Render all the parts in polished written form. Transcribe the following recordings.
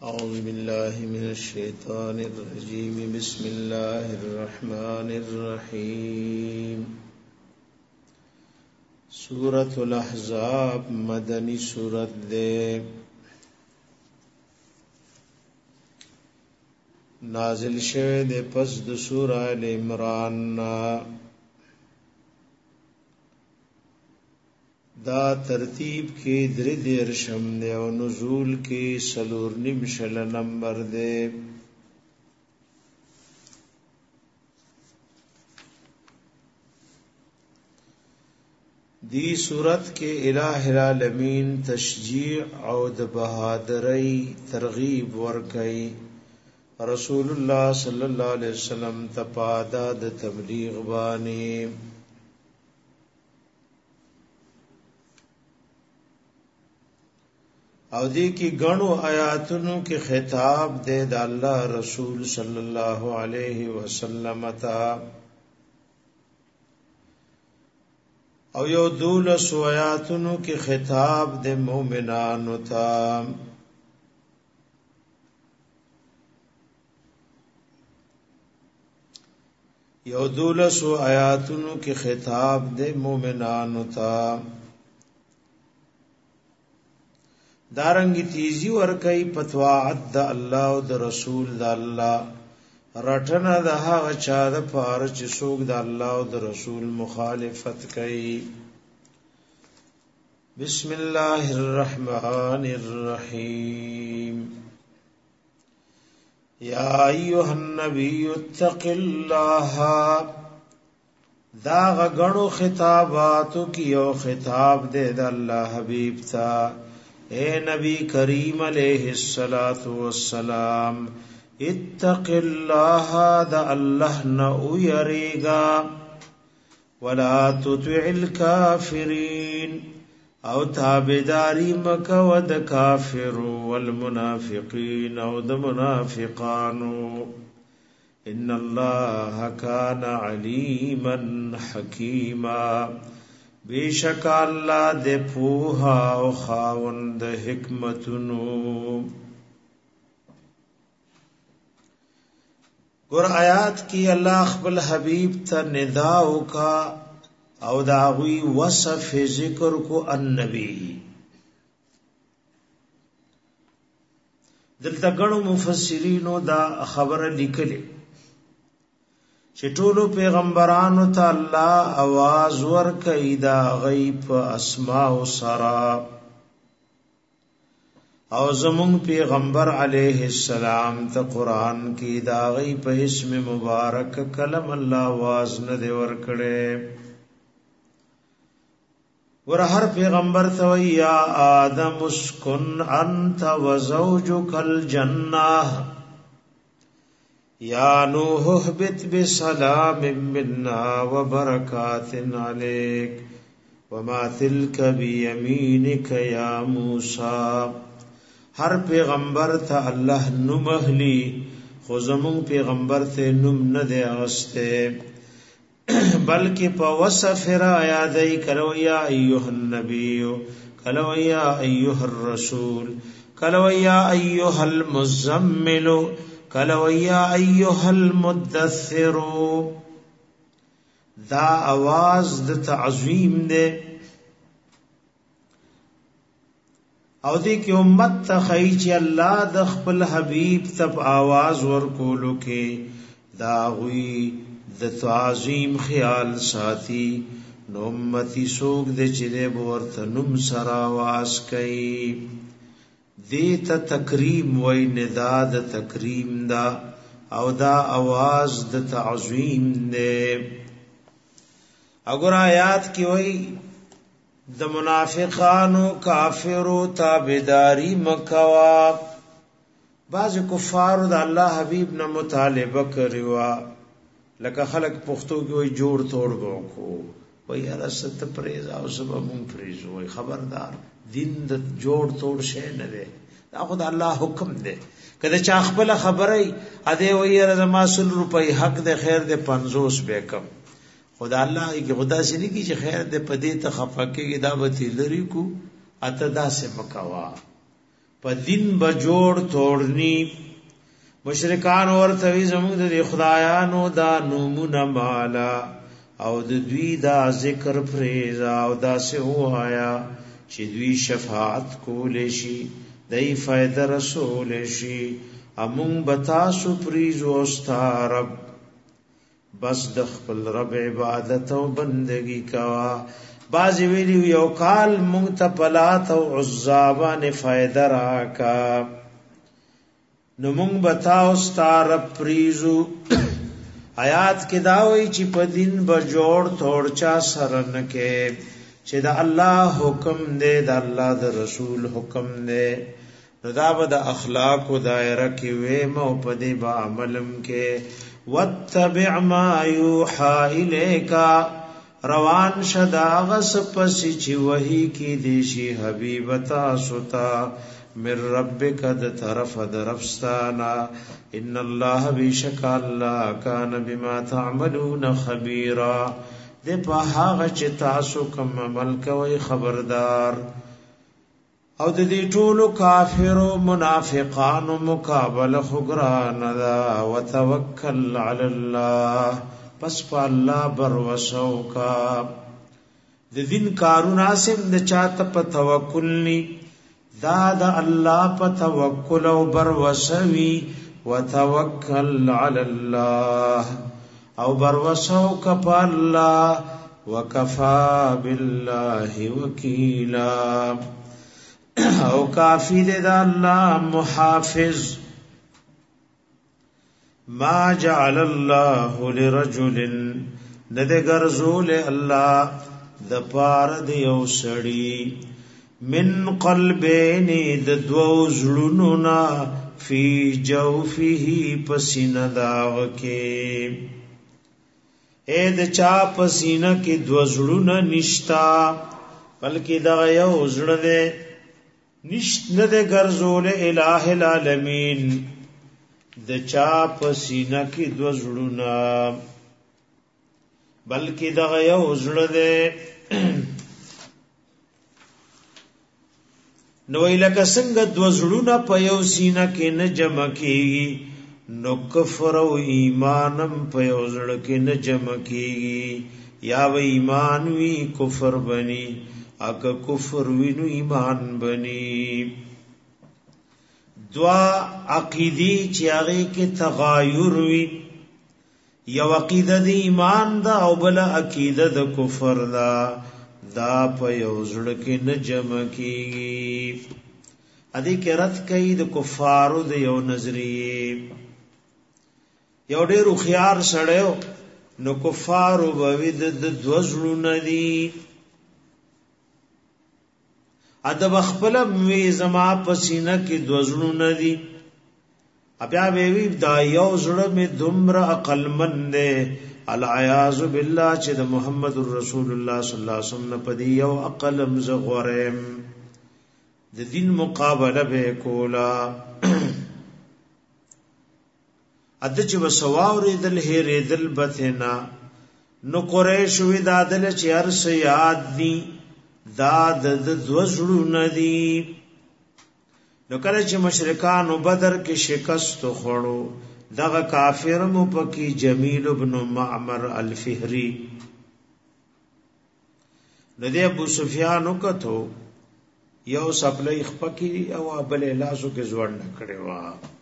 أعوذ بالله من الشيطان الرجيم بسم الله الرحمن الرحيم سورة الأحزاب مدنی سورت دے نازل شوه دے پس د سورہ ال عمران دا ترتیب کې درې دیرشم دی او نزول کې سلور نیم شل نمبر دی دی صورت کې الٰه العالمین تشجیع او د بہادری ترغیب ورکړي رسول الله صلی الله علیه وسلم تپادا د تبلیغ باندې او دی کی گنو آیاتونو کی خطاب دے دا اللہ رسول صلی اللہ علیہ وسلم تا او یو دولس آیاتونو کی خطاب دے مومنانو تا یو دولس آیاتونو کی خطاب دے مومنانو تا دارنګ تیزی ور کوي پتواعت د الله او د رسول د الله رټنه د هغه چا د پاره چې څوک د الله او د رسول مخالفت کوي بسم الله الرحمن الرحیم یا ایها النبی اتق الله دا غړو خطاباتو کی او خطاب دے د الله حبیب تا اے نبی کریم علیہ الصلوۃ والسلام اتق اللہ دا اللہ نہ یریگا ولا تطع الکافرین او تابعداری مکو د کافر والمنافقین او د منافقانو ان اللہ کان علیما حکیما بیشک اللہ دے پوہا او خاوند حکمتنو گر آیات کی اللہ خپل حبیب تا نداؤ کا او داغوی وصف ذکر کو النبی دلتا گنو مفسرینو دا خبر لکلے چې ټولو پیغمبرانو ته الله आवाज ورکړي دا غیب اسماء سرا او زمون پیغمبر علیه السلام ته قران کې دا غیب اسم مبارک کلم الله आवाज نه دی ورکړي ور هر پیغمبر ته یا آدم اسکن انت وزوجک الجنہ یا نوح اهبط بسلام منا وبرکات علیک وما تلک بیمینک یا موسی ہر پیغمبر تا اللہ نم اہلی خو زمون پیغمبر تے نم ندے اغستے بلکہ پا وصف را یادئی کلو یا ایوہ النبی کلو یا ایوہ الرسول کلو یا ایوہ المزمل کلو یا ایها المدثر دا آواز د تعظیم دے او دې کې امت ته خی چې الله د خپل حبیب تب آواز ورکولو کې دا غوی د تعظیم خیال ساتي نو امتی سوق د چره ورته نم سرا आवाज کوي دیتا تکریم وی ندا د تکریم دا او دا آواز د تعظیم دے اگر آیات کی وی د منافقانو کافرو تابداری مکوا بعض کفار د الله حبیب نه مطالبه کروا لکه خلق پختو کی وی جوړ توڑ کو وی ارست پریز او سبا مون پریز وی خبردار دین د جوړ توڑ شے نه ده دا خود الله حکم ده کله چا خپل خبري اده وی رضما 100 روپۍ حق ده خیر ده 50 به کم خدا الله کی خدا سې کی چې خیر ده پدې ته خفقه کی دا وتی لري کو اته دا سه مکوا په دین بجوړ توړنی مشرکان ورته زموږ د خدایانو دا نومونه مالا او د دوی دا ذکر فریضا او دا سه وایا چې دوی شفاعت کول شي دای فائدہ رسول شي امون بتا سو پریزو استرب بس د خپل رب عبادت او بندگی کوا باز ویلی یو کال مونږ ته پلات او عزابان فائدہ راکا نو مونږ بتاو ستار پریزو آیات کې دا وی چې په دین بجوړ تھوڑچا سرن کې چې دا الله حکم دے دا الله د رسول حکم دے دا به د اخلاق او دایره کې وې مو په دې با عملم کې واتبع ما یوحى الیک روان شدا غس پس چې وਹੀ کې دیشی حبیب تاسو ته من ربک د طرف درفستانا ان الله بیشک الله کان بما تعملون خبیرا دې په هغه چې تاسو کوم عمل کوي خبردار او د دې ټولو کافرو منافقانو مقابله خغران دا وتوکل علی الله پس په الله بر وسو کا د دین کارونه سم د چاته په توکل ني دا د الله په توکل او بر وسوي وتوکل علی الله او بر وسو کا په الله وکفا بالله وکیلا او کافی دے دا اللہ محافظ ما جعل اللہ لرجل ندے گرزول اللہ دا پارد یو سڑی من قلبین دا دو زلننا فی جوفه پسین داغکے اے دا چا پسین کی دو زلن نشتا بلکہ دا یو زلنے نشت ندے گرزول الہ العالمین د چا پسینہ کی دو زړونا بلکې د یو زړه دے نو لکه څنګه دو زړونا په یو سینہ کې نه جمع کیږي نو کفر او ایمانم په یو زړه کې نه جمع کیږي یا و ایمان وی کفر بنی اگه کفر وینو ایمان بنی دوا عقیدی چی آغی کی تغایر وی یو عقیده دی ایمان دا او بلا عقیده دا کفر دا پا یو زڑکی نجمع کی ادی که رد کئی دا کفارو دا یو نظریه یو دیر اخیار سڑیو نو کفارو باوی دا دوزلو ندی ادب خپل وی زما پسینه کې دوزړو ندی بیا وی دا یو زړه می دمر عقل مند العیاذ بالله چې د محمد رسول الله صلی الله علیه وسلم په دی یو عقل مزغورم د دین مقابله به کولا اته چې وسواورې دل هېرې دل بثنا نو قریش وی دادل چې ارس یاد دی دا د دوزړو ندی نو کله چې مشرکان بدر کې شکست خوړو دغه کافر مو پکې جمیل ابن معمر الفهری نو دی ابو سفیان وکړو یو سپلې خپکی او بل لاسو کې زوړ نکړي وا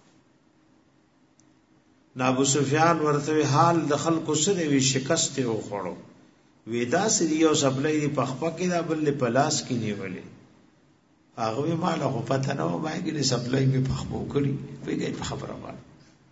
ابو سفیان ورته حال د خلکو سره وی شکست خوړو ویدا سری یو سپلای دی پخپا کې دا بل پلاس کې نیولې هغه مال خو پته نه و باندې له سپلای می پخپو کړی پیګې په خبره وایي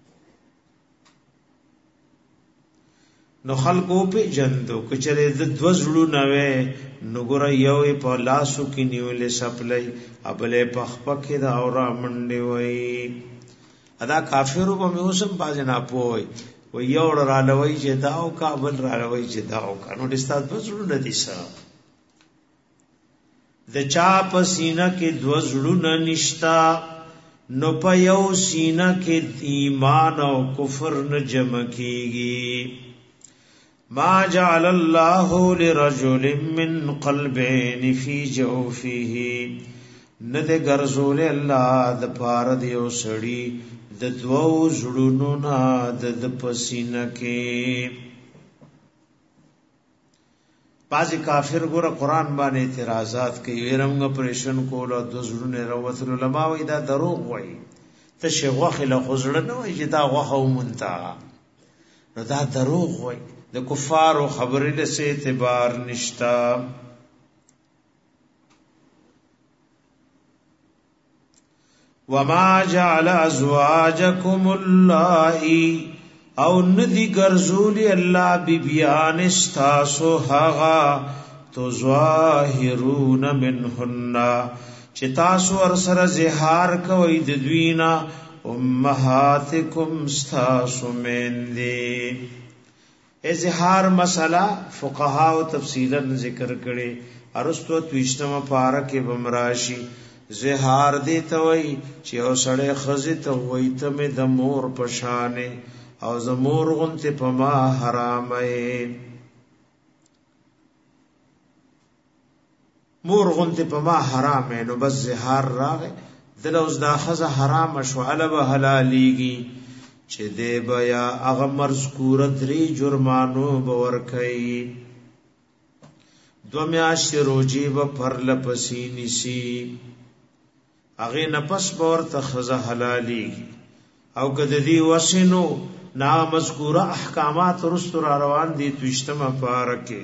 نو خلکو په جندو کچره د دوزړو نوې نو ګره یو په لاسو کې نیولې سپلای ابلې پخپا کې دا اورا منډي وای ادا کافرو په موسم باز نه پوي و یو را لوي چې داو کابل را لوي چې داو کا نو دستات بزړو ندي سا د چا په سینه کې دوزړو نه نشتا نو په یو سینه کې ایمان او کفر نه جمع کیږي ما جعل الله لرجل من قلبين في جوفه نه دې ګرځولې الله د پاره د یو سړی د دوو زړونو نه د پسینه کې. بعضی کافر ګوره قرآن باندې اعتراضات کوي ورنګ پریشن کول او د زړونو روت علماء وای دا دروغ وای ته شغوخه له خزړه نه وای چې دا غوخه ومنتا نو دا دروغ وای د کفارو خبرې له څه اعتبار نشتا. وما جعل ازواجكم اللائي او ندی ګرځولي الله بیبیان استاسو هغه تو ظاهرون منهن چې تاسو ور سره زهار کوي د دوینا امهاتکم استاسو مندي. اظهار مسله فقها او تفصیلا ذکر کړي ارستو توشتمه پارکه بمراشي. زهار دی ته وای چې او سړی خزي ته وای ته مې د مور پشانه او زمور غنت پما حرامه مور غنت پما حرامه نو بس زهار راغه دل اوس دا خزه حرام شو علب حلاليږي چې دې بیا هغه مذکور درې جرمانو باور کوي. دو میاشتې روجي به پرل پسې نسی هغه نفس باور ته خزه حلاليږي او کده دی وسنو نا مذکوره احکامات رست را روان دي توشتمه پارکه.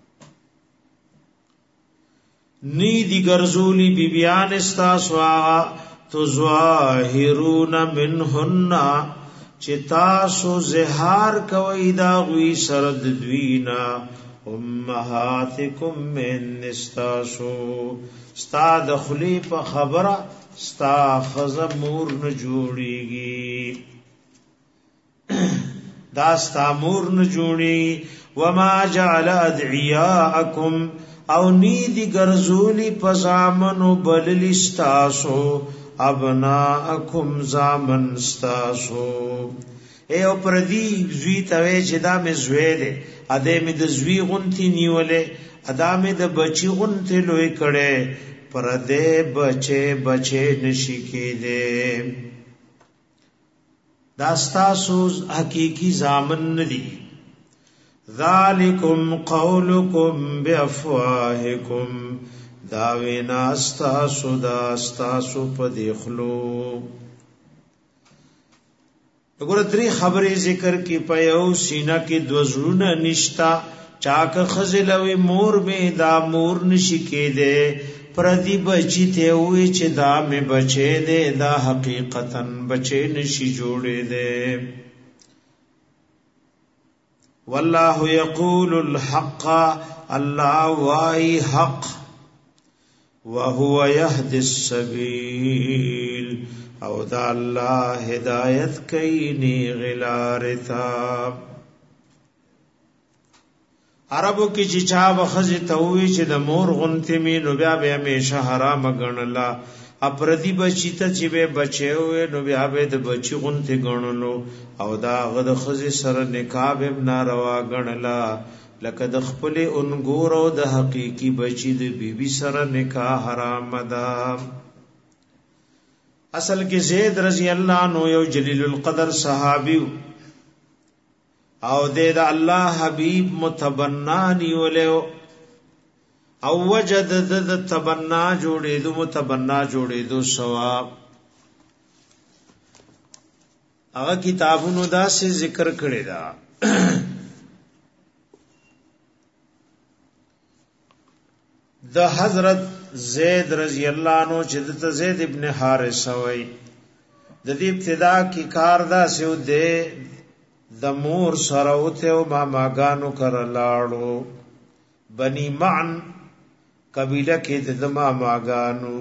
نی دی ګرځولي بیبیان استاسوا تو ظاهرون منهن چې تاسو زهار کوي دا غوي سرد دوینا امهاتکم من استاسو ستا دخلی په خبره ستا خزمور نه جوړيږي دا ستا مور نه جوړي. وما جعل ادعياءكم او نیدی ګرځولي پزامنو بللی ستاسو ابناءکم زامن ستاسو. ایو پردی زوی توی چې دا مې زوی دی اده مې د زوی غونتی نیولې ادا مې د بچی غونتی لوی کړي پردې بچې نشي کېده. دا ستاسو حقیقی زامن ندی. ذالکم قولکم بافواهکم داوینا ستاسو په دخلو. وګوره درې خبرې ذکر کی په یو سینا کې دو زړونه نشتا چاک خزلوي مور می دا مور نشی کېده پردی بچی ته وی چې دا می بچې ده دا حقیقتا بچې نشي جوړې ده. والله یقول الحق الله وای حق وهو يهدي السبيل او دا الله هدایت کوي نی غلارتا. عربو کې چې چا بخزه توي چې د مور غنته می نو بیا به همیشه حرام ګڼلا اپردی بچی ته چې به بچو نو بیا به د بچی غنته ګڼلو او دا غد خزه سره نکاح به ناروا ګڼلا لکه د خپل انګور او د حقيقي بچی د بیبي سره نکاح حرام ده. اصل کې زید رضی الله عنه یو جلیل القدر صحابي او د الله حبیب متبنا نیولو او وجد د تبنا جوړېدو متبنا جوړېدو ثواب هغه کتابونو دا سه ذکر کړی دا. د حضرت زید رضی الله عنه چې د زید ابن حارثه وای د دې ابتدا کی کار دا سه ده د مور سره اوته او ماماګانو کر لاړو بنی معن قبیله کې د ماماګانو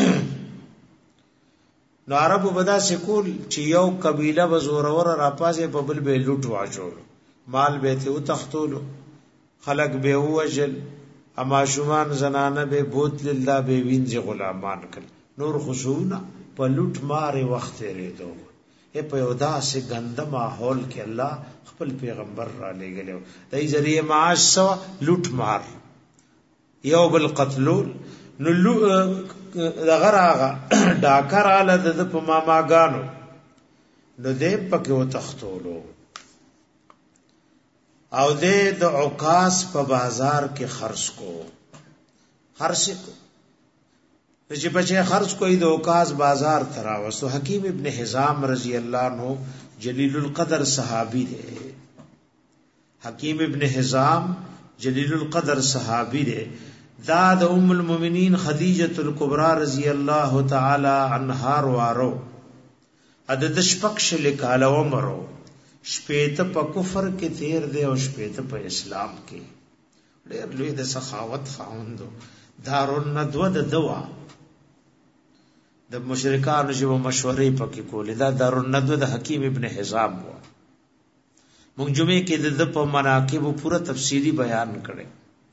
نو عربو بدا سکول چې یو قبیله بزورور راپاسه په بل به لوټ واچول مال به ته تختولو خلق به وجل اما شومان زنانه به بوت لله به وینځ غلامان کړ نور خشونه په لوټ مارې وخت لريدو په یو داسې ګنده ماحول کې الله خپل پیغمبر را لېګلو دای ذریعہ معاش سوا لوټ مار یو بل قتلول نو دغه راغه ډاکر آله د په ماماګانو نو دې پکې و تختولو او دې د عکاس په بازار کې خرڅ کو چې بچي خرڅ کوي د عکاس بازار تراوسو حکیم ابن حزام رضی الله عنه جلیل القدر صحابی دی حکیم ابن حزام جلیل القدر صحابی دی دا د ام المؤمنین خدیجه الکبرى رضی الله تعالی عنها وارو عدد شپکش لکاله عمرو شپیته په کفر کې تیر دی او شپیته په اسلام کې ډېر لوی د سخاوت خاوندو دارالندوه د دوا د مشرکانو چې مشورې پکې کولې دا دارالندوه د حکیم ابن حزام و موږ جمعې کې د په مناقب پورا تفصیلی بیان کړي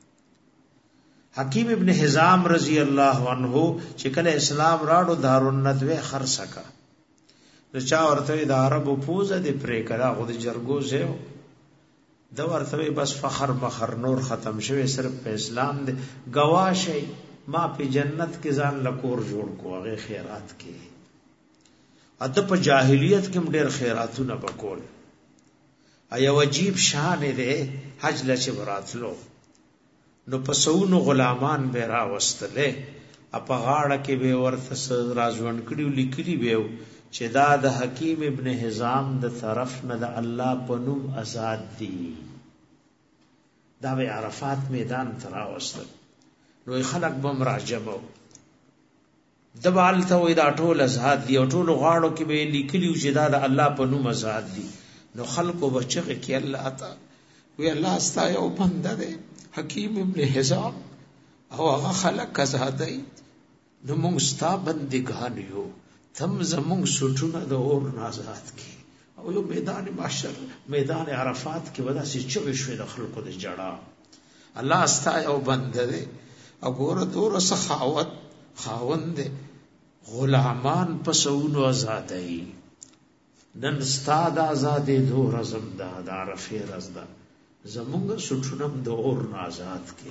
حکیم ابن حزام رضی الله عنه چې کله اسلام راړو دارالندوه خرڅکا نو چا ورته د عربو پوزه دی پرې کړه خو د جرګو زه دا ورته بس فخر مخر نور ختم شوی صرف په اسلام دی گواشي ما په جنت کې ځان لکور جوړ کو هغه خیرات کې اته په جاهلیت کې ډېر خیراتونه وکول ایا عجیب شان دی حج لچ براتلو نو پسونو غلامان به را وستله اپ غاړه کې به ورته رازوند کړي لیکلي به چې دا د حکیم ابن حزام د طرف نه د الله په نوم آزاد دي دا به عرفات میدان تراوستل نو خلق بم راجمو دبالته وې دا ټول آزاد دي او ټول غاړو کې به لیکلي چې دا د الله په نوم آزاد دي نو خلقو بچغه کې الله عطا وی الله استا یو بنده ده حکیم ابن حزام او هغه خلق آزاد دي نو موږ ستا بندګان یو تم زمونږ سټونه د اور نازات کی او یو میدان محشر میدان عرفات کې ودا سي چوي شوي د خلکو د جړه الله استا یو بنده ده او ګوره دور سخاوت خاوند غلامان پسونو آزادای نن استاد آزادې دور زمدا د عرفه رزدا زمونږ سټونه د اور نازات کی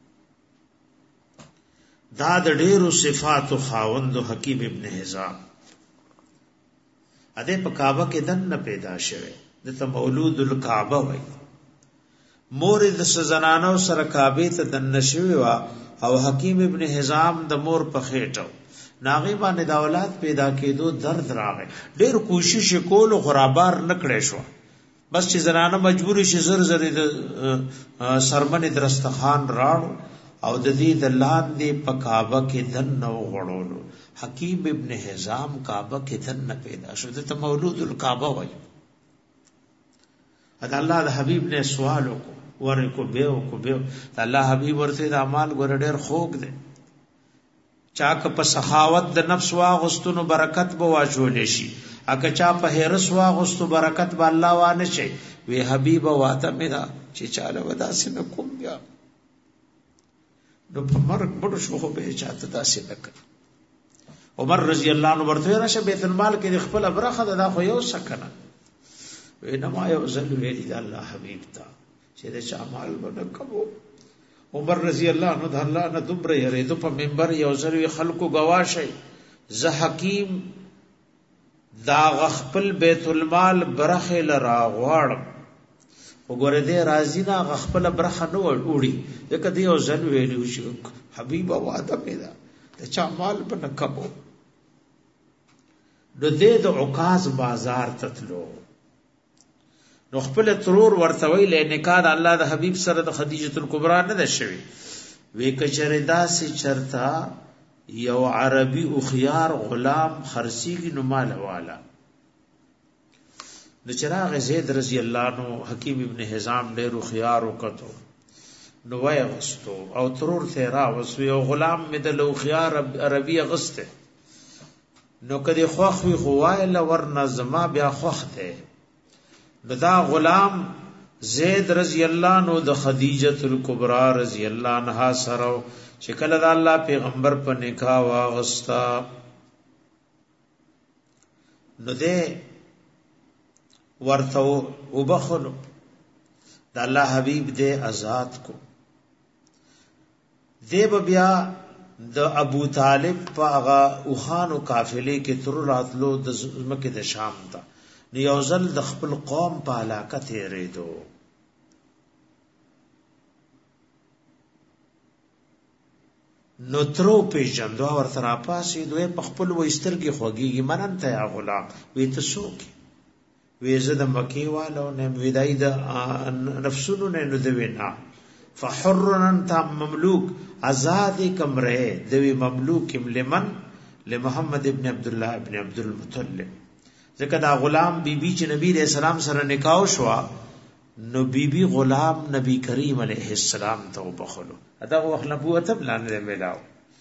دا د ډیرو صفات خاوند حکیم ابن حزام اده په کعبه کې دنه پیدا شوه د مولود الکعبه وای مور د سزنانو سره کعبه ته دنه شوی وا او حکیم ابن حزام د مور په خېټو ناغي باندې د اولاد پیدا کېدو درد راغی ډېر کوشش کول غرابار نکړې شو بس چې زنانه مجبور شي زر زر د سرمن درستخان راړو او د دې د لاندې په کعبه کې دنه وغړولو حکیم ابن حزام کعبه کې دنه پیدا شو د مولود الکعبه وای ادا الله د حبیب نے سوال ورکو به الله حبیب ورته د اعمال ګور ډېر خوګ دي چاک په سخاوت د نفس واغستونو برکت به واجول شي اګه چا په هرس واغستو برکت به الله وانه شي وی حبیب واته میرا چې چاله ودا سن کوم بیا نو په مرګ بډو شو خو به چاته داسې نکړ عمر رضی الله عنه ورته راشه بیت المال کې خپل برخه دا خو یو سکنه وینما یو ځل ویلی د الله حبیب تا چې د چا مال ونکبو عمر رضی الله عنه د الله نه دومره یریدو په منبر یو ځل خلکو گواشه ز حکیم دا خپل بیت المال برخه لرا غواړم وګوره دې راضی نه خپل برخه نو وړي دغه دې او ځل ویلو شو حبیب واده پیدا ته چا مال په نکبو نو دې د عکاز بازار تتلو نو خپل ترور ورته ویل نکاح الله د حبیب سره د خدیجه الکبرى نه ده شوی وې کچره داسې چرتا یو عربي او خيار غلام خرسيږي نو مال والا د چراغ زید رضی الله عنه حکیم ابن حزام ډېر خيار وکړو نو وای غستو او ترور ته را وسو یو غلام مې د لو خيار عربي غسته نو کدي خوخ وی خوایل ورنه زما بیا خوخته دا غلام زید رضی الله عنه د خدیجه الکبرى رضی الله عنها سره چې کله د الله پیغمبر په نکاح واغستا نو دې ورته وبخلو د الله حبیب دې آزاد کو دې بیا د ابو طالب په هغه اوخانو قافلې کې تر راتلو د مکه د شام ته یو ځل د خپل قوم په علاقه تیرېدو. نو ترو پیژندو ورته راپاسې دوی په خپل وسترګې خوږیږي مننته یا غلام وې ته څوک وې زه د مکی والو نه ودای د نفسونو نه نو دوی نه فحرن انت مملوک آزاد کمره دوی مملوک لمن لمحمد ابن عبد الله ابن عبد المطلب. ځکه دا غلام بیبي چې نبی رسول سلام سره نکاح شو نو بیبي غلام نبی کریم علیه السلام ته وبخلو دا وخت نبوت بلان ملاو.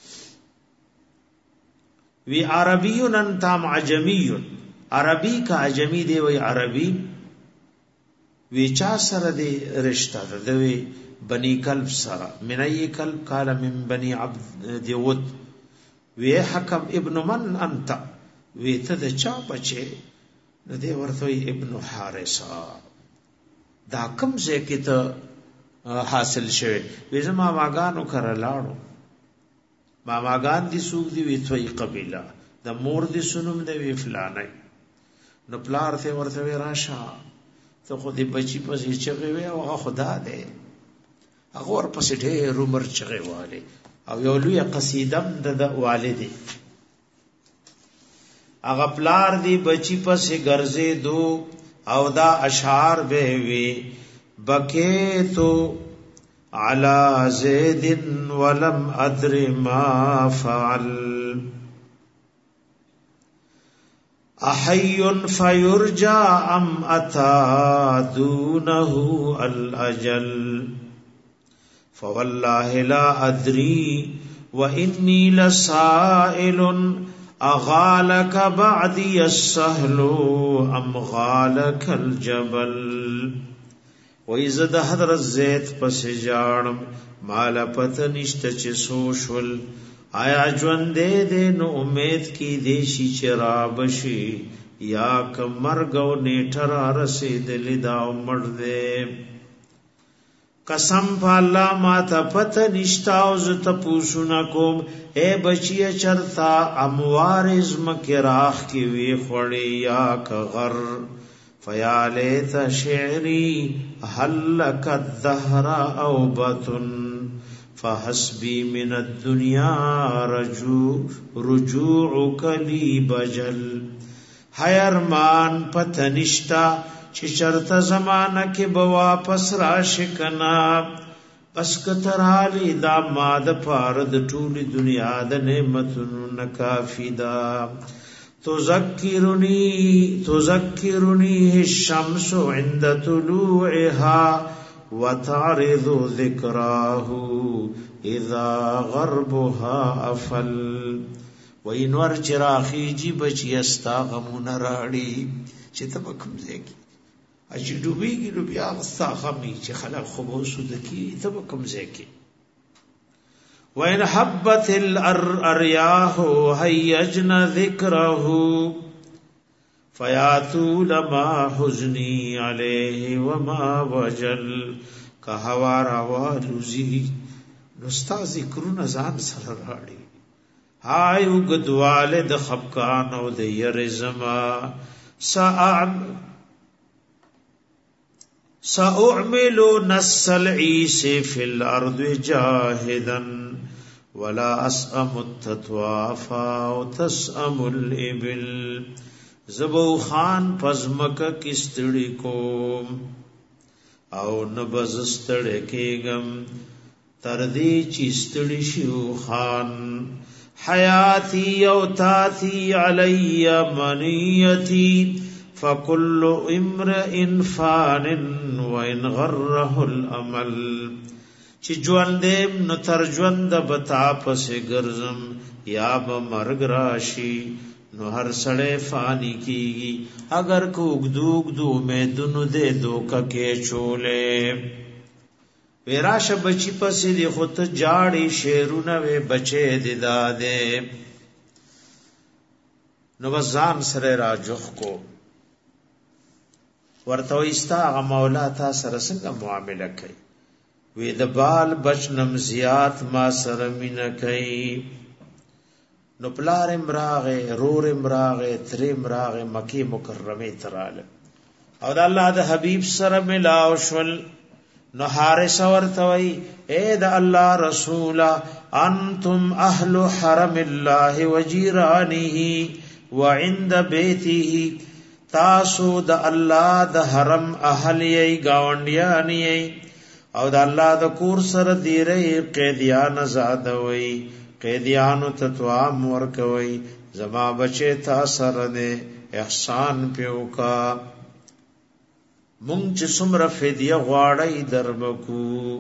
وی عربی انت عجمی عربی کا عجمی دی وی عربی وی چا سره دی رشتہ ده وی بنی کلب سره من ای کلب قال من بنی عبد دیود. وی حکم ابن من انت وی ته د چا بچي نو دی ورته ابن حارثه دا کوم ځای کې ته حاصل شوه وی زما ماګانو کړه لاړو ماګان دي سوق دی وی توي قبيله د مور دي سنوم دی وی فلانه نو پلار ته ورته راشه ته خو دې بچی پسې چغې وی او خدا دې هغه ور پسې ډېر عمر چغې والے او یو لوی قصیدم د والدې هغه پلار دی بچی پسې ګرځې دو او دا اشعار به وی بکیتو علی زید ولم ادر ما فعل احی فیرجا ام اتا دونه الاجل فوالله لا ادری وانی لسائل اغالک بعدی السهل ام غالک الجبل. وَإِذَا حضرت زید پس جاړم مال پته نشته چې سوشل آیا ژوند دې نو امید کی دیشی چرا بشي یا کمرګ او نیټر رسیدل دا عمر دې قسم په الله ما ته پته نشتا او زه پوښتنه کوم اے بچی چرتا اموارز مکراخ کی وی خړی یا کغر فیا لیت شعری هل لک الدهر او بطن فحسبی من الدنیا رجوعک لی بجل. حیرمان پتنشتا چې چرته زمانہ کې به واپس راشکنا پس کترالی دا ماد پارد ټول دنیا د نعمتونو نکافی دا. تذکرنی الشمس عند طلوعها وتعرض ذکراه اذا غربها افل. وینور چراخی جی بچی استا غمون راڑی چې تبکم زیگی اجی ډوبېږي نو بیا غستا غمي چې خلک خبوسو دکی تبکم زیگی. وَإِنْ حَبَّتِ الْأَرْيَاحُ هَيَّجْنَ ذِكْرَهُ فَيَاتُوا لَمَا حُزْنِي عَلَيْهِ وَمَا وَجَلْ. که هوا راوالوزی نستا ذکرونه ځان سره راړي هاي وګدواله د خفقان او د ير زما سأعمل نس العيس في الأرض جاهدا ولا أسأم التطوافا وتسأم الإبل. زبو خان پزمک کستڑی کوم او نبزستڑی کېگم تردی چستڑی شیو خان. حیاتی او تاتی علی منیتی فکل امرئ فان وان غره الامل. چی ژوندم نو تر ژوند بتا پس ګرځم یا به مرګ راشي نو هر سړی فانی کیږي اگر کو وګدو امیدونو دې دوکه کې چولې. ویراش بچی پس دی خود جاڑی شیرونه وی بچه دی داده نو بزان سر راجخ کو ورتوی استا آغا مولا تا سر سنگا معاملہ کئی وی د بال بچنم زیات ما سره مین کوي. نو پلار امراغه رور امراغه تر امراغه مکی مکرمه تراله او د الله د حبیب سره ملاو شول. نو حارث ورتوي اے د الله رسول انتم اهل حرم الله وجيرانه وعند بيته، تاسو د الله د حرم اهل یی گاونډیان یی او د الله د کور سره دیره قیدیان آزاد وي، قیدیانو تتوام ورکوي، زما بچه تا سره نه احسان پیوکا، مونږ چې څومره فدیه غواړی دربکو.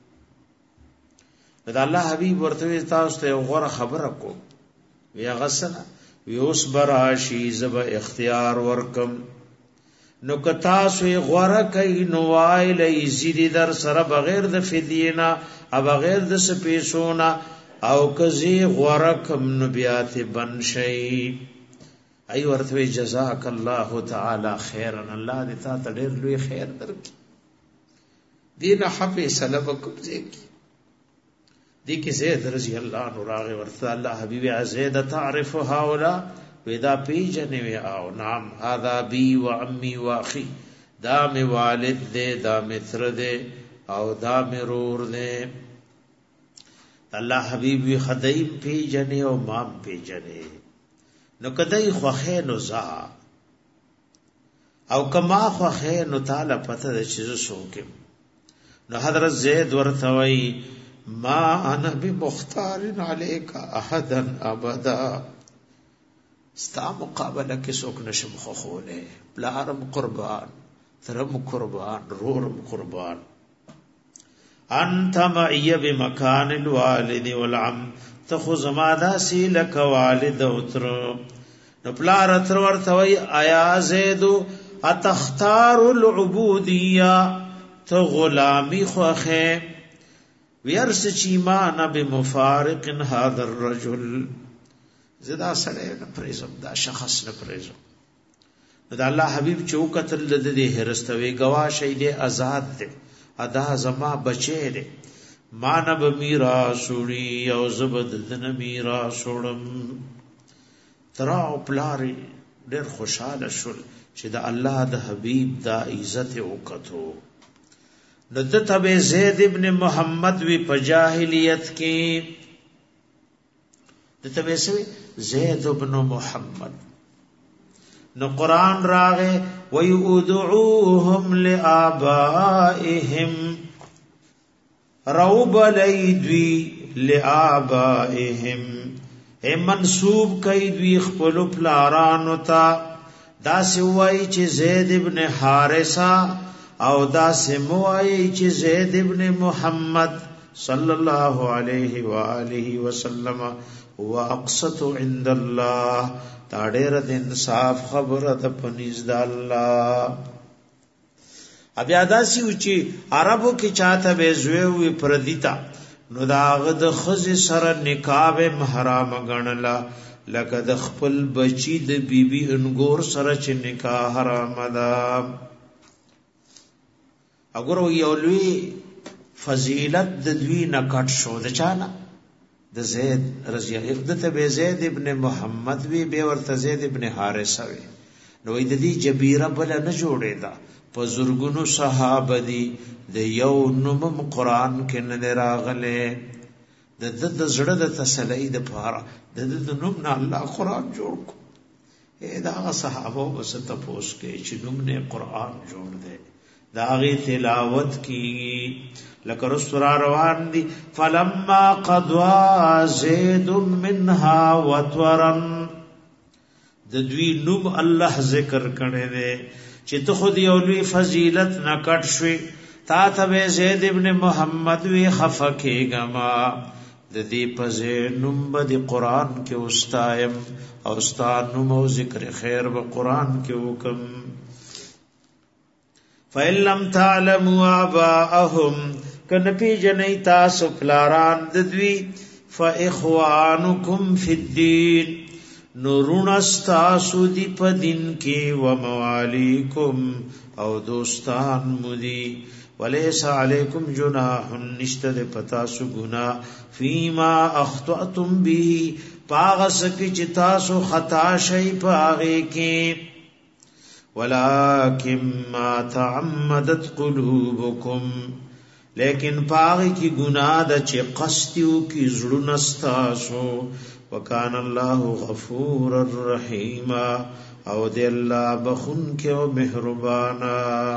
دا الله حبیب ورته تاسو ته غوړه خبره کو وی غسنه وی اوس براشي زب اختیار ورکم. نو کتا سوی غوړه کوي نو وایلې زیدی در سره بغیر د فدیه نه او بغیر د سپیسونا او کزی غوړه کم نو بیات بن شي. ای ورته جزاک الله تعالی خیرا، الله دې تا ته ډېر لوی خیر درکړي. دین حفظ سلبکم زکی دی کی زید رضی اللہ عنہ راغ ورته الله حبیب زید تعرف هؤلاء ودا پیجن و او نام هذا بی و عمی و اخی، دا می والد دے دا متر دے او دا می رور دے. الله حبیب وی خدیم پیجن او مام پیجن. نو کدی خوخه نو زا او کما خوخه نو تعالی پته د چیز سوکم. نو حضرت زید ورتوی ما انا بمختار علیک احدا ابدا، ستا مقابله کې څوک نشم خوخوله، بلارم قربان ترم قربان رورم قربان. انت معي بمكان الوالد والعم، تخذ ما داسی لک والد اتر. نو پلار اتر ورتوی آیا زیدو اتختار العبودیہ، تو غلامی خوخه ویرس چیمان بمفارق هذا الرجل، زدا سڑے نپریزم دا شخص نپریزم. دا اللہ حبیب چوکت اللد دے حرستوی گواہ شید ازاد دے ادا زما بچے دے مانب میراث وړي او زبد دن میراث وړم. تراو پلاری ډېر خوشاله شول چې د الله د حبیب دا عزت وکړو. نو د تبع زید ابن محمد وی په جاهلیت کې د تبع زید ابن محمد. نو قران راغه ويدعوهم لآبائهم، روب لیدوی لآبائهم، اے منصوب کئیدوی خپل پلارانو تا. دا سوئی چې زید ابن حارثہ او دا سموئی چې زید ابن محمد صلی اللہ علیہ وآلہ وسلم واقصت عند اللہ، تا ډېر د انصاف خبره د پنځ د الله. بیا داسي و چې عربو کې چاته به زوی وي پردیتا، نو داغه د خزې سره نکاح حرام ګڼلا، لکه د خپل بچی د بیبي انګور سره چې نکاح حرام ده. اګورو یو لوی فضیلت د دوی نه کټ شو د چانه د زید رضی الله عنه. د تبع زید ابن محمد وی به ورته زید ابن حارثه وی. نو د دې جبیره بل نه جوړې ده په زرګونو صحابه دي، د یو نوم قران کې نه راغله. د زړه د تسلی د پاره د نوم نه الله قران جوړ کو. اے دا صحابه وس ته پوس کې چې نوم نه قران جوړ دے، دا غي تلاوت کی لکه رسول روان دي. فلما قضوا زید منها وطرا، د دوی نوم الله ذکر کړي دے چې ته خود یو لوی فضیلت نه کټ شوي. تا ته زید ابن محمد وی خفکه گما د دې په نوم د قران کې استایم او استاد نوم او ذکر خیر به قران کې وکم. فإن لم تعلموا آباءهم، کن پی جنئی تاسو پلاران ددوی، فإخوانکم فی الدین، نورون استاسو دی پا دن کی، وموالیکم او دوستان مدی، وليس عليكم جناح نشتد پتاسو گناہ فيما اخطأتم به پاغس کی چتاسو خطا شئی پاغے کی ولكن ما تعمدت قلوبكم لیکن پاغی کی گناہ دا چی قصدیو کی زڑنستاسو وکان اللہ غفور الرحیم او دی اللہ بخن کے و مہربانا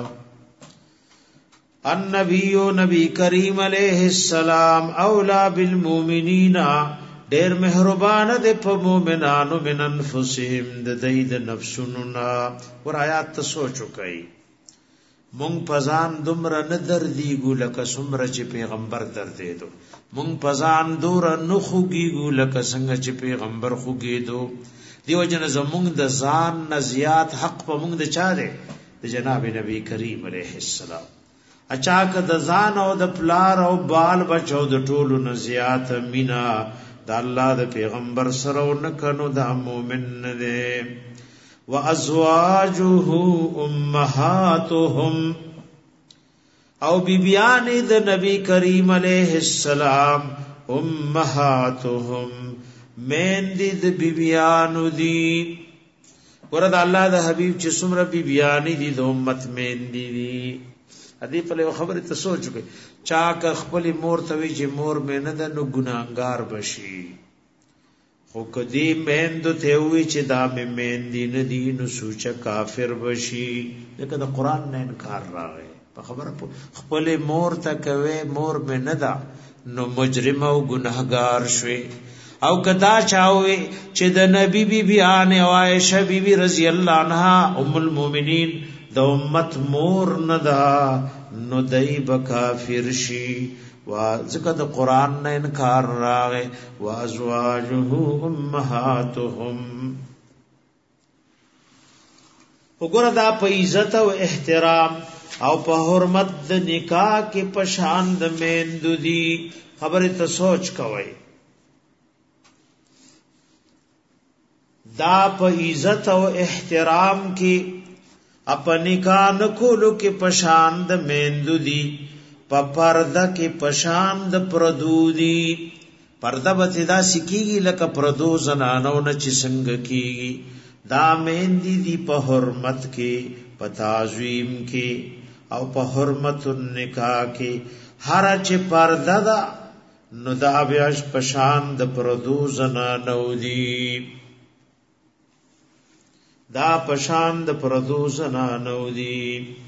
النبی نبی کریم علیہ السلام اولا بالمومنین دیر مہربان دے پا مومنانو من انفسهم دید نفسننا ور آیات تسو چکئی مونگ پزان دمر ندر دیگو لکا سمر چی پیغمبر در دے دو مونگ پزان دور نخوگیگو لکا سنگ چی پیغمبر خوگی دو دیو جنز مونگ دا زان نزیات حق پا مونگ دا چا دے دا جناب نبی کریم علیہ السلام اچاک دا زان او دا پلار او بال بچو دا طولو نزیات مینا دا اللہ دا پیغمبر سرو نکنو دا مومن دے وَأَزْوَاجُهُ أُمَّهَاتُهُمْ او بیبیان دا نبی کریم علیہ السلام امہاتهم مین دی دا بیبیانو دی ورد اللہ دا حبیب چی سمرا بیبیانی دی دا امت مین دی ادی پلے خبر تسو چکے چاک اخپلی مور توی چی مور میں ندن نو گناہگار بشی خو کدی میندو تیوی چی دا میں میندی ندی نو سوچا کافر بشی لیکن دا قرآن نے انکار را گئے پا خبر خپلی مور تکوی مور میں ندا نو مجرم او گناہگار شوی او کدا چاوی چی دا نبی بی بی آنے و عائشہ بی بی رضی اللہ عنہ ام المومنین دا امت مور ندا نو دای بکافر شی ذکر دا قرآن نا انکار راغے وازواجہ امہاتهم وګوره دا په عزت او احترام او په حرمت د نکاح کې پشان د میندو دی خبره ته سوچ کوئ دا په عزت او احترام کې اپا نکاح نکولو کې پشان د میندو دی پا پرده کې پشان د پردو دی پرده بتدا سکیږي لکه پردو زنانو نه چې څنګه کیږي دا میندی دی په حرمت کې په تعظیم کې او په حرمت النکاح کې هر چې پرده دا نو دا بیا پشان د پردو زنانو دی دا پشان د پردو زنانو دی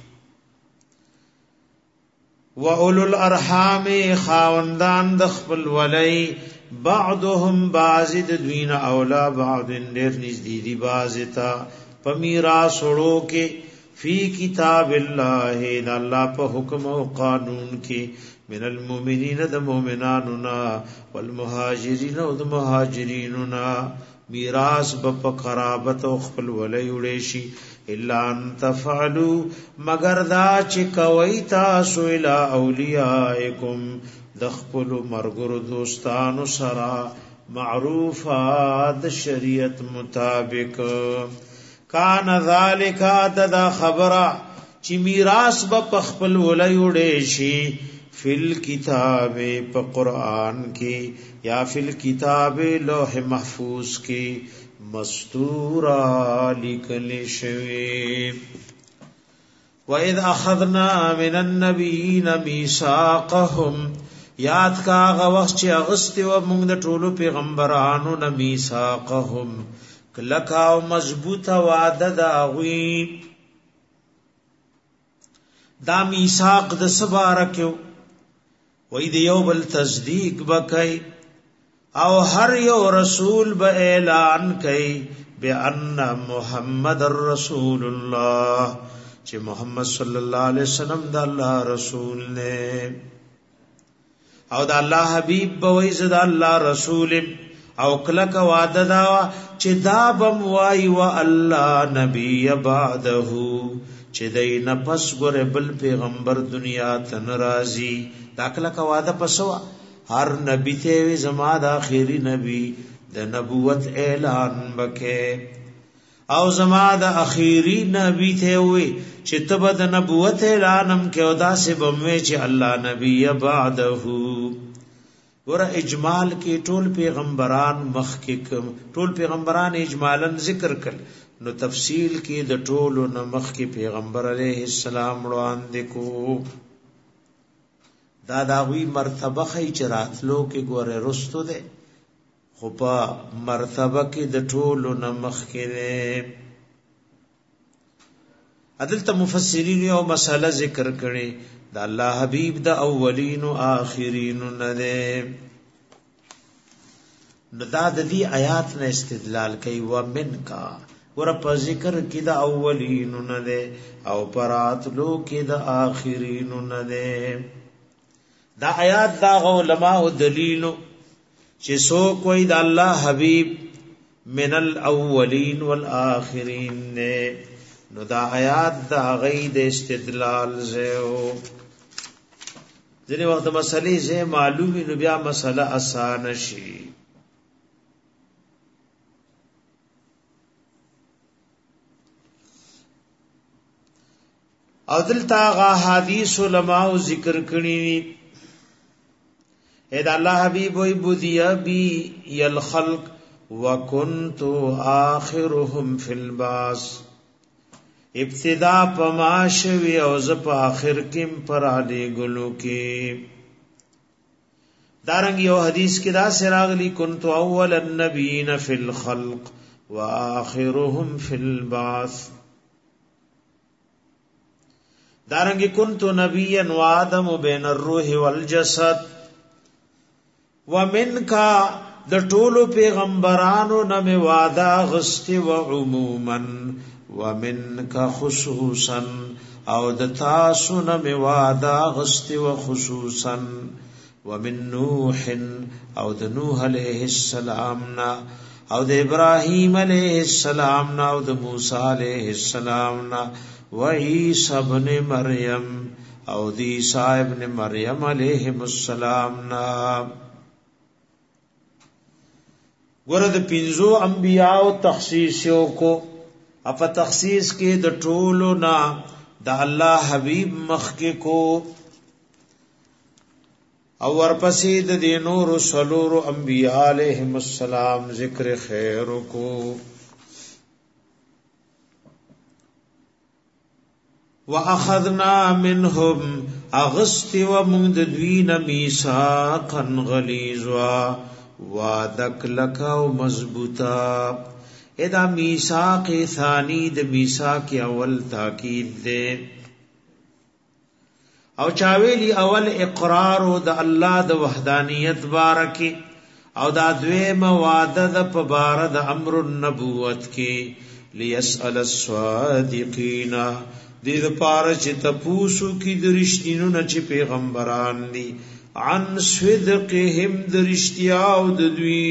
وَأُولُو الْأَرْحَامِ خاوندان د خپل ولی بعضهم بعض د دوین اولا بعض ډیر نږدې دی بعض تا په میراث وړو کې فی کتاب الله د الله په حکم او قانون کې من المؤمنین د مؤمنانو نا والمهاجرین او د مهاجرینو نا میراث په قرابت او خپل ولی وړي شي الا ان تفعلوا مگر دا چې کوي تاسو الی اولیاءکم د خپل مرګر دوستانو سره معروفات شریعت مطابق کان ذالک دا خبره چې میراث په خپل ولی وړي شي فل کتاب په قران کې یا فل کتاب لوح محفوظ کې مستورا لکل شوی وَإِذْ أَخَذْنَا مِنَ النَّبِيِّينَ مِيثَاقَهُمْ یاد کا غوښ چې اغستی و موږ د ټولو پیغمبرانو نه میثاقهم کلکا او مضبوطه وعده دا غوی دا میثاق د سبارکو وې د یو بل تصدیق وکای او هر یو رسول به اعلان کوي بان محمد رسول الله چې محمد صلی الله علیه وسلم د الله رسول نه او د الله حبیب به وې زد الله رسول او کلک وعده دا چې دا بم وای و الله نبی بعده چې دین پس ګره بل پیغمبر دنیا ته ناراضي داخله کا وعده پسوا هر نبی ته زما د اخیری نبی د نبوت اعلان وکې او زما د اخیری نبی ته وی چې تبه د نبوت اعلانم کې او داسې بموي چې الله نبی بعده ور اجمال کې ټول پیغمبران مخ کې ټول پیغمبران اجمالاً ذکر کړ نو تفصیل کې د ټولو نمخ کې پیغمبر علیه السلام وړاندې کو دا داوی مرتبه خی چراتلو کې ګوره رستو ده خو په مرتبه کې د ټولو نمخ کې ده عدالت مفسرین یو مسله ذکر کړي دا الله حبیب د اولین او آخرین نه ده نو دا د دې آیات نه استدلال کوي و منکا ور په ذکر کې د اولین نه ده او پراتلو کې د آخرین نه ده دا آیات دا علماء دلیلو چې سو کوئی د الله حبیب من الاولین والآخرین نه نو دا آیات دا غید استدلال زیو ځنې وخت مسلې زه معلومی نو بیا مسله آسان شي او دلته غا حدیث علماء ذکر کړی اے دا الله حبیب وی بدیا بی الخلق وکنت آخرهم فی الباس ابتدا پماشوی او ز په اخر کې پر علی ګلو کې دارنګ یو حدیث کې دا سراغلی کنت اول النبیین فی الخلق واخرهم فی الباس دارنګ کنت نبیا وادم بین الروح والجسد ومنکا د ټولو پیغمبرانو نه وعده غستی و عموما ومنکا خصوصا او د تاسو نه وعده غستی و خصوصا ومن نوح او د نوح علیہ السلام نا او د ابراهیم علیہ السلام نا او د موسی علیہ السلام نا و عیسی ابن مریم او د عیسی ابن مریم علیہ السلام نا ورد پینزو انبیاء تخصیصیوں کو اپا تخصیص کې د ټولو نا د الله حبیب مخ کې کو او ورپسې د نور سلور انبیاء علیهم السلام ذکر خیر کو واخذنا منهم اغست ومندوین میثاقا غلیظا وعدک لکا و مضبوطا ادا میثاق ثانی د میثاق اول تاکید دے او چاویلی اول اقرار د الله د وحدانیت بارکی او دا دویم وعده د پبار د امر النبوت کی لیسأل الصادقین دې د پاره چې تپوسو کی درشتینو نه چې پیغمبران دي عن صدقهم درشتیا او د دوی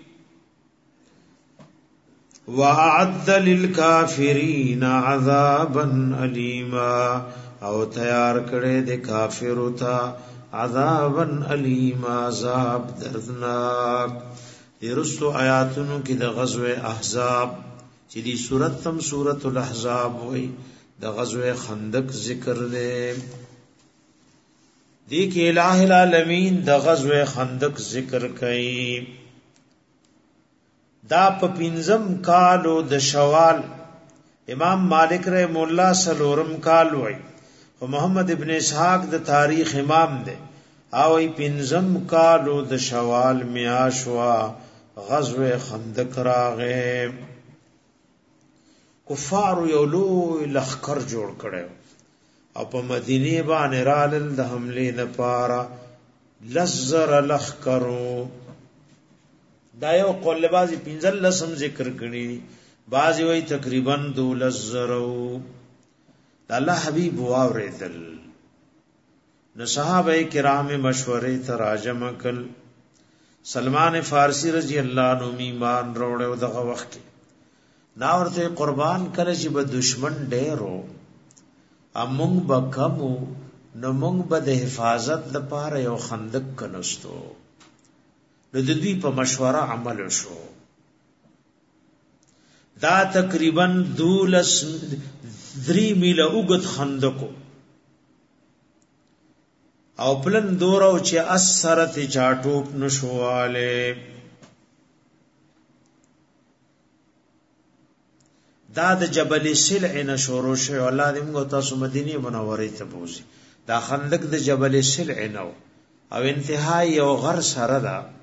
وعد للکافرین عذابا الیما او تیار کړي د کافرو ته عذابا الیما عذاب دردناک درستو آیاتونو کې د غزوه احزاب چې دی سورۃ تم سورۃ الاحزاب وای د غزوه خندق ذکر لې دی کې الہ العالمین د غزوه خندق ذکر کړي دا په پنځم کالو د شوال امام مالک رحم الله سلورم کال وای او محمد ابن اسحاق د تاریخ امام دی او پنځم کالو د شوال میاشوا غزوه خندق راغې کفار یو لوی لخر جوړ کړو او په مدینه باندې رالل د حمله لپاره لزر لخرو دا یو قول بازی پینزل لسم ذکر کړي بازی وای تقریبا 12 دا الله حبیب واوریدل نو صحابه کرام مشورې تراجم کل سلمان فارسی رضی الله عنه ایمان وروړو دغه وخت نا ورته قربان کړي چې به دشمن ډېرو امونږ بکمو نو مونږ به د حفاظت لپاره یو خندق کنستو نو د دوی په مشوره عمل شو دا تقریبا 3 میله اوږد خندق او پلن دورو چې اثرت چاټوب نشواله. دا د جبل سلع نشورو شو. الله دې موږ تاسو مدینه منوره ته بوزي. دا خندق د جبل سلع نو او انتهای او غر سره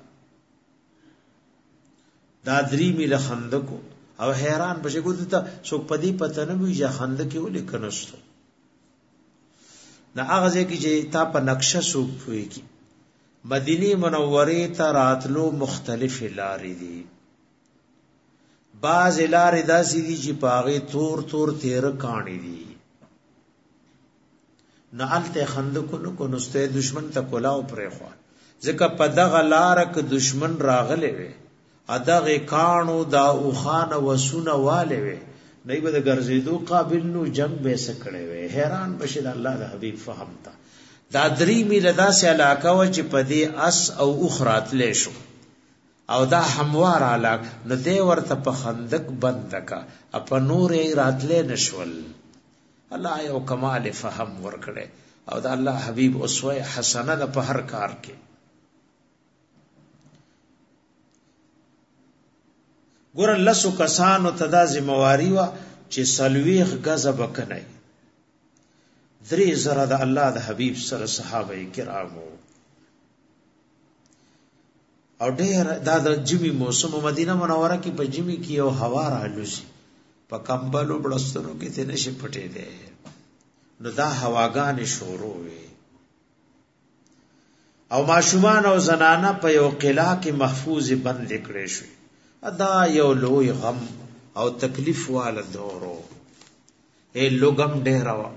دا 3 میله خندق او حیران بشه ګوت ته څوک پدی پته نه وی یا خندق یو لیکنستو. دا هغه ځکه چې تا په نقشه سوق وی کی مدینه منوره ته راتلو مختلف لارې دي. باز لارې داسې دي چې پاغه تور تور تیر کانی دي. نه الته خندقونو کو نسته دشمن ته کولاو پرې خو ځکه په دغه لار کې دشمن راغلی وي ادغه کانو دا او خان وسونه والے وي نه به د ګرځېدو قابل نو جنگ به سکړې وي. حیران بشید الله د حبیب فهم تا دا 3 میله داسې علاقه و چې په دې اس او اخرات لې شو او دا هموار علاق نو دې ورته په خندق بند کا اپ نورې راتلې نشول. الله یو کمال فهم ورکړي او دا الله حبیب اسوه حسنه د په هر کار کې. ګور لسو کسانو تدا ذمہواری وا چې سلويخ غضب کنه 3 د الله د حبیب سره صحابه کرامو او ډېر دا د جمی موسم مدینه منوره کې په جمی کې یو هوا رالوزي په کمبلو بلسترو کې ته نشي پټې ده نو دا هواګانې شروع وي او ماشومان او زنانه په یو قلعه کې محفوظ بند کړي شو. ادا یو لوی غم او تکلیف والا دورو لوګم ډېر وا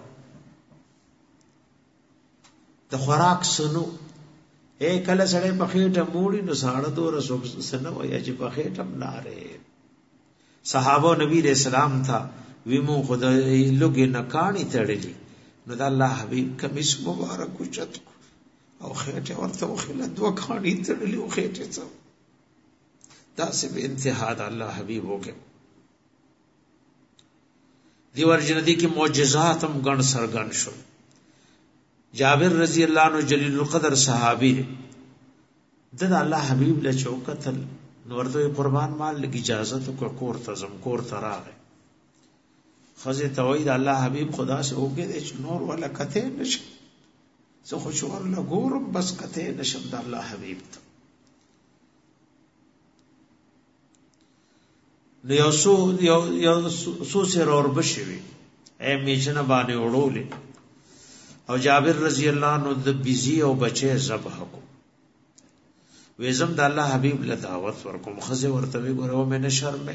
د خوراک سنو کله سړی په خېټه موړي نو ساړه دور سنو یا چې په خېټه ملاره صحابه نبی رسول الله تھا ویمو خدای لوګي نکانی تړلی نو د الله حبیب کمیس مبارک اوچت او خېټه ورته وخله دوه کانی تړلی او خېټه څو دا سے به انتها د الله حبیب ہوګه. دی ورجن دی کی معجزات هم ګڼ سرګن شو. جابر رضی الله عنه جلیل القدر صحابی د الله حبیب له چوکتل نور ته قربان مال لګی اجازه تو کور تزم کور تراغه خزه توحید الله حبیب خدا سے ہوګه د نور ولا کته نش سو خوشور له ګورم بس کته نشم د الله حبیب ته نو یو سو سره اور بشوي میچنه باندې وړولې او جابر رضی الله عنه د بيزي او بچي ذبح کو وېزم د الله حبيب له دعوت ورکوم خزه ورته ګورو مې نه شرمې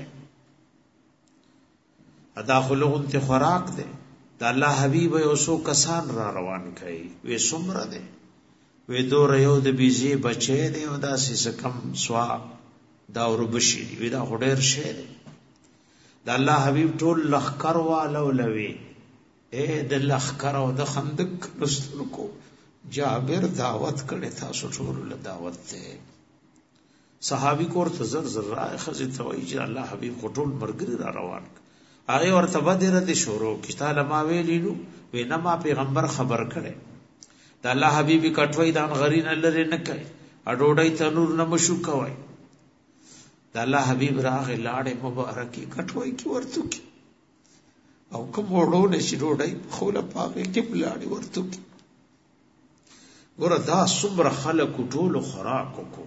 ادا خلغون ته خوراک دے د الله حبيب یو سو کسان را روان کړي وې سمره دے وې دور یو د بيزي بچي دی او داسې کم سوا دا وربشي وې دا هډر شه دی د الله حبيب ټول لخر والو لوي د لخر او د خندق رسول کو جابر دعوت کړي تاسو ټول له دعوت ته صحابي کور ته زر زر راخ خزه توي چې الله حبيب ټول مرګري را روان هغه ورته بدره دي شروع کتاب ما ویلینو وینا ما پیغمبر خبر کړي د الله حبيب کټوي دان غرین لره نه کوي اډوډای تنور نه مشو کوي د الله حبيب راغ لاړې مبارکي کټوي کی ورته کی او کوم وړو نشي ډوډۍ خوله پاګه کې بلاړې ورته کی ګوره دا صبر خلق ټول خوراک کو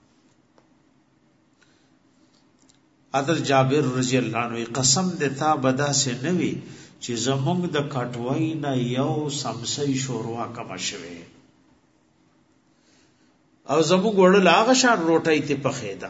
حضرت جابر رضی الله عنه قسم دتا بدا سے نوی چې زمونږ د کټوي نه یو سمسي شوروا کما شوه او زمونږ وړل هغه شان روټي ته پخېدا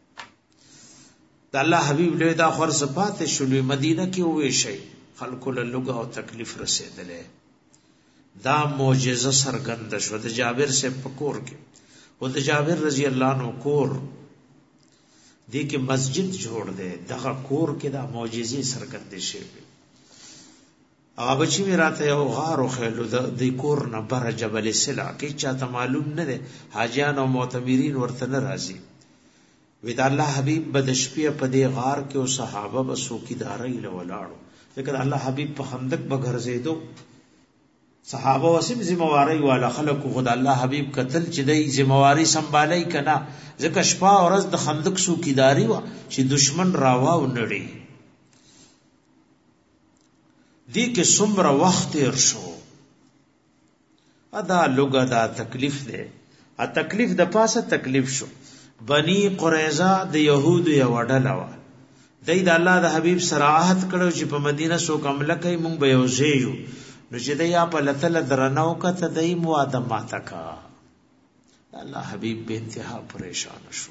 د الله حبيب له دا خور صفات شلوي مدینه کې وې شي خلکو له لوګه او تکلیف رسیدلې دا معجزه سرګند شو د جابر سے پکور کې او د جابر رضی الله عنه کور دې کې مسجد جوړ دے دغه کور کې دا معجزې سرګند شي هغه بچی می راته یو غار او خېلو د کور نه بر جبل سلا کې چاته معلوم نه ده حاجیان او معتمرین ورته نه راځي ودا الله حبیب بد شپې په دې غار کې او صحابه به څوکیداري لولاړو ځکه الله حبیب په خندق به ګرځېدو صحابه وسیم ذمہواری والا خلق خدا الله حبیب قتل چې دی ذمہواری سنبالای کنا ځکه شپه او ورځ د خندق څوکیداري وا چې دشمن راواو نړي دی کې څومره وخت تیر شو ادا لوګه دا تکلیف دی ا تکلیف د پاسه تکلیف شو بنی قریظه د يهودو یو ډله وا دای د الله د حبیب صراحت کړو چې په مدینه سو کمل کوي مونږ به یوځیو نو چې دای په لتل درناو کته دای مو ادم ماته کا الله حبیب به انتها پریشان شو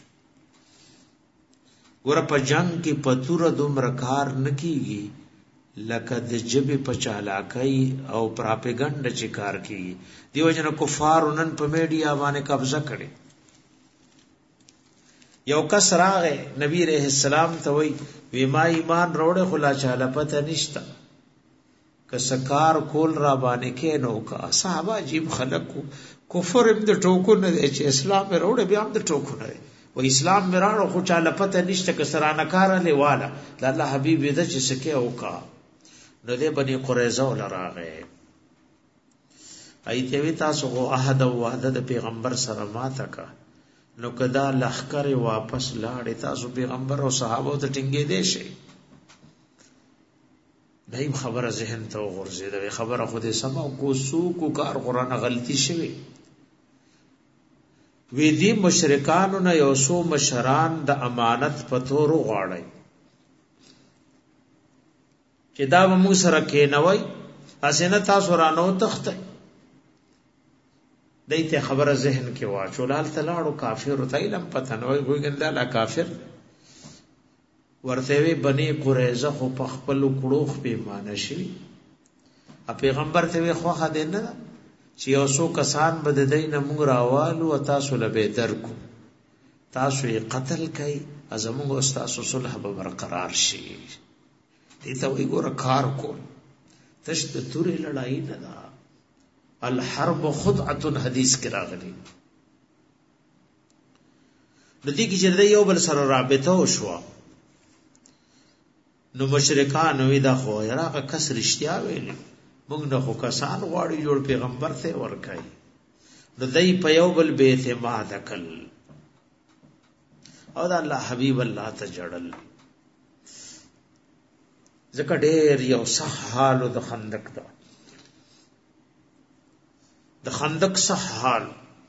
ور په جنگ کې پتور دومره کار نکېږي لکه د جبه په چالاکۍ او پراپګاندا چې کار کوي دیو جن کفار نن په میډیا باندې قبضه کړي یو کس راغې نبی رحم السلام ته وی ما ایمان روړې خلا چاله پته نشتا کسکار کول را باندې کې نو کا صحابه عجیب خلق کفر د ټوکو نه چې اسلام روړې بیا د ټوکو نه و اسلام میراړو خو چاله پته نشته کسرانه کار له والا د الله حبیب دې چې سکه او کا نو دې بني قریظه ولراغه ایته وی تاسو غو عهد او وعده د پیغمبر سره ماته کا نو کدا لخر واپس لاړې تاسو پیغمبر او صحابه ته ټینګې دي شي دایم خبره ذهن ته ورزيده خبره خو دې سم او کو سو کو کار قران غلطي شوی وی دي مشرکانو نه یو سو مشران د امانت پتورو غاړي چې دا مو سره کې نوای اسنه تاسو رانو تخته دایته خبره ذهن کې واچولال تلاړو کافر ته علم پته نوای ګوګندا لا کافر ورته وی بني قریظه خو په خپل کړوخ په مان شي پیغمبر ته وی خو خا دین نه چې اوسو کسان بد دین موږ راوالو او تاسو له به درکو تاسو یې قتل کړي ازموږ استاد صلح به برقرار شي دې ته وی ګور کار کول تش د تورې لړای نه دا الحرب خدعه حدیث کې راغلي د دې کې چې یو بل سره رابطه وشو نو مشرکان وی دا خو یراغه کس رښتیا ویل موږ نه خو کسان غواړي جوړ پیغمبر ته ورکای نو دای په یو بل به اعتماد کړ او دا الله حبیب الله ته جړل ځکه ډېر یو صح حال د خندق دا د خندق صح حال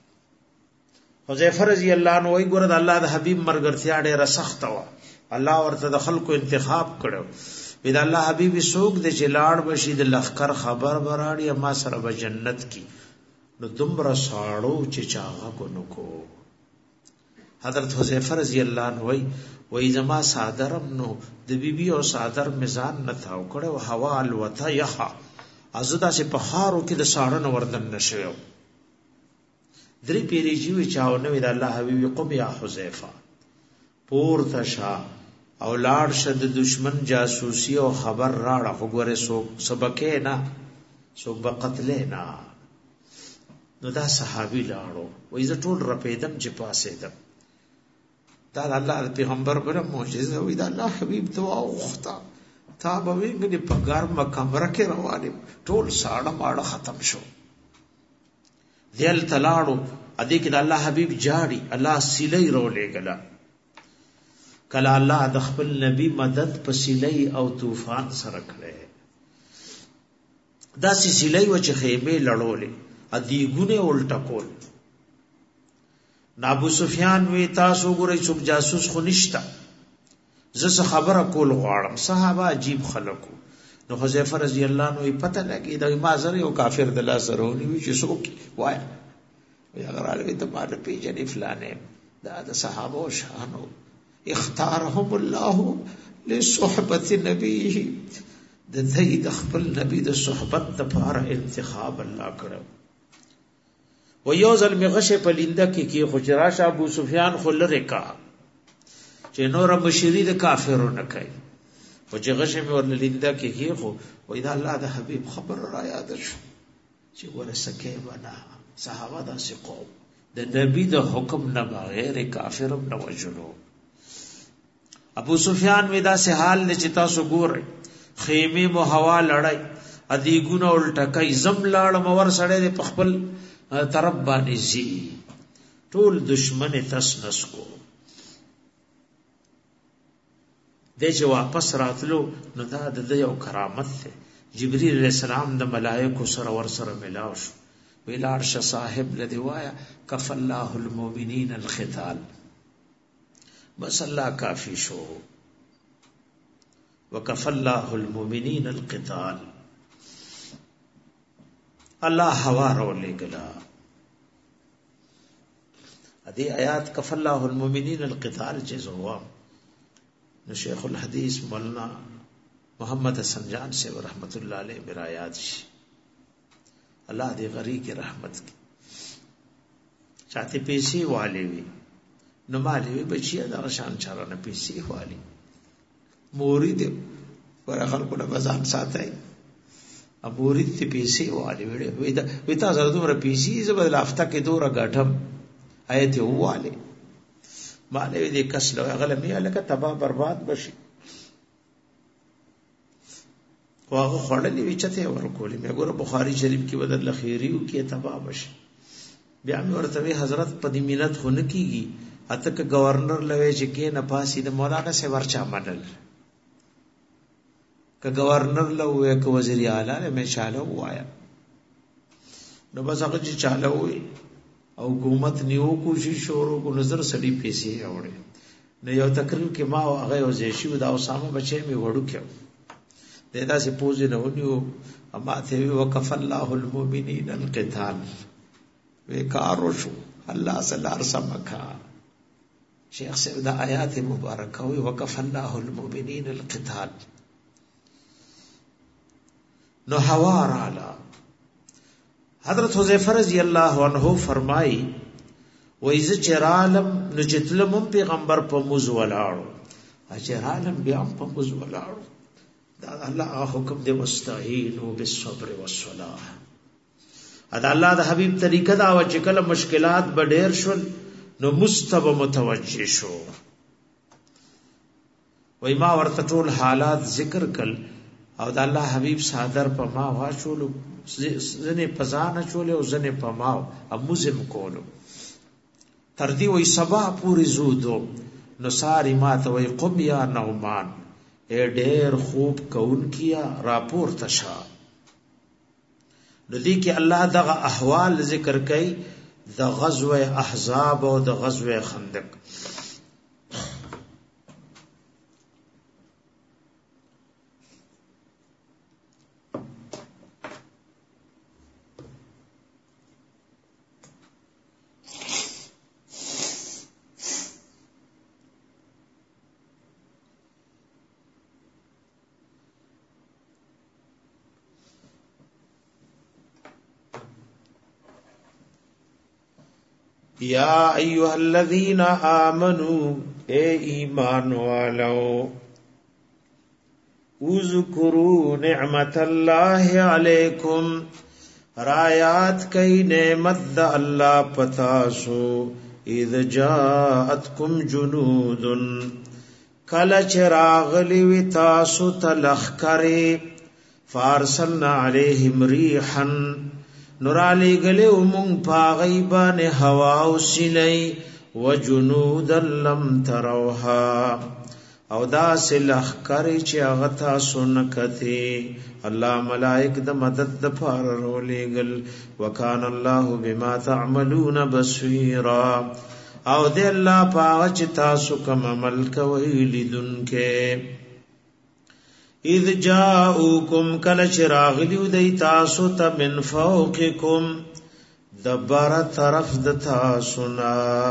حذیفه رضی الله عنه وی ګور د الله د حبیب مرګرتیا ډېر سخت و الله ورته د خلکو انتخاب کړو وی د الله حبیب سوق د جلاړ بشي د لخر خبر براړي ما سره به جنت کی نو دومره ساړو چې چاغه کو نو کو حضرت حذیفه رضی الله عنه وی زما صادرم نو د بیبي او صادر میزان نه تاو کړو هوا الوتا یحا ازدا سے پخارو کې د ساړن وردن نشو درې پیری جیو چاو نو د الله حبیب قم یا حذیفه پور تشا او لاړ شد دشمن جاسوسی او خبر راړه وګوره سو سبکه نه سو بقتله نه نو دا صحابي لاړو وای ز ټول رپیدم چې پاسه دم دا الله پیغمبر پر معجزه وای دا الله حبیب دعا وخته تا به وینګي په ګرمه کمره کې روانه ټول ساړه ماړه ختم شو دل تلاړو ادي کې د الله حبیب جاړي الله سیلې رولې غلا کله الله د خپل نبی مدد په سیلې او طوفان سره کړي دا سیلې و چې خیمه لړولې ادي ګونه الټا کول ابو سفیان وی تاسو ګورئ څوک جاسوس خو نشتا زه خبره کول غواړم صحابه عجیب خلکو نو حذیفه رضی الله عنه پته لګی دا ما زره یو کافر د الله سره ونی وی چې څوک وای اگر علي ته ما په پیجن فلانه دا د صحابه او شانو اختارهم الله لصحبت نبیه د دې د خپل نبی د صحبت لپاره انتخاب الله کړو و یو ځل می غشه په لینده کې خجراش ابو سفیان خلره کا چې نور مشری د کافرو نه کوي او چې غشه می ور لینده کې خو وای دا الله د حبیب خبر را یاد شو چې ورسکه بنا صحابه د سقو د نبی د حکم نه بغیر کافرم نه وجلو ابو سفیان ودا سه حال نه چې تاسو ګورئ خیمه مو هوا لړای ادیګونه الټکای زم لاړ مور سړی په خپل طرف باندې زی ټول دشمن تس نس کو د چې واپس راتلو نو دا د یو کرامت ده. جبرئیل علیہ السلام د ملائکه سره ور سره ملاو شو ویلار ش صاحب لدی وایا کف الله المؤمنین القتال بس الله کافی شو وکف الله المؤمنین القتال الله هوا رو لګلا ادي آیات کف الله المؤمنین القتال چې زوا نو شیخ الحدیث مولانا محمد حسن جان سے رحمت الله علیه برایات شي الله دې غری کی رحمت کی چاته پیسې والے وي نو مالې وي بچیا دا شان چارانه پیسې والی موري دې ور خلکو نه بزان ساتي ابوري دې پیسې والی وي دا وتا زره دومره پیسې زبر لافته کې دوره غټم آیت والی مالې دې کس له غلمي الکه تباہ برباد بشي واغه خړلې وچته ورکولې مې ګوره بخاری شریف کې بدل لخيريو کې تباہ بشي بیا مې ورته حضرت پدې مینت هونه کیږي اته ک گورنر لوي چې کې نه پاسي د مولانا سے ورچا منل ک گورنر لوي ک وزیر اعلی مې چاله وایا نو بس هغه چې چاله وي او حکومت نیو کوشش شروع کو نظر سړي پیسې راوړي نو یو تقریر کې ما هغه او زیشي دا اسامه بچي مې وړو کې دا سه پوزې نه ونیو اما ته وکف الله المؤمنین القتال وکارو شو الله سلار سمکا شیخ صاحب دا آیات مبارکه وی وکف الله المؤمنین القتال نو حوار علی حضرت حذیفه رضی الله عنه فرمای و اذ چرالم نجتلم پیغمبر په موز ولاړو اجرالم بیا په موز ولاړو دا الله حکم دې واستعینوا بالصبر والصلاه ادا الله د حبیب طریقه دا او چې کله مشکلات بډیر شول نو مستب متوجه شو وای ما ورته ټول حالات ذکر کړ او د الله حبیب صادر په ما واچول زنه پزانه چول او زنه په ما اموزم کولو تر دې وای سبا پوری زودو نو ساری ماته وای قم یا نعمان اے ډیر خوب کون کیا راپور تشا نو دی کې الله دغه احوال ذکر کوي د غزوه احزاب او د غزوه خندق یا ایها الذین آمنوا اے ایمان والو اذکروا نعمت اللہ علیکم رایات کئی نعمت دا اللہ پتاسو اذ جاءتکم جنود کلچ راغلی تاسو تلخکری فارسلنا علیہم ریحا نورالی گلے امونگ پاغیبان ہوا سلی وجنودا لم تروها او دا سلخ کری چی اغتا سنکتی اللہ ملائک دا مدد دا پار رولی گل وکان اللہ بما تعملون بصیرا او دے اللہ پاغچ تاسو کم عمل کوئی لدن کے اذ جاؤکم کل چراغلیو دی تاسو تا من فوقکم دبر طرف د تاسونا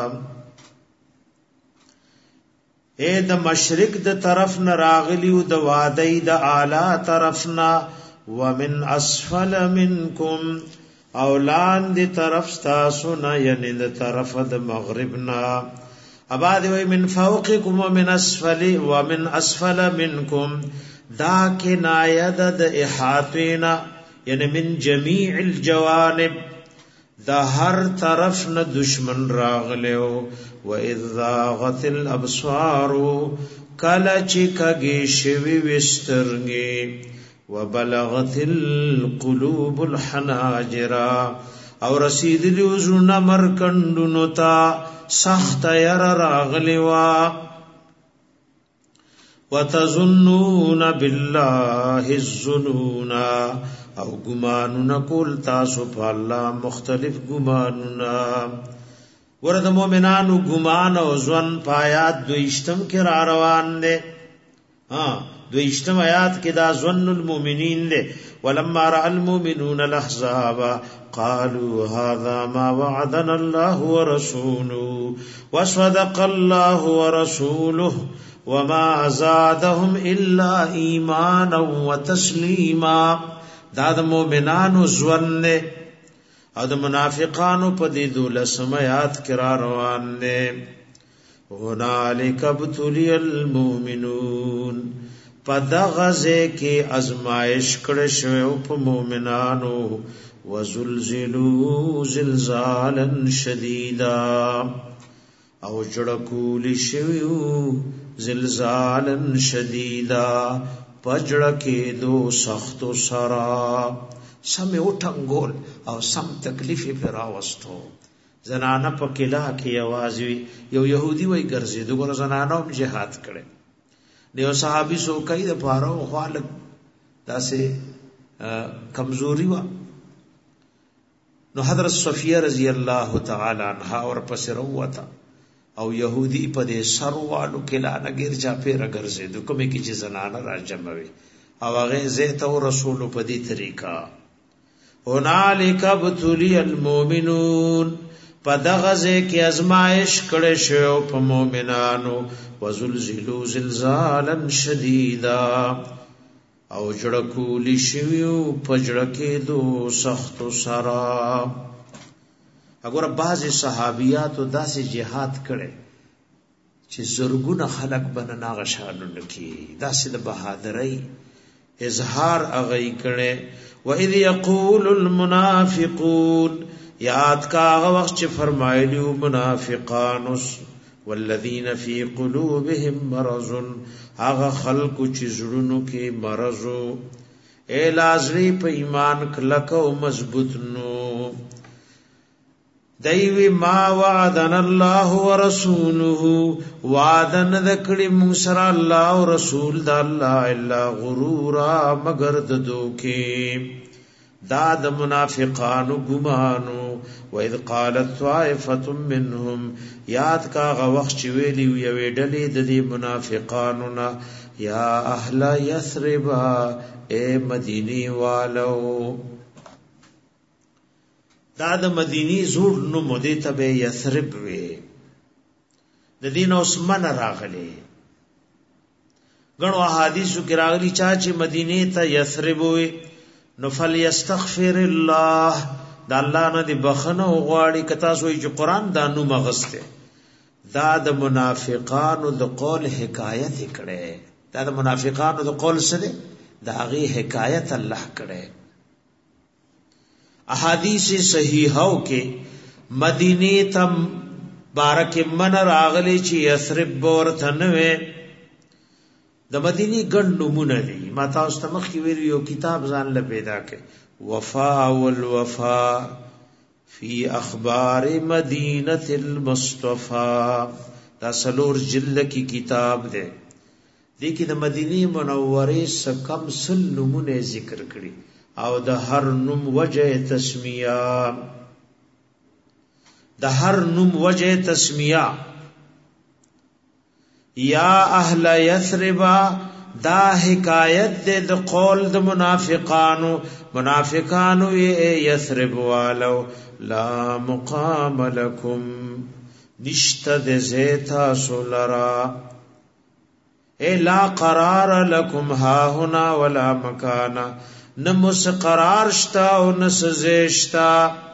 اے د مشرق د طرف نه راغلیو د وادی د اعلی طرف نه ومن اسفل منکم اولان دی طرف تاسو نه یعنی د طرف د مغرب نه اباد وی من فوقکم ومن اسفل منکم دا کنایه د احاطینا یعنی من جمیع الجوانب دا هر طرف نه دشمن راغلو و اذ ذاغت الابصار کله چې کږي شوي وسترګې وبلغت القلوب الحناجر او رسیدلی وزرونه مرکندونو ته سخت ير راغلی وا وتظنون بالله الظنون او ګمانونه کول تاسو په الله مختلف ګمانونه ورته مؤمنانو ګمان او ځوان پایات دویشتم کې را روان دي دویشتم آیات کې دا ظن المؤمنین دي ولما راى المؤمنون الاحزاب قالوا هذا ما وعدنا الله ورسوله وصدق الله ورسوله وما زادهم الا ایمانا وتسلیما دا د مؤمنانو ځوان دي او د منافقانو په دې دولسم آیات کې را روان دي هنالک ابتلی المؤمنون پدغزه کې ازمائش کړه شو په مؤمنانو وزلزلوا زلزالا شدیدا او جړکول شو زلزالا شدیدا پجړه کې دو سخت سرا سم وټنګول او سم تکلیف پر راوستو زنانه په کلا کې आवाज وی یو يهودي وای ګرځي دغه زنانو جهاد کړي دیو صحابي سو کوي د پاره خالق داسې کمزوري وا نو حضرت صفیه رضی الله تعالی عنها اور پس وروتا او يهودي په دې سروالو کلا نګیر چا پیر ګرځي د کومه کې چې زنانه راجموي او هغه زه ته رسول په دې طریقہ هنالک ابتلی المؤمنون پدغزه کې ازمائش کړه شو په مؤمنانو وزلزلوا زلزالا شدیدا او جړکول شیو پجړکې دو سخت سرا وګوره بعض صحابيات داسې جهاد کړي چې زرګونه خلق بننا غشانو نکی داسې د بهادرۍ اظهار اغی کړي وَإِذْ يَقُولُ الْمُنَافِقُونَ یاد کا هغه وخت چې فرمایلی منافقان والذین فی قلوبهم مرض هغه خلق چې زړونو کې مرض اے لازری په ایمان کلکو مضبوط نو دایوی ما وعدنا الله ورسوله وعدن ذکړي موږ سره الله او رسول د الله الا غرورا مگر د دوکي دا د منافقانو ګمانو وَإِذْ قَالَتْ طَائِفَةٌ مِّنْهُمْ یاد کا غ وخت چې ویلی یو ډلې د دې منافقانو نا یا اهل یثرب اے مدینی والو دا د مدینی زور نو مودی ته یثرب وی د دین عثمان راغلی غنو احادیثو کې راغلی چې مدینه ته یثرب وی نفل یستغفر الله دا الله نه دی بخنه غواړي کتا سوې چې قران دا نو مغسته دا د منافقانو د قول حکایت کړي دا د منافقانو د قول سره دا غي حکایت الله کړي احادیث صحیحو کې مدینه تم بارک من راغلی چې یثرب ورته نوې د مدینی ګڼ نمونه دي ما تاسو ته مخکې ویلو کتاب ځان له پیدا کړ وفا والوفا فی اخبار مدینه المصطفى دا سلور جلد کی کتاب ده دې کې د مدینی منورې سکم سل نمونه ذکر کړي او د هر نوم وجه تسمیه د هر نوم وجه تسمیه یا اهل یثرب دا حکایت د قول د منافقانو یثرب والو لا مقام لکم نشتد زیتا سولرا اے لا قرار لکم ها هنا ولا مکانا نمس قرار شتا و نسزشتا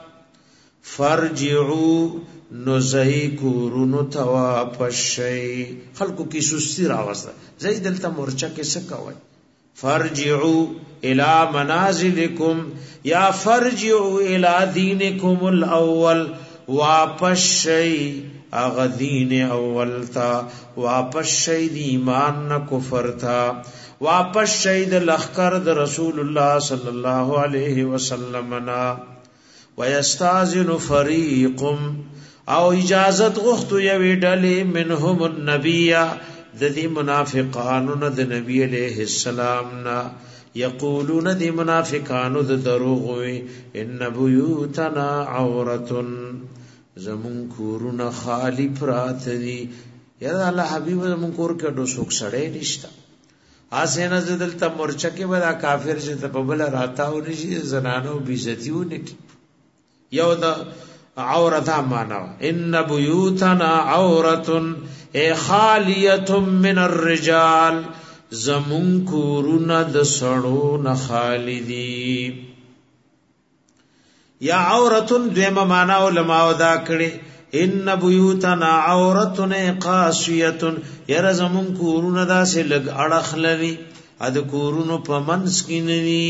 فرجعو نزهی کورونو تواپس شئی خلقو کی سستی راوستا زی دلتا مرچا کسا کوئی فرجعو الى منازلکم یا فرجعو الى دینکم الاول واپس شئی اغا دین اول تا واپس شید ایمان نا کفر تا واپس شید لخکر د رسول الله صلی الله علیه وسلم نا ويستاذن فريق او اجازت غختو یوی ډلې منهم النبي د دې منافقانو نه د نبی علیہ السلام نا یقولون دی منافقانو د دروغ وی ان بیوتنا عورت زمون کورونه خالی پرات دی یا الله حبیب زمون کور کې ډو سوک سړې نشتا اسنه زدل ته مرچه کې ودا کافر چې ته په بل راتاو نشي زنانو بیزتیونه یو د عورت معنا ان بیوتنا عورت ای خالیه من الرجال زمون کورونه د سړو نه خالدی یا عورتن دیمه معنا علماء دا کړي ان بیوتنا عورتن قاسیه ير زمون کورونه دا سه لګ اڑخلوي اد کورونو په منس کې نوي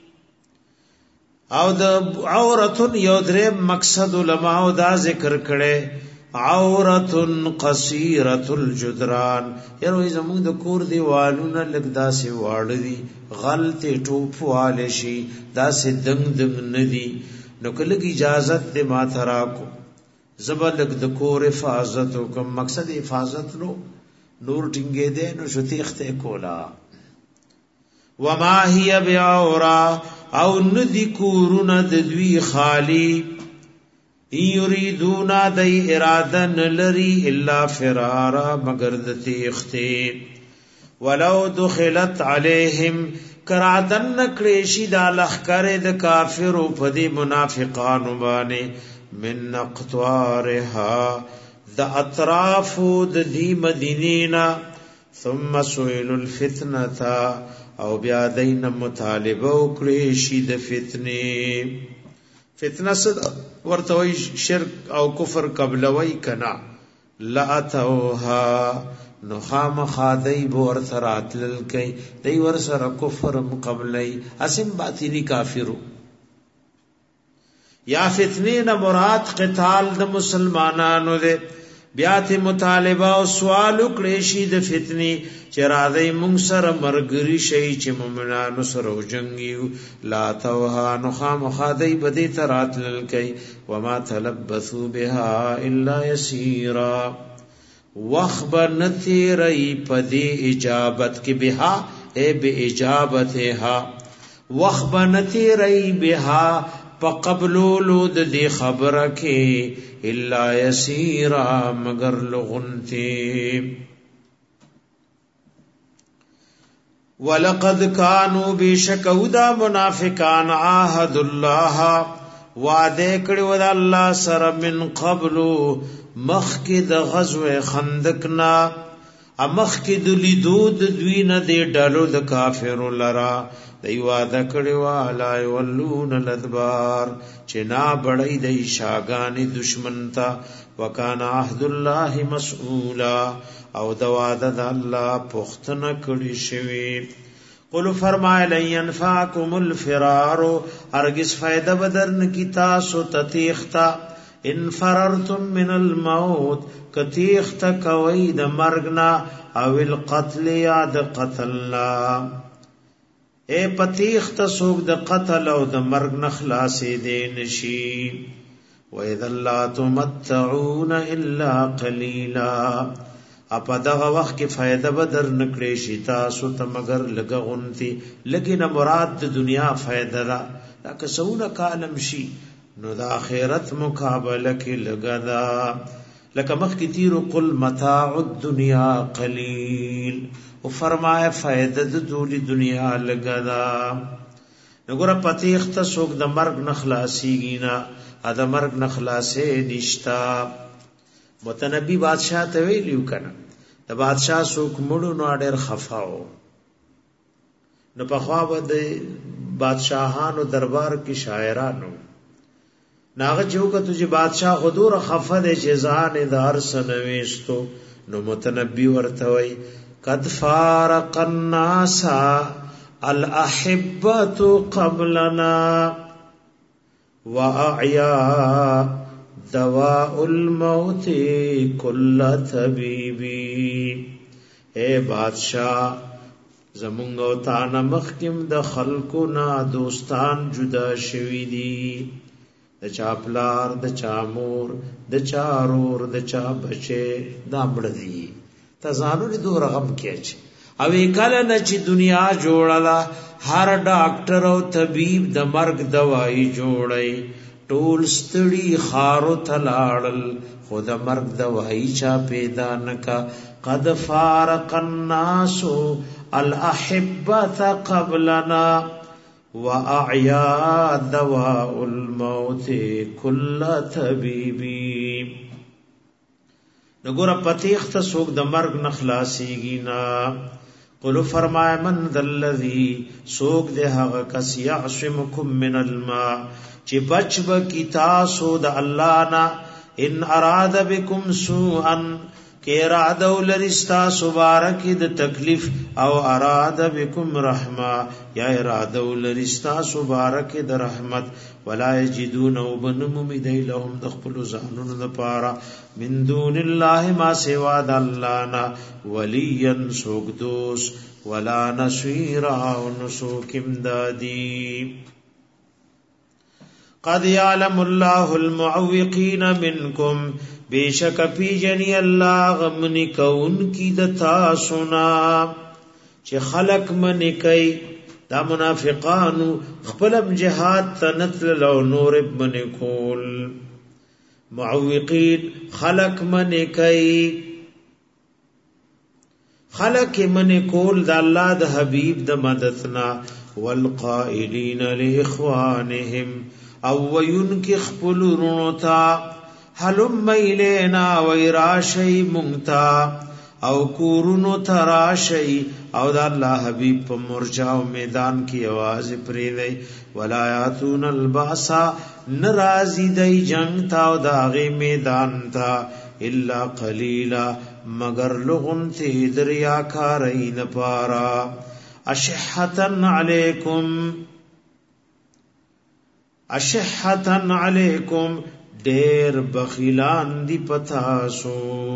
او د عورتن یو درې مقصد علماء دا ذکر کړي عورتن قصیرۃ الجدران یره زموږ د کور دیوالونه لګ داسې واړوي غلطه ټوپ والے شي داسې دنګ دنګ ندي نو کله کی اجازه دې ما تراکو زبلک د کور حفاظت کوم مقصد حفاظت نو نور ټینګې دې نو شتیخته کولا وما هي بعورا او ندی کورونه د دوی خالی یریدون دای ارادن لری الا فرارا مگر د تیخته ولو دخلت علیہم کرادن نکلیشی دا لخکر د کافر او پدی منافقان باندې من اقطارها د اطراف د دی مدینینا ثم سئل الفتنه او بیا دین مطالبه وکلیشی د فتنه صد ورتوي شرک او کفر قبلوي کنا لا اتوها نو خام خادای بور سراتل کای دی ور سره کفر قبلای اسم باطنی کافرو یا فتنین مراد قتال د مسلمانانو دے بیات مطالبه او سوال کړي د فتنی چرادای مونږ سره مرګري شي چې مومنانو سره جنگیو لا توها نو خام خادای بدی تراتل کای وما تلبثوا بها الا يسيرا وخبنتی رئی پدی اجابت کی بها اے بی اجابتها وخبنتی رئی بها پقبلولو د دی خبره کې الا یسیرا مگر لغنتی ولقد كانوا بشکودا منافقان عهد الله وعده کړو د الله سره من قبل مخکې د غزوه خندق نا مخکې د لیدود دوی نه دی ډالو د کافر لرا دی وعده کړو الا ولون الادبار چې نا بړی د شاګانی دشمن تا وکانا عهد الله مسئولا او د وعده د الله پختنه کړی شوی قل فرمایل ينفعكم الفرار ارگس فائدہ بدرن کی تاسو تتیختا ان فررتم من الموت کتیخت کوي د مرګنا او القتل یا د قتلنا اے پتیخت سوق د قتل او د مرګ نخلاصې دې نشي واذا لا تمتعون الا قليلا اپا دغه وخت کې فائدہ بدر نکړې شي تاسو ته مگر لګونتي لګینه مراد د دنیا فائدہ را لکه سونه کالم شي نو د اخرت مقابله کې لګدا لکه مخ کې تیر قل متاع الدنيا قليل او فرمایا فائدہ د دنیا لګدا نګور پتیخ ته سوق د مرګ نخلاصيږي نه ا د مرګ نخلاصې نشتا متنبی بادشاہ ته ویلیو کنه د بادشاہ سوک مړو نو ډېر خفاو نو په خوا بده بادشاہانو دربار کې شاعرانو ناغه چوکه چې بادشاہ حضور خفه د جزان دار سنويستو نو متنبی ورته وی قد فارق الناس الاحبه قبلنا واعيا دواء الموت کل طبیبی. اے بادشاہ زمونږ او تانه مخکم د خلکو نا دوستان جدا شوی دي، د چا پلار، د چا مور، د چا رور، د چا بچه دا مړ دي. تزانو دې رغم کېچ او کله نه چې دنیا جوړلا هر ډاکټر او طبيب د مرګ دوايي جوړي، ټول ستړي خارو تلاړل خود مرګ دوايي چا پیدا نکا. قد فارق الناس الاحبه قبلنا واعيا دواء الموت كل طبيبي. نګور پتیخ ته سوق د مرګ نخلاصيږي نا. قلو فرمائے من دلذی سوق دے هغه کس یعصمکم من الماء چې بچ بکی تاسو د الله نا. ان اراد بكم سوءا کې اراده ولرستا سبارک د تکلیف، او اراده بكم رحمه یا اراده ولرستا سبارک د رحمت. ولا یجدون وبنم دی لهم د خپل ځانونو د پاره من دون الله ما سوا د الله نا ولیا سوق دوس ولا نصيرا ونسوک امدادی. قد يعلم الله المعوقين منكم بیشک پی جنی اللہ غمنی کون کی دتا سنا چه خلق منی کئی دا منافقانو خپلم جہاد تنتل لو نور منی کول. معوقین خلق منی کئی، خلق منی کول دا اللہ دا حبیب دا مددنا. والقائلین لإخوانهم او وین کی خپل رونتا حلم ایلینا ویراشی منگتا او کورونو تراشی او دا اللہ حبیب پا مرجاو میدان کی آواز پریدی. ولا یاتون الباسا نرازی دی جنگ تا او داغی میدان تا الا قلیلا مگر لغن تی دریاکارین پارا. اشحتن علیکم ډیر بخیلان دی پتاسو.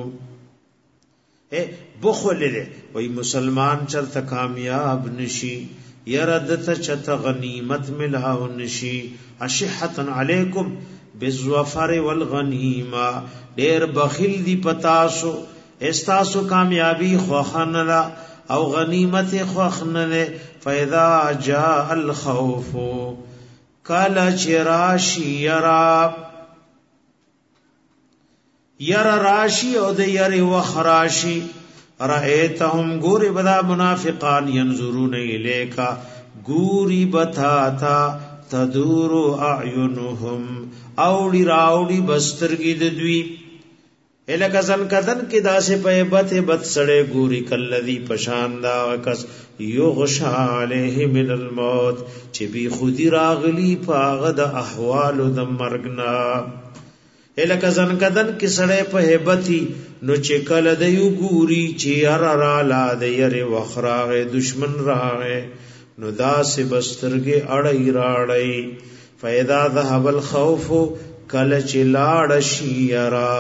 بخل دے وی مسلمان چرتا کامیاب نشی یردت چتا غنیمت ملاو نشی. اشحتن علیکم بالظفر والغنیمہ ډیر بخیل دی پتاسو، استاسو کامیابی خوخنلا او غنیمت خوخنلے. فاذا جاء الخوف کالا چراشی یر راشی او د یر وخراشی. رأیتهم گوری بدا منافقان ینظرون الیکا گوری بتاتا تدور اعینهم اوڑی راوڑی بسترگی ددوی. الکا زنکدن کی دا سے پیبت بت سڑے گوری کالذی پشاندا وکس یغشا علیہ من الموت چی بی خودی راغلی پاغد احوال د مرگنا. الکا زنکدن کی سڑے پیبتی نو چی کل دیو گوری چی یر رالا دیر وخراغ دشمن راغ نو دا سے بسترگی اڑی راڑی. فیدا ذهب الخوف کل چی لاڑ شیرا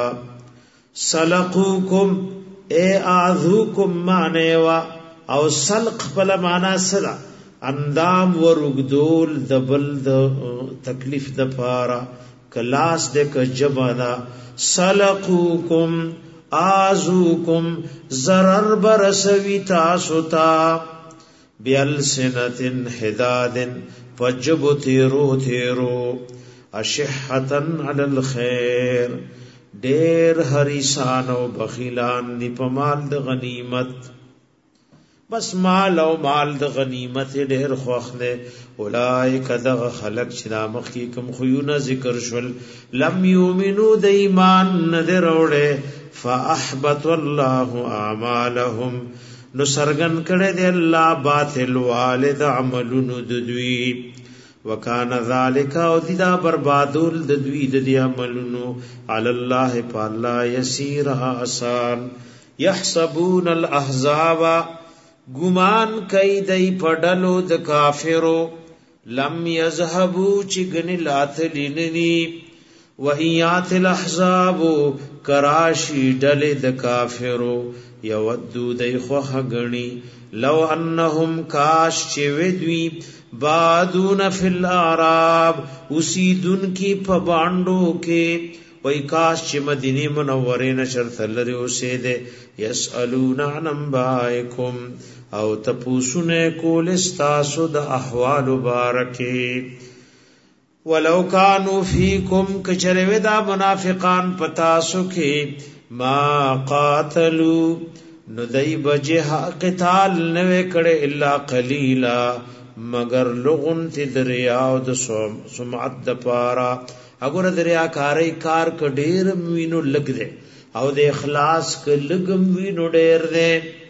سلقوکم اے آذوکم مانیوا او سلق پلا مانا سلا اندام ورگدول دبل د تکلیف د پارا کلاس دے که جبا دا. سلقوکم آذوکم ضرر برسوی تاسوتا بیالسنت حداد پجب تیرو تیرو. اشحتن علی الخیر دیر حریسان و بخیلان دی پمال د غنیمت. بس مال او مال د غنیمت ډیر خوخ دے. اولائک دغ خلق چدا مخی کم خیون ذکر شل لم یومنو د ایمان ندر اوڑے فاحبط اللہ اعمالهم نو سرگن کڑے دے اللہ باطل والد عملونو ددوی. وکان ذالک او دیدا بربادول ددوی ددی عملونو علی اللہ پا اللہ یسیر آسان. یحسبون الاحزاب گمان کئی دی پڑلو د کافرو لم یذهبو چگن لاتلیننی وَإِيَّاتِ الْأَحْزَابُ کراشی ڈلے د کافرو یودو دی خوخ گنی لو انہم کاش چویدوی بادون فی الاعراب اسیدن کی پبانڈو کے وی کاش چی مدینی منورین شرط لری اسیدے یسألون عن انبائکم او تپوسنے کول استاسو د احوال بارکی ولو کانو فیکم کچروی دا منافقان پتاسو کے ما قاتلو ندی بجہ قتال نوے کڑے الا قلیلا مگر لغن تی دریاو د سمعت د پارا اگر دریا کاری کار کډیر وینو لګ دے او د اخلاص ک لګم وینو ډیر دے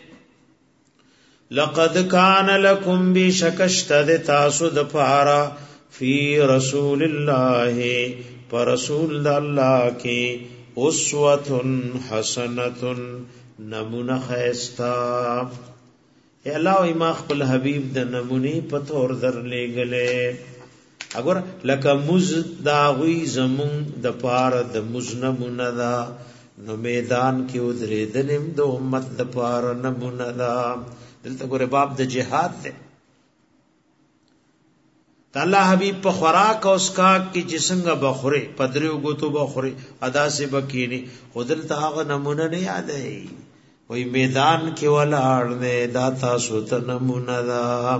لقد کان لکم بشکشت د تاسو د پارا فی رسول اللہ پر رسول د اللہ کی اسوة حسنة نمونه خیستا اے اللہ و ما خپل حبیب د نمونی پتور در لګلې اگر لکه مز داغوی زمون د پار د مز نمونه دا نو میدان کې ودرېدلم د امت د پار نمونه دا دلته ګوره باب د جهاد ده الله حبیب په خوراک او اسکاک کې جسنګ بخوري پدریو غوتو بخوري ادا سے بکینی خودل تا هغه نمونه نه یادای وی میدان کې ولاړ نه دا تاسو ته نمونه دا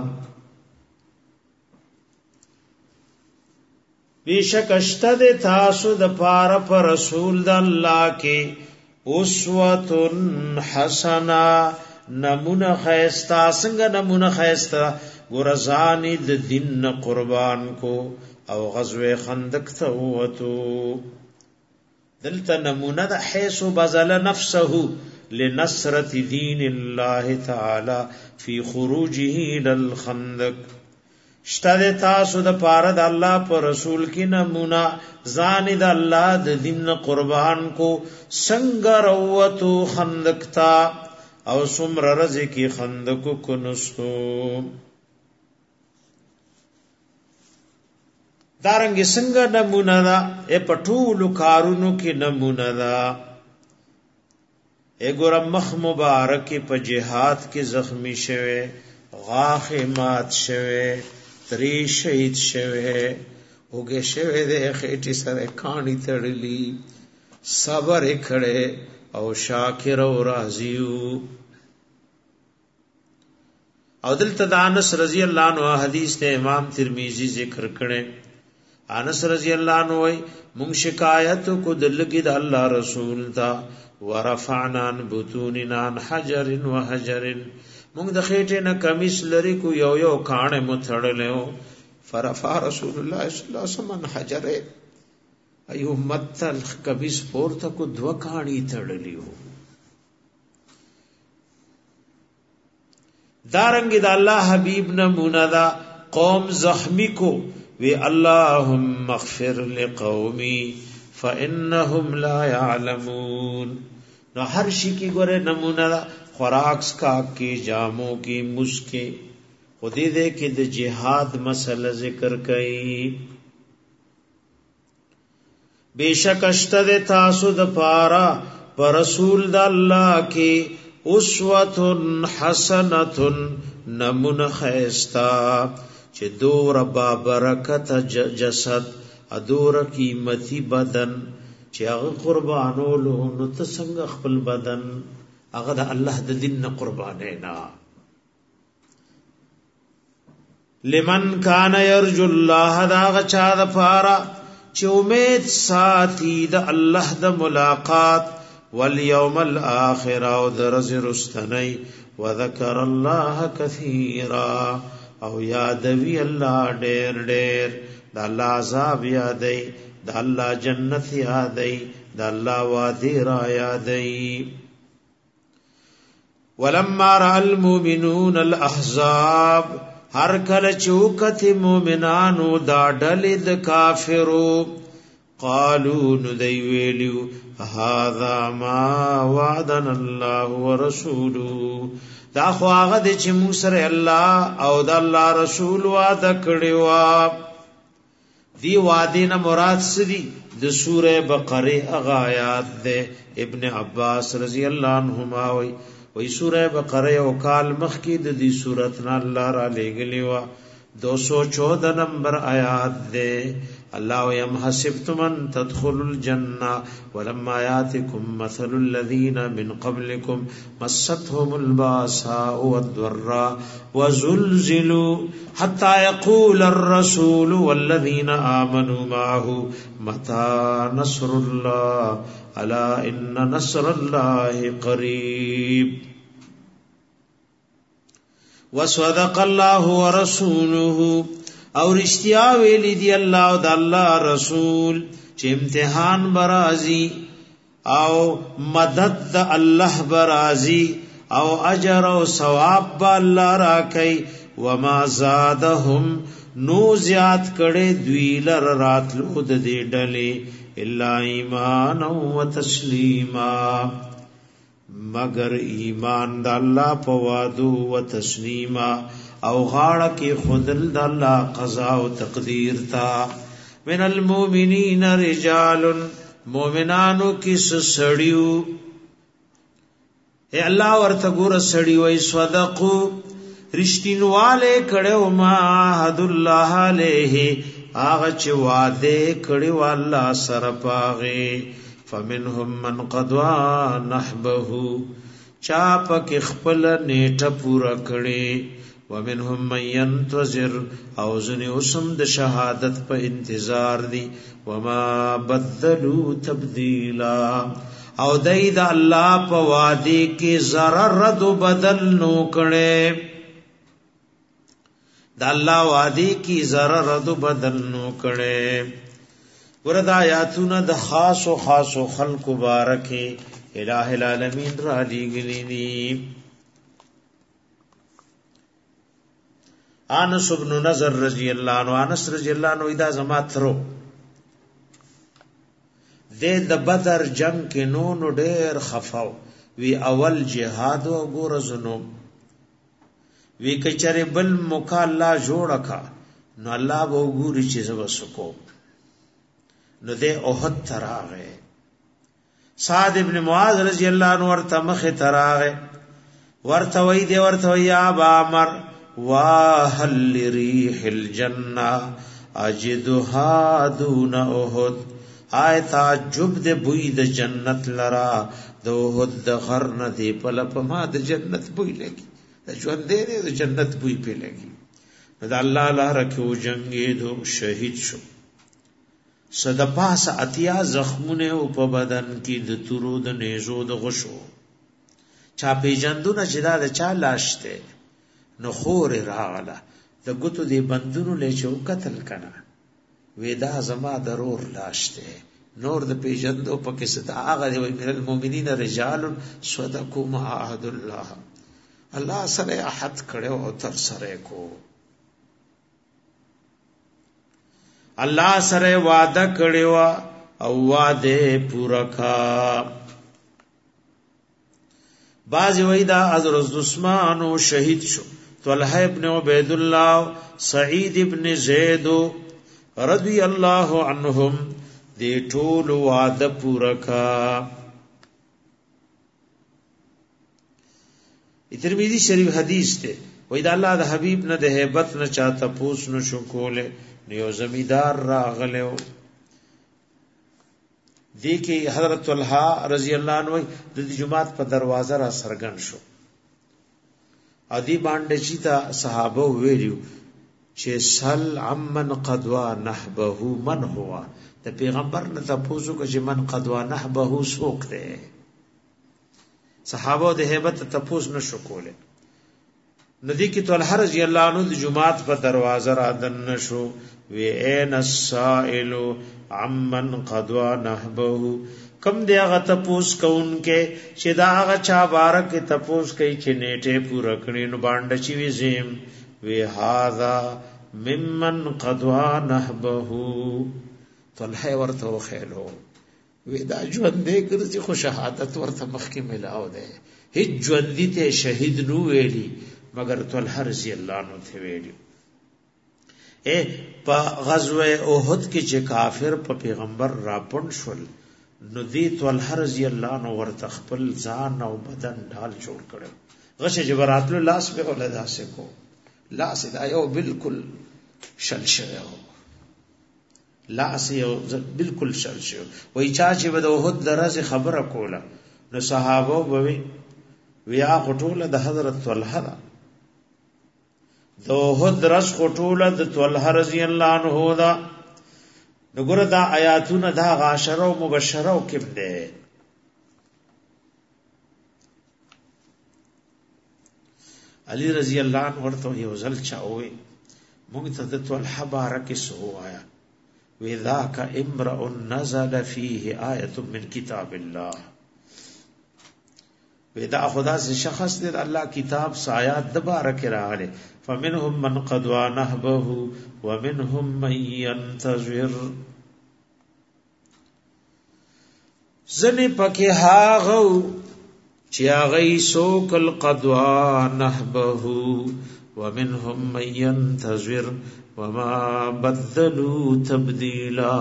بیشک اشتد تاسو د پار پر رسول د الله کې اسوه حسنه نمونه خیستا څنګه نمونه خیستا ګورزانی د دین قربان کو او غزوه خندق ته وته دلته نمونه د حيث بذل نفسه لنصرت دین الله تعالی فی خروجه الى الخندق شتد تاسو د پاره د الله پر رسول کی نمونه ځان د الله د دین قربان کو څنګه روتو خندق تا او سمر رزق کی خندق کو نستو دارنګ څنګه نمونه دا اے پټول کارونو کې نمونه دا اے ګور مخ مبارک په جهاد کې زخمی شوه غاخ مات شوه تری شهید شوه وګه شوه د خېټي سره کانی تړلی صبر کړي او شاکر او راضیو او دلته د انس رضی الله عنه حدیث ته امام ترمذی ذکر کړي انس رضی اللہ عنہ وی مونږ شکایت کو دلګي د الله رسول تا ورفعنا عن بطوننا عن حجر وحجر مونږ د خېټه نه کمیس لري کو یو یو کانه متړلو فرفع رسول الله صلی الله علیه وسلم حجر ایو متل کمیس پورته کو دو کانی تړلیو دارنګ د الله حبیب نمونه دا قوم زخمی کو وی اللهم اغفر لقومی فانهم لا يعلمون نو هر شي کی ګوره نمونه خوراک کا کی جاموں کی مسکے خودی دے کہ د جہاد مسئلہ ذکر کئی بیشک اشتد تاسو د پارا پر رسول د الله کی اسوه حسنه نمونه خیستا چې دور با برکت جسد ادور قیمتي بدن چې هغه قربانولو نو ته څنګه خپل بدن هغه د الله د دین قربانینا لمن کان یرجو الله دا غچا د پارا چې امید ساتي د الله د ملاقات والیوم الاخر او درز رستنی وذکر الله کثیرا او یادوی الله ډیر ډیر د الله عذاب یادای د الله جنت یادای د الله وادي را یادای ولما را المؤمنون الاحزاب هر کله چوکت مومنانو دا ډلې د کافرو قالو ندی ویلو هذا ما وعدنا الله ورسوله دا خو هغه د چې موږ سره الله او د الله رسول وعده کړی و دی وعده نه مراد سدي د سوره بقره اغا آیات ده. ابن عباس رضی الله عنهما وی سوره بقره او کال مخکی د دې سورۃ نه الله را لګلی و 214 نمبر آیات ده. الله یم حسبتم ان تدخلوا الجنه ولما ياتكم مثل الذين من قبلكم مستهم الباساء والضراء وزلزلوا حتى يقول الرسول والذين آمنوا معه متى نصر الله الا ان نصر الله قريب. وصدق الله ورسوله او رشتیا ویلی دی الله او د الله رسول چې امتحان برازي او مدد د الله برازي او اجر او ثواب به الله راکي. وما زادهم نو زیات کړي دوی لر راتلو د دې ډلې الا ایمان او تسلیما مگر ایمان د الله په وادو او تسلیما او غاړه کې خودل د الله قضا او تقدیر تا. من المؤمنین رجال مؤمنانو کې سړیو اے الله ورته ګور سړی وای صدقو رښتینواله کړو ما حد الله علیه هغه چې وعده کړو الله سره پاغه. فمنهم من قضا نحبه چا پک خپل نیټه پورا کړي. ومنهم من ينتظر او ځنې اوسم د شهادت په انتظار دي. وما بدلوا تبديلا او دای د الله په وعده کې ضرر رد بدل نو کړي. د الله وعده کې ضرر رد بدل نو کړي. وردا آیاتونه د خاص او خلق مبارکه الہ العالمین را لګلی دي. انس بن نضر رضی الله عنه انس رضی الله عنه دا زما ترو د بدر جنگ کې نو ډېر خفاو وی اول جهاد او ګورزنو وی کچره بل مکالا جوړکا نو الله به ګوري چې زو سکو نو د احد تراغه. سعد ابن معاذ رضی الله عنه ورته مخه تراغه ورته وی دی ورته یا بامر واهل ريح الجنه اجدها دون احد. آی تعجب د بوی د جنت لرا د احد د غرن دی پل په ما د جنت بوی لګي د ژوند دی د جنت بوی په لګي. د الله لاره کې جنگي دو شهید شو. صد پاس اتیا زخمونه او په بدن کې د تورو د نېزو د غشو چا پیجندونه چې دا د چا لاشته نو خور راغله د ګوتو دی بندونو له چو قتل کنا ودا زما ضرور لاشته نور د پیجندو پکې صدا هغه دی من المؤمنین رجال صدقوا ما عهد الله الله سره عهد کړو او تر سره کو الله سره وعده کړو او وعده پورا کا. باز ویدا حضرت عثمان او شهید شو. طلحه ابن عبید الله سعید ابن زید رضی الله عنهم دې ټول وعده پورا کا. ترمذی شریف حدیث ته ویدا الله د حبیب نه د hebat نه چاته پوس نو شو کوله نیو زمیدار راغلو دی کې حضرت طلحه رضی الله عنه د جمعات په دروازه را سرګن شو. ادي باندې چې تا صحابه ویلو چې سل عمن قدوا نحبه من هو د پیغمبر نه تاسو کو چې من قدوا نحبه سوق ده. صحابه د hebat تاسو نشو کوله. ندی کی طلحه رضی الله عنه د جمعات په دروازه را دن شو وی این السائل عمن قدوا نحبه کم دی هغه تپوس کونکه چې دا هغه چا بارک تپوس کوي چې نیټه پورا کړي نو باندې چې وی زم وی هاذا ممن قدوا نحبه. طلحه ورته خېلو وی دا ژوند دې کړي چې خو شهادت ورته مخکې ملاو ده هیڅ ژوند دې شهید نو ویلي مگر طلحه رضی الله عنه ته ویلي په غزوه احد کې چې کافر په پیغمبر راپون شول نو دی طلحه رضی الله عنه ورته خپل ځان او بدن ډال جوړ کړو غشه جبراتلو لاس به ولدا سکو لاس دا یو بالکل شل شوی لاس یو بالکل شل شوی وای چا چې د احد درځ خبره کوله نو صحابه بوي ویا غټوله د حضرت طلحه د احد درس غټوله د طلحه رضی الله عنه دا نګور دا آیاتونه دا عاشره او مبشره او کوم ده علی رضی الله عنه ورته یو ځل چاوي موږ ته د طلحه بارک سو آیا وذاک امرؤ نزل فيه آیه من کتاب الله ودا خدا سے شخص دے اللہ کتاب سایات دبارک راغله فمنهم من قضى نهبه ومنهم من ينتظر زنی پکې هاغو چې هغه سوکل قضا نهبه ومنهم من ينتظر وما بدلوا تبديلا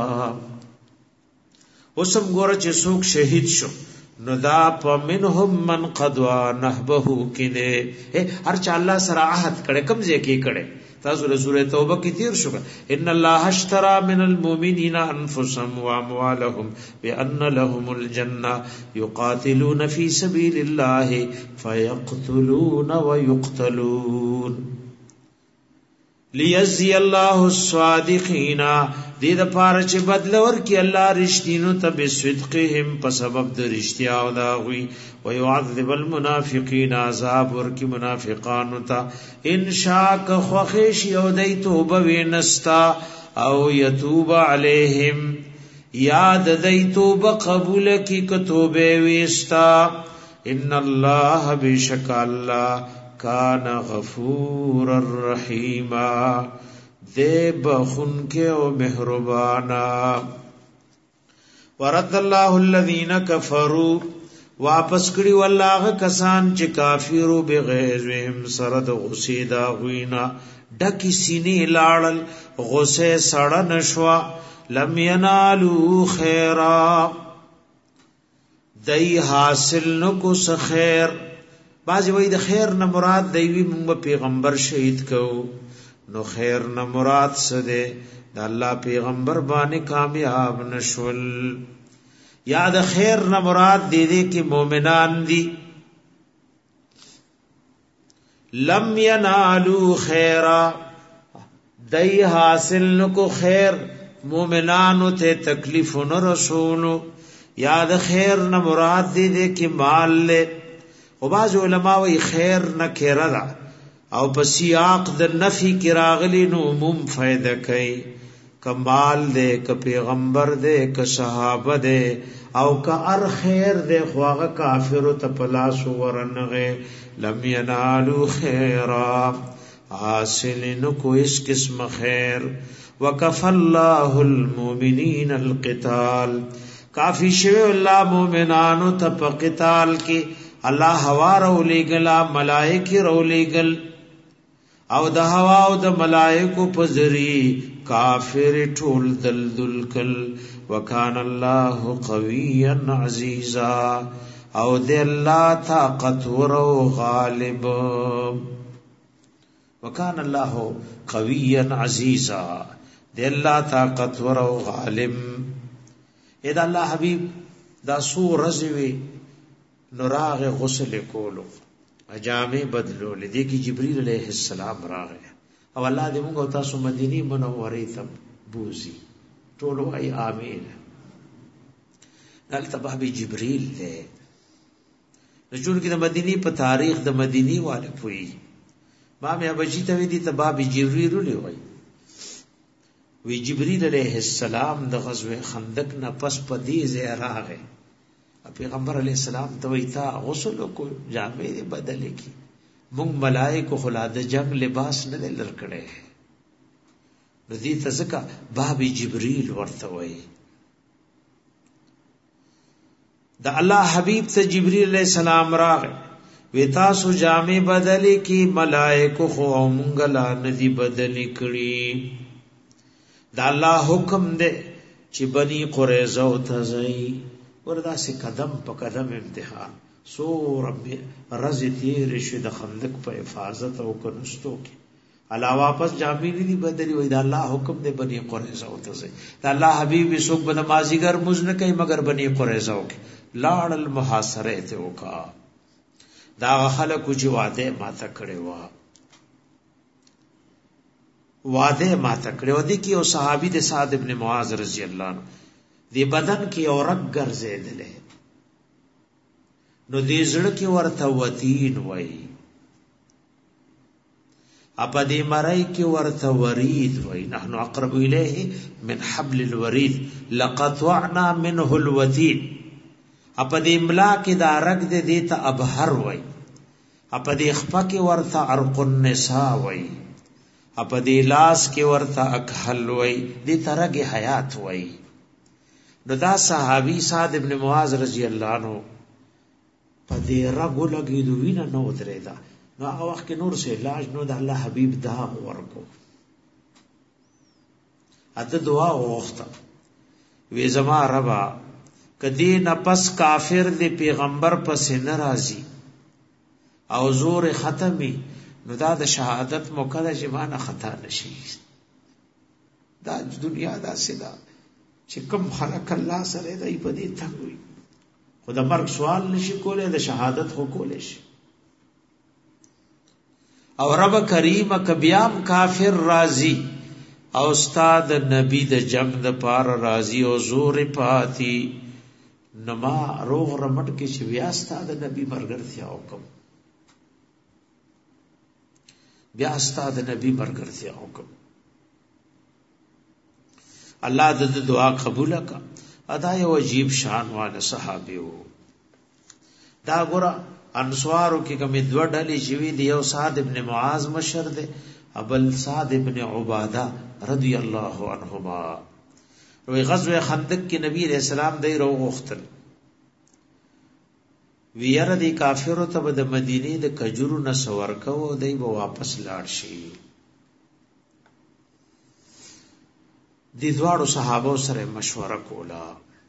وسم ګور چې سوک شهید شو نو دا په منهم من قضا نهبه کینه هر چا الله سره عهد کړي کوم ځای کې کړي تاسو سورۃ توبه کې تیر شو ان الله اشترى من المؤمنین انفسهم واموالهم بان لهم الجنه يقاتلون في سبيل الله فيقتلون ويقتلون ليجزي الله الصادقين دې د پاره چې بدل ورکړي الله رښتینو ته به صدقهم په سبب د رښتیا او دا وي او يعذب المنافقين عذاب ورکړي منافقانو ته ان شاء خوخش یو دای توبه وینستا او یتوب علیهم یاد دای توبه قبول کی کتوبه وستا ان الله بشک الله کان غفور الرحیم دے بخن کے او مہربانا ورد اللہ الذین کفروا واپس کړي والله کسان چې کافرو بغیظهم سرد غسیدا غوینا ډکی سینې لاړل غسه سړ نشوا لم ینالو خیرا دای حاصل نو کو خیر بعضی وای د خیر نه مراد دیوی موږ پیغمبر شهید کو نو خیر نه مراد څه ده د الله پیغمبر باندې کامیاب نشول یا د خیر نه مراد دې کې مؤمنان دي لم ینالو خیرا دای حاصل نکو خیر مؤمنانو ته تکلیف نه رسولو یا د خیر نه مراد دې کې مال له او باز علماء وی خیر نه کړه او په سیاق د نفی کې راغلی نو عموم فائدہ کوي کمال دے ک پیغمبر دے ک صحابه دے او ک ار خیر دے خواغه کافر ته پلاس ورنغه لم ینالو خیرا حاصل نو کو اس قسم خیر وکف الله المؤمنین القتال کافی شوی الله مومنانو ته په قتال کې الله هوا رو لګلا ملائکه رو لګل او د هوا او د ملائکو په ذری کافر ټول دلدل کل وکان الله قویا عزیزا او د الله طاقت ور او غالب وکان الله قویا عزیزا د الله طاقت ور او غالب اې دا الله حبیب دا سو رزوی نراغ غسل کولو اجامه بدلول دي کی جبريل عليه السلام راغه او الله دې موږ تاسو مدینی منورې ته بوزي ټول وای امين دلته به جبريل دې رجل کې د مدینی په تاریخ د مدینی والے پوي ما مې ابجی ته وی دي تباب جبريل وی جبريل عليه السلام د غزوه خندق نه پس په دې ځای راغه پیغمبر علیہ السلام تویتا غسل کو جامع بدل کی مونږ ملائکه خلا د جنگ لباس نه لړکړې ردی تزکا باب جبريل ورته وای د الله حبیب ته جبريل علیہ السلام راغ وتا سو جامع بدل کی ملائکه خو مونږ لا ندی بدل کړي دا الله حکم دے چې بنی قریظه او تزئی وردا سي قدم په قدم امتحان سو رب رضی تیر شو د خندق په حفاظت او کنستو کې علاوه واپس جامې نه دي بدلی وای دا الله حکم دے بنی قریظه او تزئی دا الله حبیب سوق بن مازیګر مزن کوي مگر بنی قریظه او کې لاړ المحاصره ته وکا دا خلکو چې وعده ماته کړي وعده ماته کړي و دي کې او صحابي د سعد ابن معاذ رضی الله عنه دی بدن کې اورک ګرځیدلې نو دې زړه کې ورته وتین وای اپا دې مړای کې ورته ورید وای نحنو اقرب الیه من حبل الورید لقطعنا منه الوتین اپا دې املا کې دا رګ دې ته ابهر وای اپا دې خپه کې ورته عرق النساء وای اپا دې لاس کې ورته اکحل وای دې ترګ حیات وای نو دا صحابي سعد ابن معاذ رضی الله عنه په دې رګو لګیدو وینا نو درېدا نو هغه وخت کې نور څه علاج نو د الله حبيب دا ورکو اته دعا وغوښته وی زما ربا کدی نفس کافر دی پیغمبر پس ناراضي او زور ختمي نو دا د شهادت موقع د جمانه خطا نشي دا دنیا دا سدا چې کوم خلق الله سره دی په دې تنګوي خدا مرګ سوال نشي کولای د شهادت خو کولای شي او رب کریم کبیام کافر راضی او استاد نبی د جنگ د پار راضی او زور پاتی نما روغ رمټ کې چې بیا استاد نبی مرګرتیا حکم بیا استاد نبی مرګرتیا حکم الله د دعا قبول کا ادا یو عجیب شان والا صحابي وو دا ګره انصارو کې کوم دوه ډلې شوي دی یو سعد ابن معاذ مشر دی ابل سعد ابن عباده رضی الله عنهما وی غزوه خندق کې نبی رسول سلام دی رو غختل ویره دی کافرو ته د مدینه د کجورو نه سور کو دی به واپس لاړ شي دی دواړو صحابه سره مشوره کولا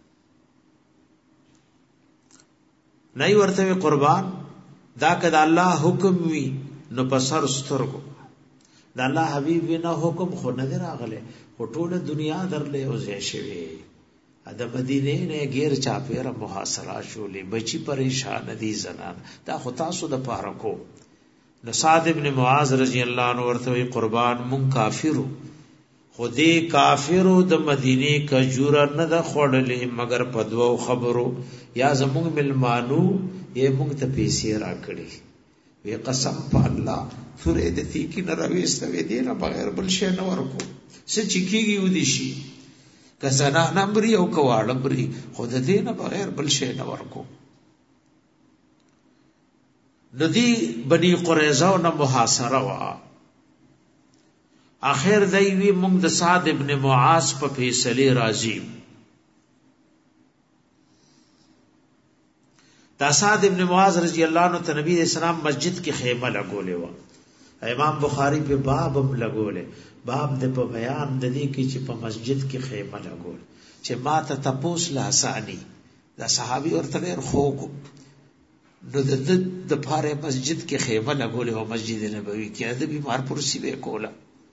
نه ورته قربان دا کده الله حکم وی نو پسر سترګو دا الله حبیب نه حکم خو نه راغله ټوله دنیا درلې او زې شوی د مدینه نه غیر چاپیره محاصره شولې بچی پریشان دي زنان دا خو تاسو د پاره کو نو سعد ابن معاذ رضی الله عنه ورته قربان مون کافرو خودی کافرو د مدینه کجوره نه د خړلې مگر په دوو خبرو یا زموږ ملمانو یې موږ ته پیسې راکړي وی قسم په الله سورې د تی کې نه راويستوي دي نه بغیر بل شي نه ورکو څه چکیږي ودی شي کزنا نمبري او کواړمبري خود دې نه بغیر بل شي نه ورکو ندی بنی قریظه او نه محاصره وا اخر دیوی مونږ د سعد ابن معاذ په فیصله راضی دا سعد ابن معاذ رضی الله عنه ته نبی اسلام مسجد کې خیمه لګولې و امام بخاری په باب هم لګولې باب د په بیان د دې کې چې په مسجد کې خیمه لګول چې ما ته تپوس لا اسانی دا صحابي ورته ډېر خوګو نو د پاره مسجد کې خیمه لګولې او مسجد نبوي کې د بیمار پرسی به کوله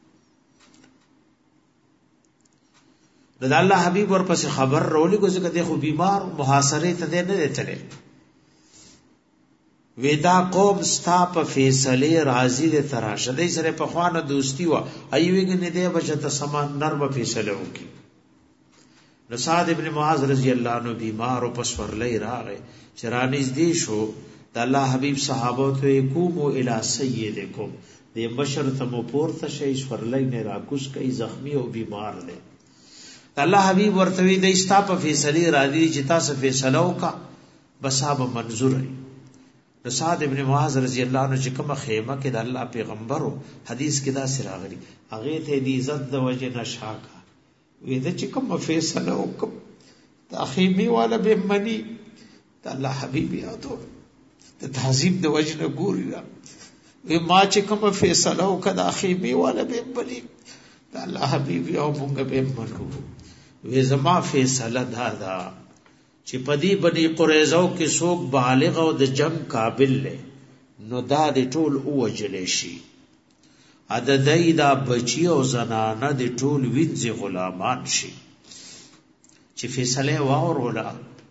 دا الله حبیب ورپسې خبر رولې کو ځکه ته خو بیمار محاصره ته نه چلے ودا قوم ستا په فیصله راضی دې تراشه دې سره په خوانه دوستی وا ایوګ نه دې بچته سمان نرم فیصله وکي نو سعد ابن معاذ رضی الله عنه بیمار او پسورلې راغې چرانیز دې شو د الله حبیب صحابه ته کومو الی سیدکم دې بشر ته مو پورته شي سورلې نه راکوس کوي زخمی او بیمار دې الله حبیب ورتوی د استا په فیصله راضی چې تاسو فیصله وکا بساب منظور ای نو سعد ابن معاذ رضی الله عنه چې کومه خیمه کې د الله پیغمبرو حدیث کې دا سراغلی هغه ته د عزت د وجه نشاکا وې د چې کومه فیصله وکم د خیمه والا به منی د الله حبیب یادو د تعظیم د وجه نه ګوري وې ما چې کومه فیصله وکړه د خیمه والا به منی دا الله حبیب او مونږ به منو. وې زما فیصله دا چې پدی بنی قریظه کې څوک بالغ او د جنگ قابل له نو دا د ټول اوجل شي. عددای دا بچی او زنانه د ټول وینځي غلامان شي. چې فیصله واورولا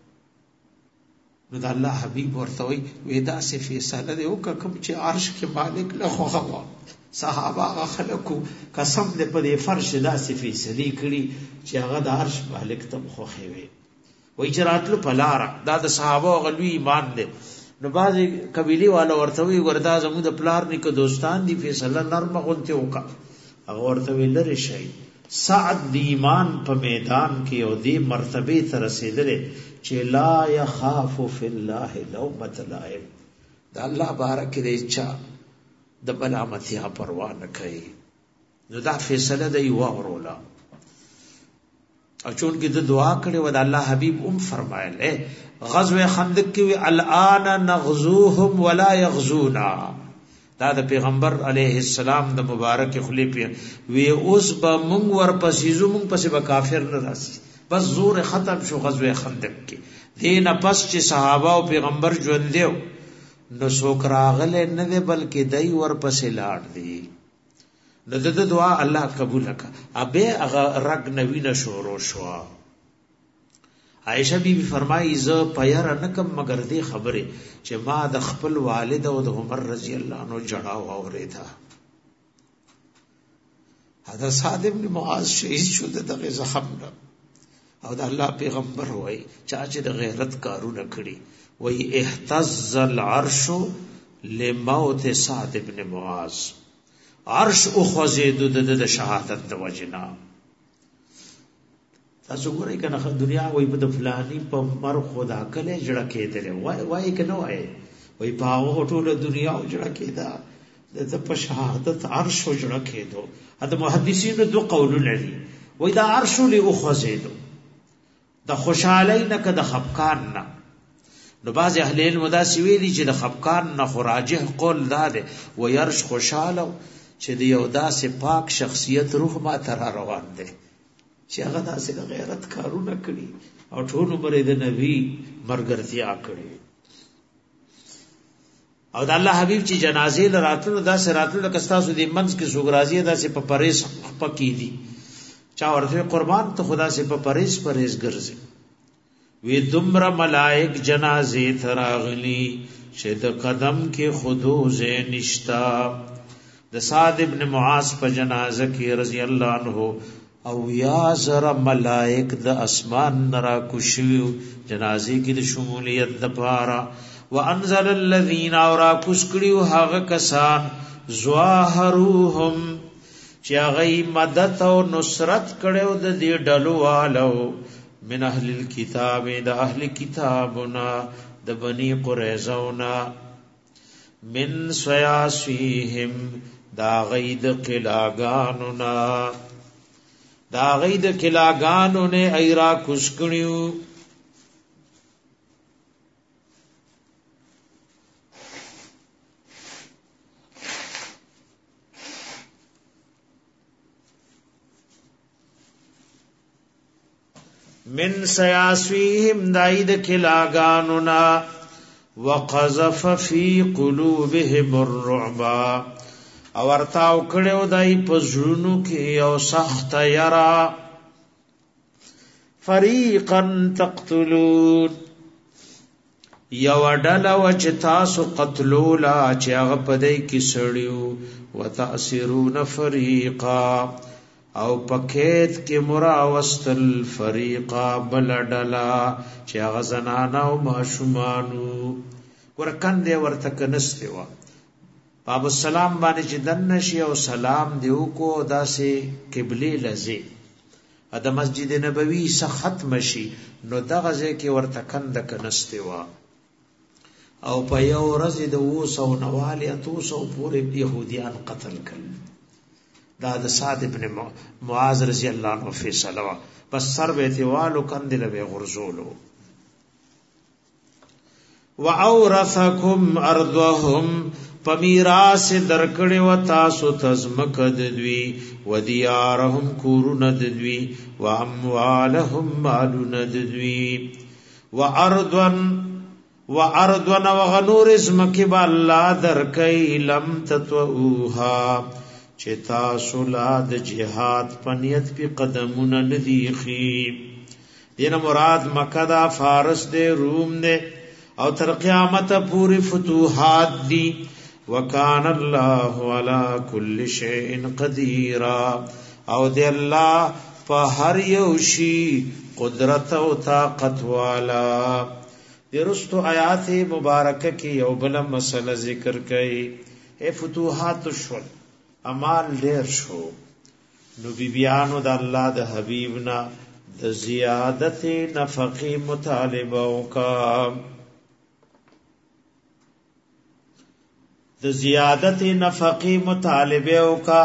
نو د الله حبیب ورته وی دا سه فیصله دی او کوم چې عرش کې مالک له خوغه صحابه خلکو قسم دې په دې فرش دا سه فیصله کړي چې هغه د عرش مالک ته خوخه وي. وای چې راتلو پلار دا د صحابه غلوی ایمان دی. نو بعضی قبیله والا ورته وی وردا زموږ د پلار نیکه دوستان دی فیصله نرمه غونته وکا. هغه ورته وی لری شي سعد دی ایمان په میدان کې او دی مرتبه ته رسیدلې چې لا يخاف فی الله لومۃ لائم. دا الله بارک دې چا د ملامتیا پروا نه کوي. نو دا فیصله دی ورولا او چون کې د دعا کړي و د الله حبیب فرمایله غزوه خندق کې وی الان نغزوهم ولا يغزونا. دا د پیغمبر علیه السلام د مبارک خلی په وی اوس به مونږ ورپسې مونږ پسې به کافر نه راسي. بس زور ختم شو غزوه خندق کې. دین پس چې صحابه او پیغمبر ژوند دیو نو څوک راغله نه دی بلکې دای ورپسې لاړ دی. نو د دعا الله قبول کړه. ابه هغه رګ نوینه شروع شو. عائشہ بی بی فرمایي ز پیر نکم مگر دې خبره چې ما د خپل والد او د عمر رضی الله عنه جړاو اوریدا. حضرت سعد بن معاذ شهید شو دغه زخم نه او د الله پیغمبر وای چې د غیرت کارونه کړی وای اهتز العرش لموت سعد بن معاذ. عرش او خوځید د شهادت د وجنا. تاسو ګورئ کنه دنیا وای په د فلانی په مر خدا کله جړه کېدل وای کنه وای په هغه ټول دنیا جړه کېدا د په شهادت عرش جړه کېدو. دا محدثینو دو قول لري وای دا عرش له او خوځید د خوشالۍ نه که د خفقان نه. نو باز اهل علم دا سویلی چې د خفقان نه خراجه قول داده و يرش خوشاله چې د یو داسې پاک شخصیت روح ما تر روان دی چې هغه داسې غیرت کارونه کړي او ټول عمر د نبی مرګرتیا کړي. او د الله حبیب چې جنازې لراتلو داسې راتلو لکه تاسو د منځ کې سوګرازي داسې په پریز پکې دي چا ورته قربان ته خدا سے په پریز ګرځي. وی دمر ملائک جنازې تراغلی چې د قدم کې خودو زې نشتا. د سعد ابن معاذ په جنازه کې رضی الله عنه او یا زر ملائک د اسمان نرا کوشیو جنازې کې د شمولیت د پاره. وانزل الذين اورا کوشکړیو هغه کسان زواهروهم چې هغه مدد او نصرت کړو د دې ډلو والو من اهل الكتاب د اهل کتابنا د بنی قریظونا من سیاسیهم دا غید قلاګانونا دا غید قلاګانو نه ایرا کوشکړیو. من سیاسیهم داید کلاگانونا وقذف فی قلوبهم الرعب او ارتاو کړو دای په زړونو کې او سخت یرا. فریقا تقتلون یو ډله و چې تاسو قتلولا چې هغه په دای کې سړیو وتأثرون فریقا او پکیت کې مراوستل فریقا بلډلا چې هغه زنانه او ماشومانو ورکندې ورته کنسته و. باب السلام باندې چې دن شي او سلام دیو کو داسې قبله لزی د مسجد نبوي څخه ختم شي نو دغه ځکه ورته کند کنسته و. او په یو ورځ د 200 نواله 200 پورې يهوديان قتل کړل. دا د سعد ابن معاذ رضی الله عنه فیصله وا بس سر بیتوالو کندل به غرزولو. واورثکم ارضهم پمیراس درکړې و تاسو تزمک ددوی و دیارهم کورون ددوی و اموالهم مالون ددوی و ارضن وغنور ازمکی با اللہ درکئی لم تطوؤها چه تاسو لا د جهاد پنیت پی قدمون ندیخی دین مراد مکہ دا فارس دے روم دے او تر قیامت پوری فتوحات دی وکان اللہ علی کل شیء قدیرا او دے اللہ پا ہر یوشی قدرت و طاقت والا درستو آیات مبارکہ کی یو بلا مسئلہ ذکر کئی اے فتوحات شول امال ډیر شو نو بیبیانو د الله د حبیبنا د زیادت نفقی مطالبه وکا د زیادت نفقی مطالبه وکا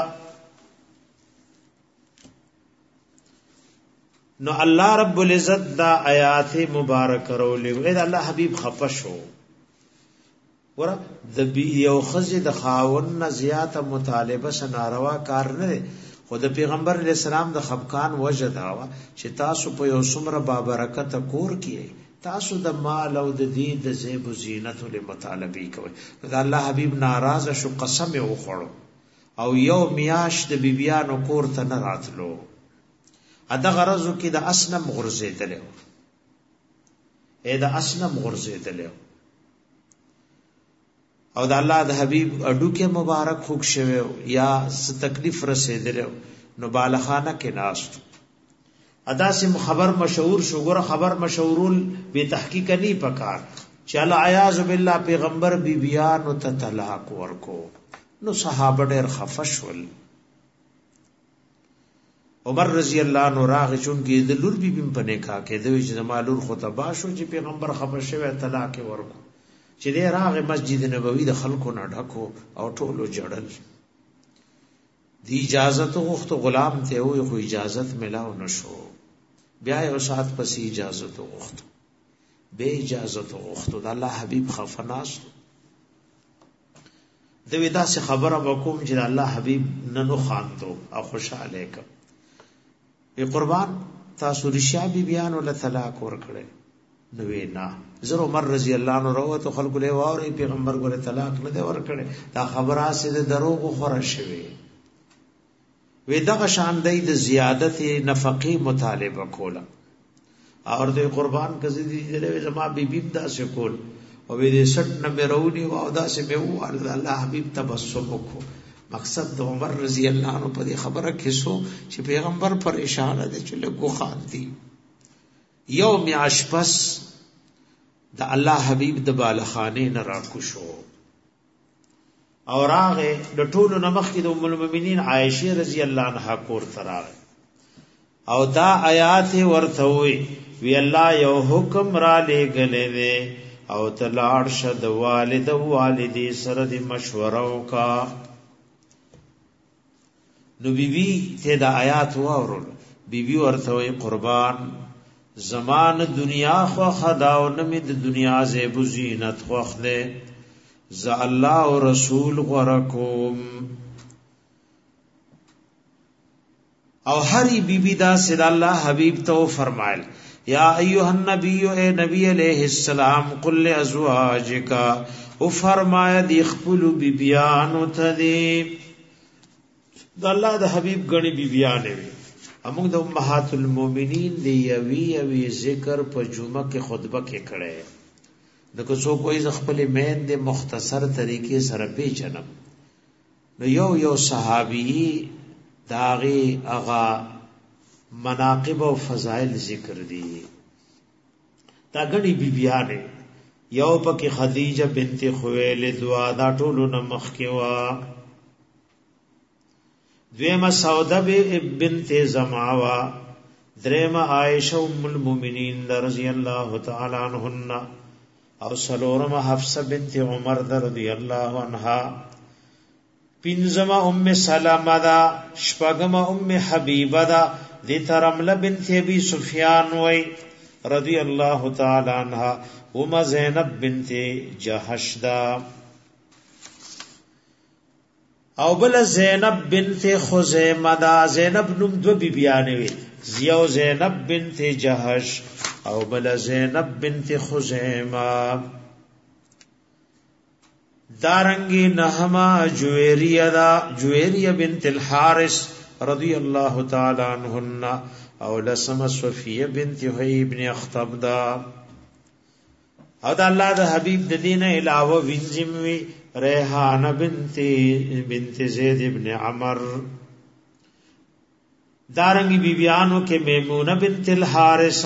نو الله رب العزت دا آیات مبارک رولې دا الله حبیب خفشو ور د یو خزې د خاون نه زیاته مطالبه سناروا کار نه خود پیغمبر علیہ السلام د خفقان وجه داوا چې تاسو په یو څومره بابرکت کور کیه تاسو د مال او د دې د زیب زینت له مطالبه کوي دا الله حبیب ناراض شو قسم یې وخړو او یو میاش د بیبیانو کور ته نه راتلو ادا غرضو کې د اسنم غرزیدلو د اسنم غرزیدلو او د الله د حبیب اډو کې مبارک خوښ شوه یا ست تکلیف رسیدلو نو بالخانه کې ناست ادا سم خبر مشهور شو ګره خبر مشهورول به تحقیق نه پکار چل عیاذ بالله پیغمبر بیبیان او طلاق ورکو نو صحابه ډېر خفشول عمر رضی الله عنه راغ چون کې د لور بیبیم په نکاح کې دوی چې مالور خطبه شو چې پیغمبر خفشوه طلاق ورکو چې دې راغ مسجد نبوي د خلکو نه ډکو او ټولو جړل دی اجازه غوښته غلام ته وي خو اجازه ملاو نشو بیا یو ساعت پس اجازه غوښته به اجازه غوښته د الله حبيب خفناس دوی دا څه خبره وکوم چې الله حبيب ننو خاندو او خوشاله ک ای قربان تاسو رشا بی بیان ول طلاق ور کړي نو وینا زر عمر رضی الله عنه روته خلق له واره پیغمبر ګره طلاق نه دی ور کړي دا خبره سید دروغ خوره شوی وی دغه شان دی د زیادت نفقی مطالبه کوله اور د قربان کزی دی زما بیبی دا سکول او دې سټ نه مرونی او دا سه به الله حبیب تبسم کو مقصد د عمر رضی الله عنه په دې خبره کې سو چې پیغمبر پریشان دي چې له ګوخان دي یوم عشپس د الله حبیب د بالخانه نه راکوشو او راغه د ټولو نمخ کې د ام المؤمنین عائشه رضی الله عنها کور تراغه او دا آیات ورته وی الله یو حکم را لګلې وی او تلاړ شد والد او والدی سره د مشوره وکا نو بیبی ته دا آیات واورل بیبی ورته وی قربان زمان دنیا خو خداو نمی د دنیا زیب زینت خو خله ز الله او رسول غرکم او هری بیبی دا سید الله حبیب تو فرمایل یا ایها النبی اے نبی علیہ السلام قل ازواجک او فرمایا دی خپل بیبیان تدی د الله د حبیب غنی بیبیان وی امون د امهات المؤمنین دی یوی ذکر په جمعه کې خطبه کې کړه دغه څو کوئی خپل مین د مختصر طریقې سره پیژنم نو یو صحابي داغي اغا مناقب او فضائل ذکر دي دا غنی بیبیانه یو پکې خدیجه بنت خویلد وا دا ټولو نمخ کې وا دویمه سوده بنت زمعه دریمه عائشه ام المؤمنین رضی الله تعالی عنهن او سلورمه حفصه بنت عمر رضی الله عنها پنځمه ام سلمہ دا شپږمه ام حبیبه دا د ترمله بنت ابي سفيان وای رضی الله تعالی عنها ام زینب بنت جحش دا او بل زینب بنت خزیمه دا زینب نوم دو بیبیانې وي یو زینب بنت جهش او بل زینب بنت خزیمه دارنگی نحما جویریہ بنت الحارس رضی اللہ تعالی عنہن او لسم صفیہ بنت حیی بن اخطب دا او دا اللہ دا حبیب دا دین علاوہ وینزموی ریحان بنت زید بن عمر دارنگی بیبیانوں کے میمونہ بنت الحارس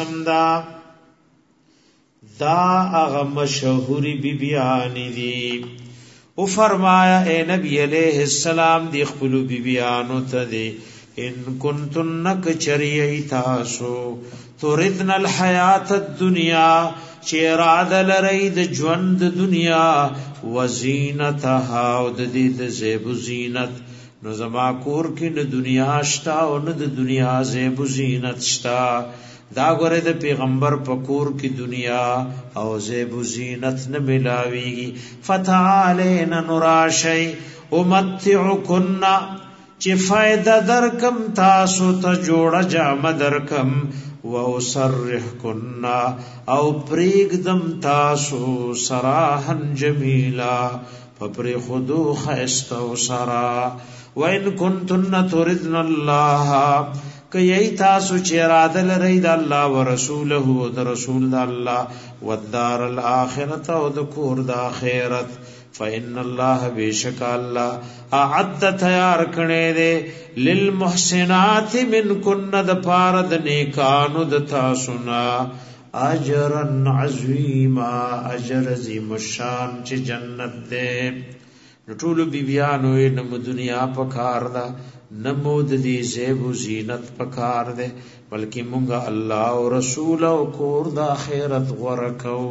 دا اغا مشہوری بیبیانی دی او فرمایا اے نبی علیہ السلام دی خپلو بیبیانو تا دی ان کنتنک چریئی تاسو توردن الحیات الدنیا چیراد لرید جوند دنیا وزینتها او دید زیب و زینت نو زما کور کی نه دنیا شتا او نه د دنیا زیب و زینت شتا دا غره د پیغمبر پکور کی دنیا او زیب و زینت نه ملاویږي فتعالین نراشی امتعکن چې فائدہ درکم تاسو ته جوړه جامه درکم و اسرحکن او پریګدم تاسو سراحن جمیلا فپری خودو خیستو سرا وَإِن كُنتُنَّ تُرِدْنَ اللَّهَ کئی تاسو چیرادل رید اللہ ورسولہ و دا رسول دا اللہ والدار الآخرت و دا کور دا آخرت فإن اللہ بیشک اللہ اعد تیار کنے دے للمحسنات من کن دا پارد نیکانو دا تاسونا اجرن عظیما اجر عظیم الشان چی جنت دے نٹولو بیبیانو نم دنیا پکار دا نمود دی زیب و زینت پکار دے بلکہ منگا اللہ و رسول و کور دا خیرت غرکو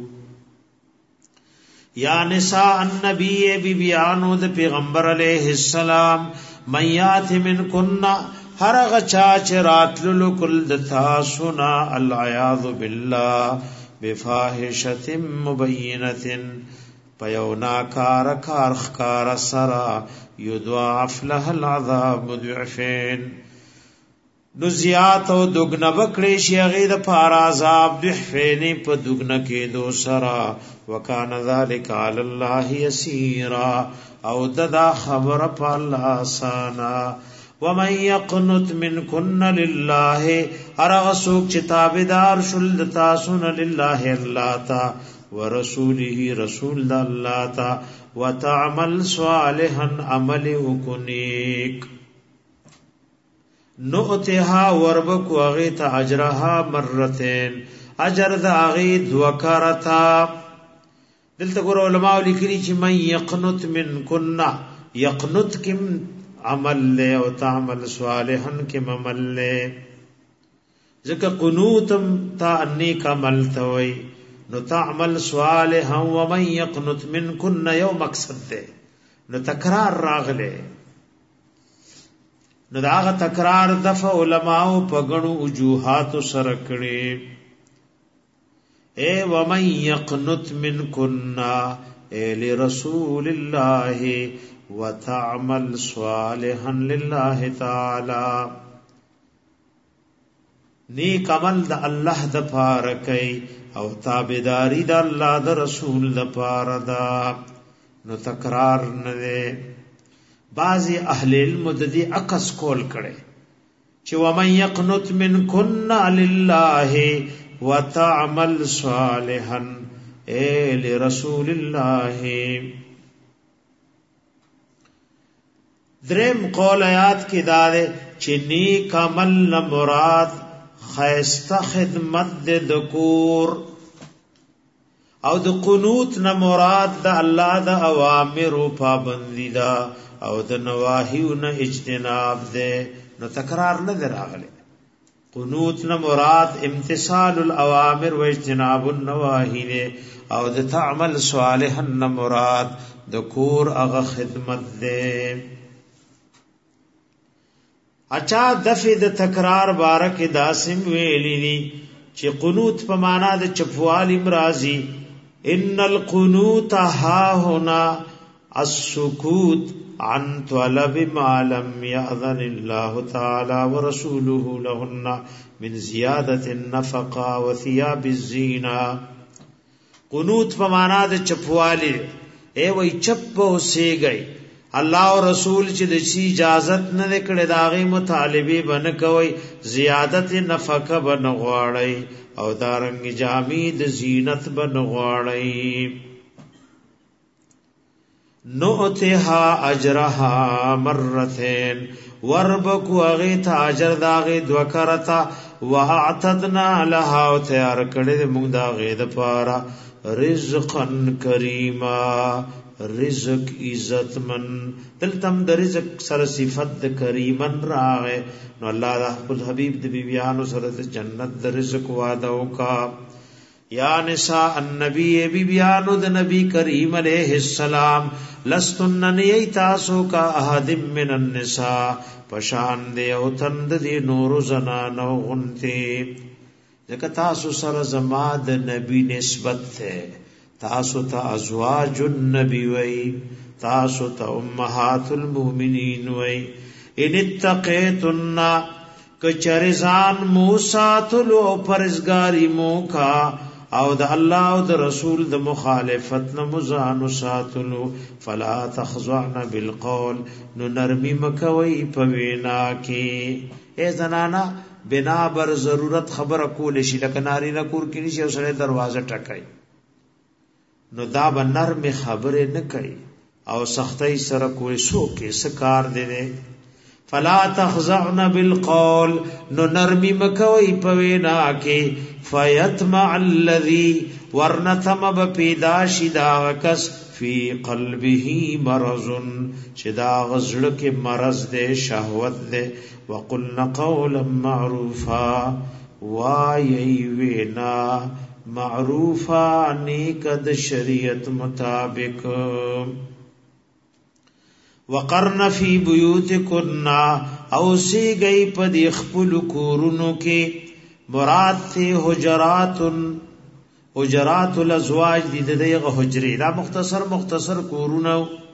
یا نساء النبی بیبیانو دا پیغمبر علیہ السلام میات من کننا ہر غچاچ راتلو کل دتا سنا العیاذ باللہ بفاحشت مبینت پیونا کار خکار سرا یدعف لها العذاب مضعفین نزیات او دگن بکڑی شیغید پار عذاب دحفینی پا دگن کی دو سرا وکان ذالک علی اللہ یسیرا او ددا خبر پا اللہ آسانا ومن یقنت من کن للہ ارغسوک چتابدار شلدتا سن للہ اللہ تا ورسوله رسول دا اللہ تا وتعمل صالحا عمل اکنیک نؤتها وربک وغیت اجرها مرتين اجر دا غید وکرتا دلتا گور علماء لکلی چی من یقنت من کننا یقنت کم عمل لے و تعمل صالحا کم عمل لے ذکر قنوتم تا انیک عمل توئی نو تعمل صالحا ومن یقنت من کن یو مقصد دے نو تکرار راغلے نو داغ تکرار دفع علماء پگنو وجوہات سرکڑے اے ومن یقنت من کن اے لرسول اللہ وتعمل صالحا للہ تعالی نیک عمل دا اللہ دا پارکی او تابداری دا اللہ دا رسول دا پاردا نو تکرار ندے بعضی اہل علم دی عکس کول کڑے چی ومن یقنت من کن للہ وتعمل صالحا اے لرسول اللہ درم قول آیات کی دارے چی نیک عمل مراد خیستا خدمت دے دکور او د قنوت نہ مراد دا اللہ دا اوامر و پابندی دا او د نواہی نہ اجتناب دے نو تکرار نہ دے راغلے قنوت نہ مراد امتثال الاوامر و اجتناب النواہی دے او د تعمل صالحا نہ مراد دکور اغا خدمت دے اچھا دفع د تکرار بارک داسم ویلی دی چی قنوت پا مانا د چپوال امرازی ان القنوت ها ہونا السکوت عن طلب ما لم يأذن الله تعالى ورسوله لهن من زیادت النفقه وثياب الزینه. قنوت په معنا د چپوالی ای وای چپ اوسېږي الله او رسول چې د شي اجازت نه کړي داغي مطالبه بن کوي زیادت نفقه بن غواړي او دارنګ جامې د زینت بن غواړي. نؤتها اجرها مرتين وربکو اغیت اجر داغی دوکرتا واعتدنا لها او تیار کړی موږ داغی د پارا رزقا کریما رزق عزت من. دلتم د رزق سره صفت د کریمن راغه نو الله د خپل حبیب د بیبیانو سره د جنت د رزق وعده وکا. یا نساء النبی بیبیانو د نبی کریم علیہ السلام لستن نیتاسو کا احد من النساء پشان دی او تند دی نور زنانو غنتی ځکه تاسو سره زما د نبی نسبت ته تاسو ته ازواج النبی وی تاسو ته امهات المؤمنین وی. ان اتقیتن کچرزان موسی تلو پرزگاری موکا او د الله او د رسول د مخالفت نه مزانو ساتلو فلا تخضعن بالقول نو نرمی مکوي په وینا کې. ای زنانا بنا بر ضرورت خبره کول شي لکه ناری نه کور کې نشي او سره دروازه ټکای نو دا به نرم خبره نه کوي او سختۍ سره کوئی سو کې سکار دي. فلا تخضعن بالقول نو نرمی مکوي په وینا کې فیتمع الذی ورنتم بپیدا شدا کس فی قلبه مرض شدا غزړه کې مرض دے شهوت دے. وقلن قولا معروفا وای وینا معروفا نیک د شریعت مطابق. وقرن فی بیوتکن او سی گئی پد خپل کورونو کې مراد ته حجرات الازواج دي دغه حجری دا مختصر کورونه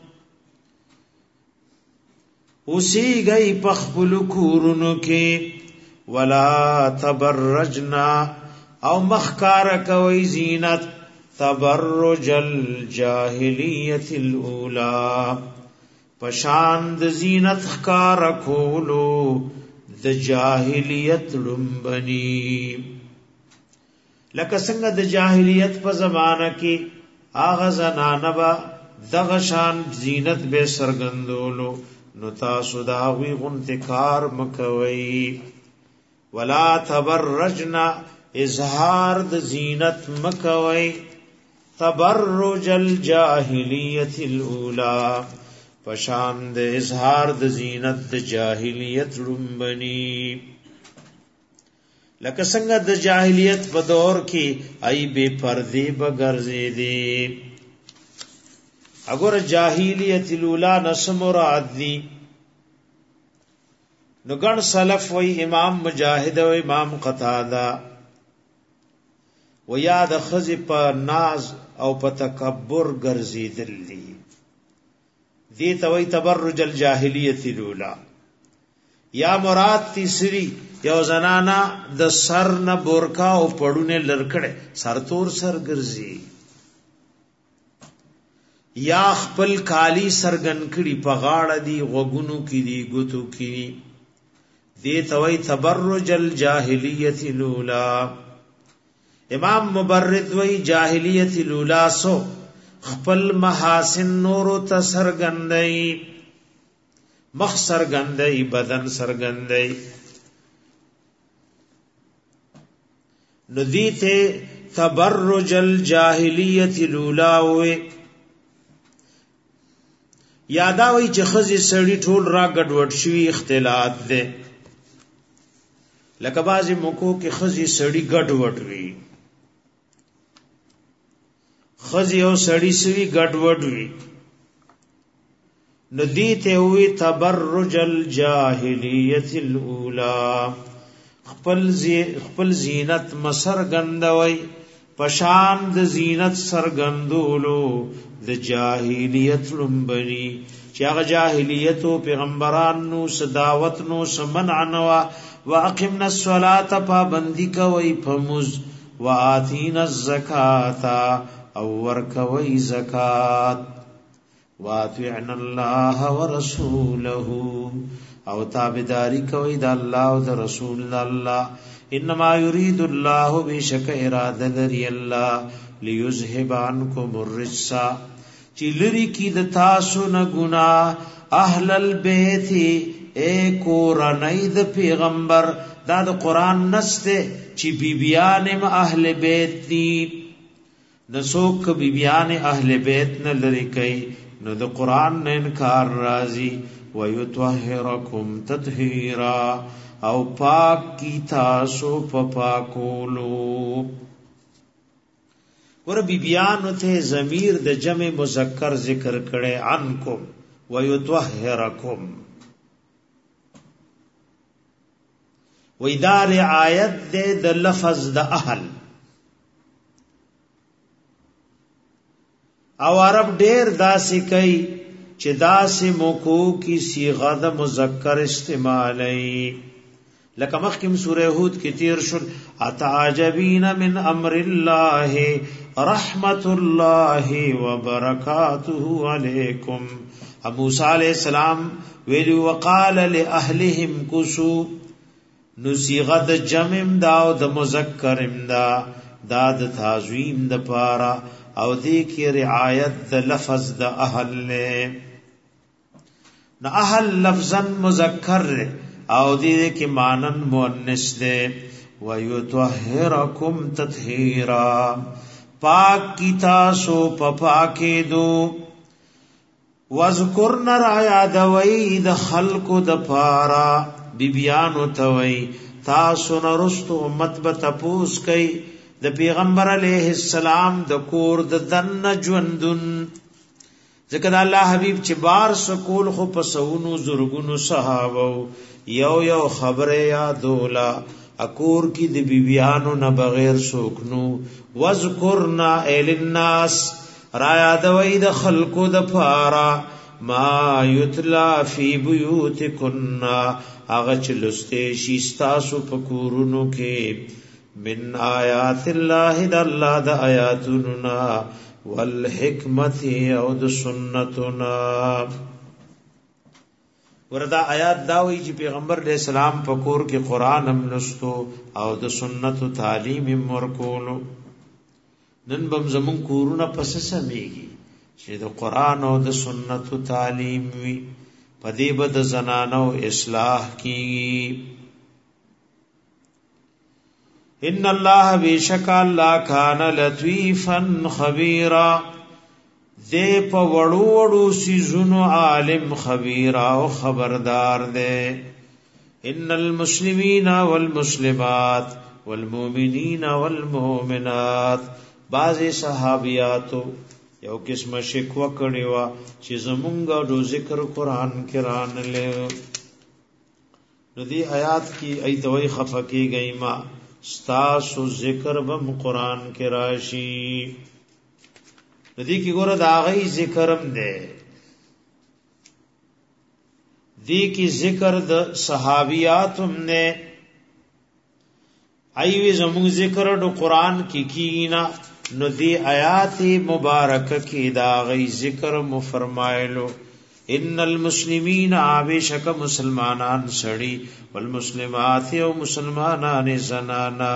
اوسی گئی پخپل کورونو کې ولا تبرجنا او مخکار کوي زینت تبرج الجاهلیت الاولى پشان د زینت خکار کولو د جاهلیت لمبنی. لکه څنګه د جاهلیت په زمانہ کې اغه زنانه با دغه شان زینت به سرګندولو نو تاسو دا وی غنتکار مکوي. ولا تبرجنا اظهار د زینت مکوي تبرج الجاهلیت الاولى پشان د اظهار د زینت د جاهلیت لومبنی. لکه څنګه د جاهلیت په دور کې ای بے پردی بغرزی دی. اگر جاهلیت الاولى نس مراد دی نو ګڼ سلف وی امام مجاهد او امام قتاده و یاد خزی په ناز او په تکبر ګرځیدل دی. دی توي تبرج الجاهلیت الاولى یا مراد تیسری یو زنانا د سر نه بورکا او پړونه لړکړه سرتور سر ګرځي یا خپل کالی سرګن کړي په غاړه دی غوګونو کې دی ګوتو کې دی توي تبرج الجاهلیت الاولى. امام مبرد وی جاهلیت الاولى سو خپل محاسن نورو ته سرګندای مخ سرګندای بدن سرګندای ندیته تبرج الجاهلیت الاولى. یاداوی چې خزي سړی ټول را ګډوډ شوی اختلاط ده لکه بازي موکو کې خزي سړی ګډوډ وي خزی او سړی سوی ګډوډ وی ندیته وی تبرج الجاهلیت الاولى خپل زینت مسر غندوي پشان د زینت سرګندولو د جاهلیت لمبني چې هغه جاهلیت او پیغمبران نو صداوت نو سمنع نو واقمنا الصلاه پابندی کوي فمز واتینا الزکات او ورکوي زکات واطعنا الله ورسوله او تابعداري کوي د الله او د رسول الله انما يريد الله بشك اراده لري الله ليذهب عنكم الرجس چلری کی د تاسو نه ګنا اهل البيت اے قرانید پیغمبر دا د قران نسته چې بیبیان اهل بیت دي نسوک بیبیان اهل بیت نه لری کوي نو د قران نه انکار راځي ويطهركم تطهيرا او پاک کی تاسو پاکولو ور بیبیانو ته ضمیر د جمع مذکر ذکر کړي عنکم ويطهركم ویدار آیت دے د لفظ د اهل او عرب ډیر داسې کوي چې داسې موکو کی صیغه د مذکر استعمالی لکه مخکم سورہ ہود کی تیر شل اتعجبین من امر اللہ رحمت اللہ وبرکاتہ علیکم موسی علیہ السلام ویلو وقال لأهلهم کسو نو صیغه د جمع دا او د مذکر دا د تعظیم د پارا او دې کې رعایت د لفظ د اهل نه اهل لفظا مذکر او دې کې مانن مؤنث ده ويطهركم تطهيرا پاک کی تاسو پاکې دو واذکرن رعایت وید خلق د پارا بیبیانو توي تاسو نرستو امت به تپوس کوي د پیغمبر علیه السلام د کور د دن ژوندون ځکه د الله حبیب چې بار سکول خو پسونو زرګونو صحابه یو خبره یادولا اکور کی د بیبیانو نه بغیر سوکنو واذکرنا الناس را یادوي د خلقو د پارا ما یتلا فی بیوتکن اغه چلسته شیستاسو پکورونو کې من آیات الله د الله د آیاتنا والحکمت او د سنتنا وردا آیات داوی چې پیغمبر علیہ السلام پکور کې قران هم لستو او د سنت تعلیم ورکولو نن بم زمون کورونه پس سمېږي چې د قران او د سنت تعلیم وی پدې بد زنانو اصلاح کی ان الله بیشک الله کان لطیفا خبیرا دې په وړو وړو سيزونو عالم خبیر او خبردار دې ان المسلمین والمسلمات والمؤمنین والمؤمنات بعض صحابیاتو یو قسم شکوه کړي وا چې زمونږه د ذکر قران کې رانلې ندی آیات کی ایتوي خفقي گئی ما استاسو ذکر بم قران کې راشي ندی کی ګوره دا غي ذکرم ده دی کی ذکر د صحابیاتم نے ایوی زمون ذکر د قران کی کینا نو دی آیات مبارک کی دا غی ذکر مفرمایلو ان المسلمین عابشک مسلمانان سړی والمسلمات او مسلمانان زنانا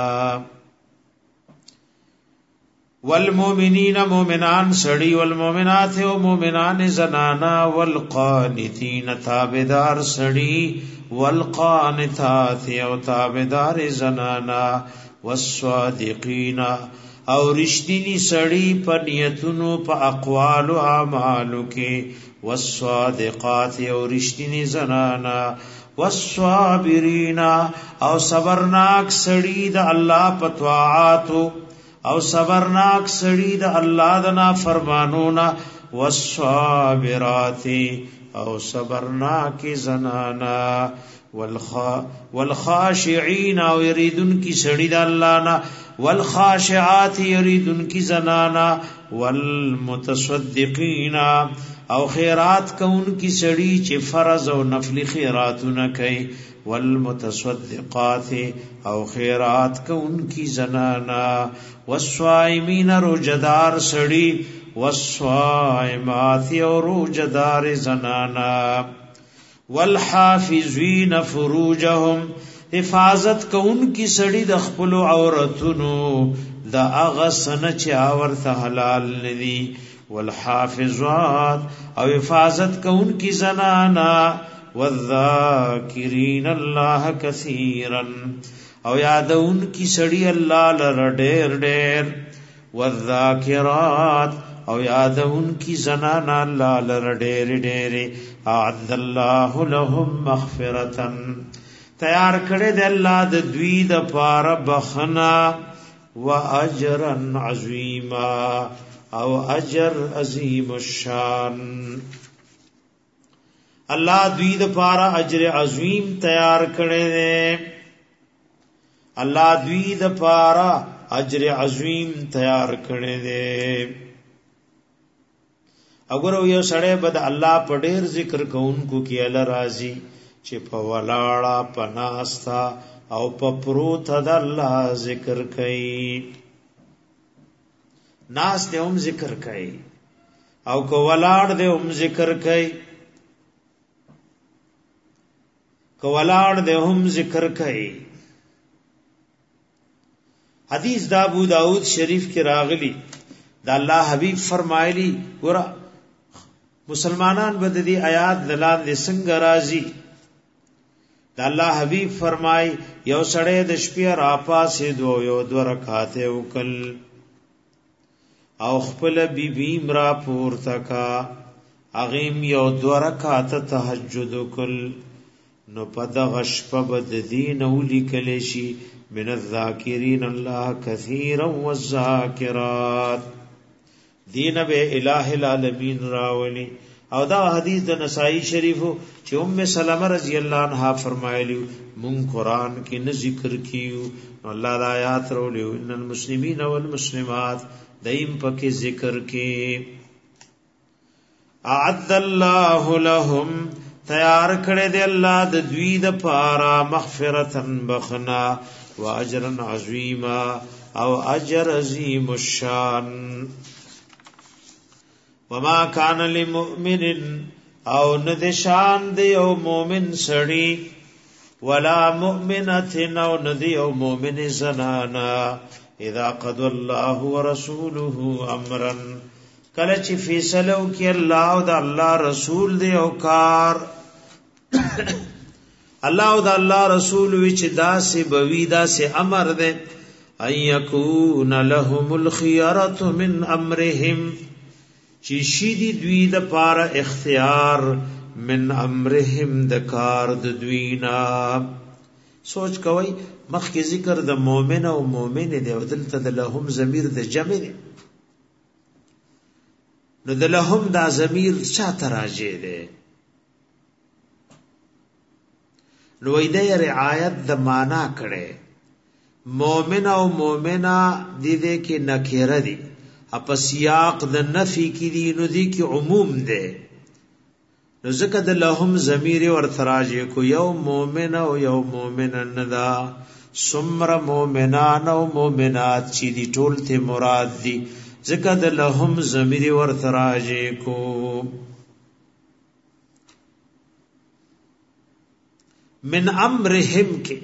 والمؤمنین مؤمنان سړی والمؤمنات او مؤمنان زنانا والقانتین تابعدار سړی والقانتات او تابعدار زنانا والصادقین او رشتینی سړی په نیتونو په اقوال او اعمالو کې والصادقات او رشتینی زنانا والصابرین او صبرناک سړی د الله په طاعات او صبرناک سړی د الله د نافرمانونو والصابرات او صبرنا کی زنانا والخاشعين او يريدن کی سړی د الله نا والخاشعات يريدن کی زنانا والمتصدقين او خیرات کون کی سړی چې فرض او نفلی خیراتونه کوي والمتصدقات او خیرات کون کی زنانا والصائمین روجدار سړی والصائمات او روجدار زنانا والحافظین فروجهم حفاظت کون کی سړی د خپل عورتونو دا هغه سن چې اورته حلال ندي والحافظات او حفاظت کون کی زنانا والذاکرین الله کثیرا او یادون کی سړی الله لره ډېر ډېر والذاکرات او یادون کی زنانا الله لره ډېر ډېر اعد الله لهم مغفرة تیار کړی دی الله د دوی د پاره بخنا واجرا عظیما او اجر عظیم الشان الله دوی د پاره اجر عظیم تیار کړی دی الله دوی د پاره اجر عظیم تیار کړی دی اگر یو سړی بد الله په ډیر ذکر کوونکو کې ال راضی چې په ولاړه پناستا او په پروت د الله ذکر کوي ناس دې هم ذکر کوي او کو ولاړ دې هم ذکر کوي کو ولاړ دې هم ذکر کوي حدیث دا ابو داود شریف کې راغلی دا الله حبیب فرمایلی ګور مسلمانان بد دي آیات دلان دې څنګه راضي دا الله حبیب فرمای یو سړی د شپې را پاسې یو دو رکعات وکل او خپل بیبیم را پورته کا اغیم یو دو رکعات تهجد وکل نو پد غشپ بد دین اولی کلیشی من الذاکرین الله کثیرا والذاکرات دین به الہ العالمین راولی او دا حدیث د نسائی شریفو چې ام سلمہ رضی الله عنها فرمایلی مون قران کې نه ذکر کیو الله د آیات ورولیو ان المسلمین والمسلمات دیم پکې ذکر کې اعد الله لهم تیار کړی دی الله د دوی د پاره مغفرتن بخنا واجرا عظیما او اجر عظیم الشان وما کان للمؤمن او ندشان دی او مؤمن سړی ولا مؤمنه او ندی او مؤمن زنانا اذا قضى الله ورسوله امرا کله چې فیصله وکي الله او د الله رسول دی او کار الله او د الله رسول وی چې داسې بوي داسې امر دی ان یکون لهم الخيارة من امرهم چې شیدی دوی د پاره اختیار من امرهم د کار د دوینا سوچ کوي مخکې ذکر د مؤمن او مؤمن دی او دلته د لهم ضمیر د جمع دی نو د لهم دا ضمیر چاته راځي دی نو ایده رعایت د معنا کړي مؤمن او مؤمنه دې کې نکره دي اپ سیاق د نفی کې دي نو دې کې عموم ده نو ځکه د لهم ضمیر ورثراج کو یو مؤمن او یو مؤمنن دا سمر مؤمنان او مؤمنات چې دي ټول ته مراد دي ځکه د لهم ضمیر ورثراج کو من امرهم کې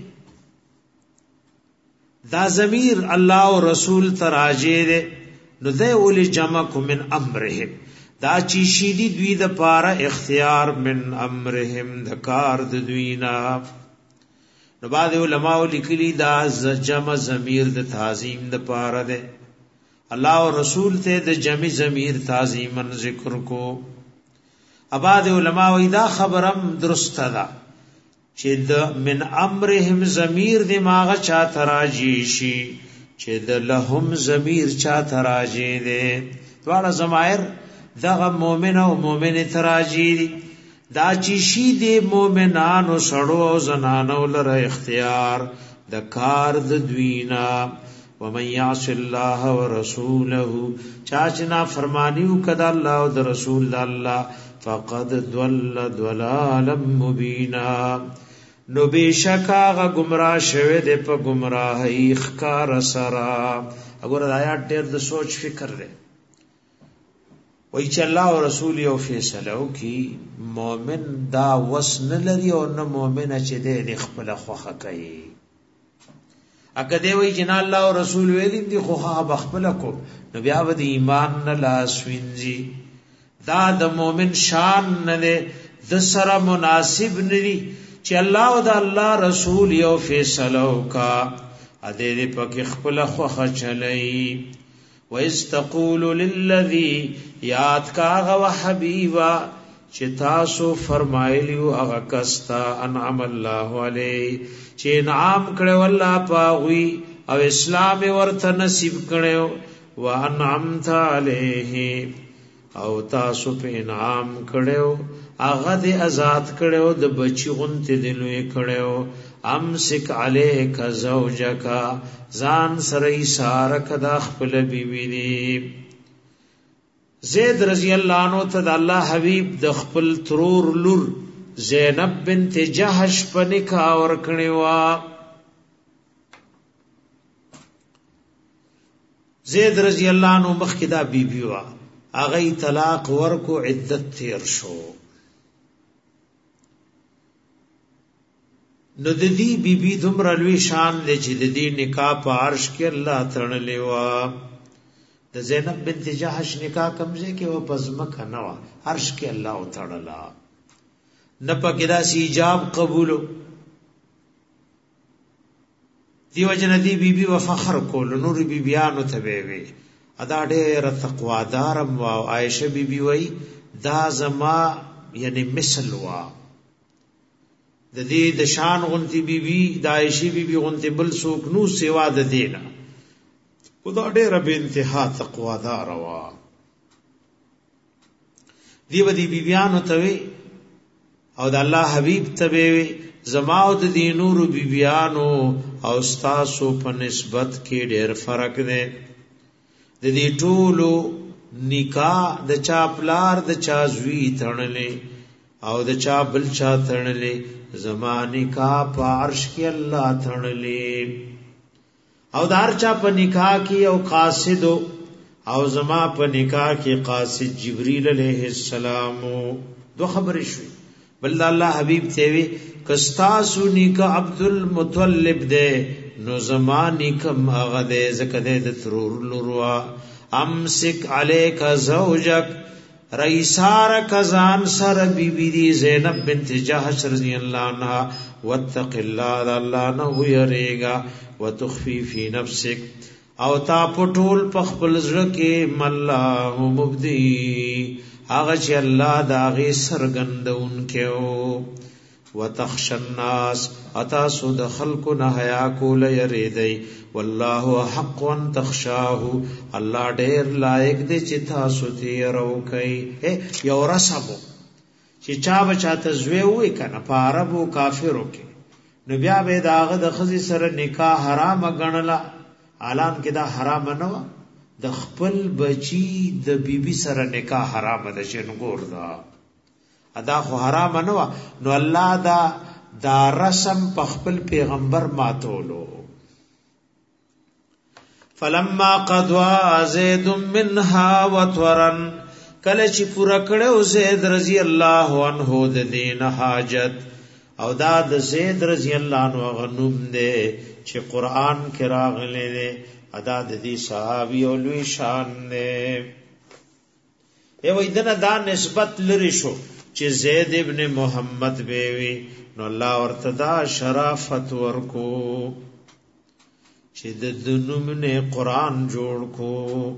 دا ضمیر الله او رسول تراجه ده نو ده اولی جمع کو من امرهم دا چی شیدی دوی د پاره اختیار من امرهم د کار د دوینا نو بعد علماء لیکلی دا جمع ضمیر د تعظیم د پاره ده الله او رسول ته د جمع ضمیر تعظیما ذکر کو اباد علماء دا خبرم درست ده چې د من امرهم ضمیر دماغ چا تراجی شي چې د لهم ضمیر چا تراجی ده دواړه ضمائر دغه مؤمن او مؤمنه تراجی دا چې شي د مؤمنانو سړو او زنانو لره اختیار د کار د دوینا ومن يعص الله ورسوله چاچنا فرمانیو کدا الله او د رسول د الله فقد ضل ضلالا مبینا نو بشکا غ گمراه شوه د په گمراهی ښکار سرا وګوره آیات ډېر د سوچ فکر دی وای چې الله او رسول یو فیصله وکي مؤمن دا وسن لري او نه مؤمن چې د خپل خوخه کوي اګه دی وای چې الله او رسول ویل دي خوخه بخپل کو نو بیا د ایمان نه لاس وینځي دا د مؤمن شان نه د سره مناسب ندي چې الله او د الله رسول یو فیصله وکا ا دې پکې خپل خوخه چلای واستقول للذي یاد کاغه وحبیبا چې تاسو فرمایلیو هغه کستا انعم الله علی چې انعام کړو الله پاوی او اسلام ورته نصیب کړو وانعمت علیه او تاسو په انعام کړو هغه دې آزاد کړو د بچی غونته دلوي کړو امسک علیک زوجک ځان سره ایثار کدا خپل بیوی دی زید رضی اللہ عنہ ته د الله حبیب د خپل ترور لور زینب بنت جحش په نکاح ورکړی وا زید رضی اللہ عنہ مخکې دا بیبی وا هغه طلاق ورکو عدت تیر شو نو د دې بیبي دومره لوی شان دی چې د دې نکاح په عرش کې الله تړلې و د زینب بنت جحش نکاح کمزه کې و پزمکه نه و عرش کې الله تړلا نه پکې دا سی ایجاب قبولو دیو جن دی بیبي و فخر کول نور بیبيانو ته وی ادا ډېر تقوادار او عائشه بیبي وای دا زما یعنی مثل وا د دې د شان غونتی بیبي د عائشې بیبي غونتی بل څوک نو سیوا د دینه خدا ډېر به انتها تقوا دار وا دیو دی بیبيانو ته او د الله حبيب ته وی زما او د دینور بیبيانو او استاسو په نسبت کې ډېر فرق دی د دې ټولو نکاح د چا پلار د چا زوی تړلې او د چا بل چا تړلې زمانی کا په عرش کې الله تړلې او دار چا په نکاح کې او قاصد او زما په نکاح کې قاصد جبريل عليه السلام دو خبرې شوې بل الله حبيب ته وي کستا سونی کا عبد المطلب دے نو زمانی کم هغه دې زکه دې د ترور لوروا امسک علیک زوجک رئیسار کزان سر بی بی دی زینب بنت جحش رضی اللہ عنہ واتق اللہ اللہ نہ یریگا وتخفی فی نفسک او تا پټول پخپل زړه کې ملاه مبدی هغه چې الله داغه سرګندون کېو وتخش الناس اتا سود خلق نه حیا کول یریدای والله حق ان تخشاه الله ډیر لایق دی چې تاسو ته روکي یو رسمو چې چا بچا ته زوی وې کنه په عربو کافرو کې نو بیا به داغه د خزي سره نکاح حرام غنلا اعلان کې دا حرام نه و د خپل بچی د بیبي سره نکاح حرام ده چې نګور دا ادا خو حرام نه و نو الله دا رسم په خپل پیغمبر ماتولو فلما قضوا زید منها وطرا کله چې پورا کړو زید رضی الله عنه د دین حاجت او دا د زید رضی الله عنه غنوم دی چې قران کې راغلی دی ادا د دې صحابي او لوی شان دی یو دنه دا نسبت لري شو چې زید ابن محمد بیوی نو الله ورتدا شرافت ورکو چې د دنومنه قران جوړ کو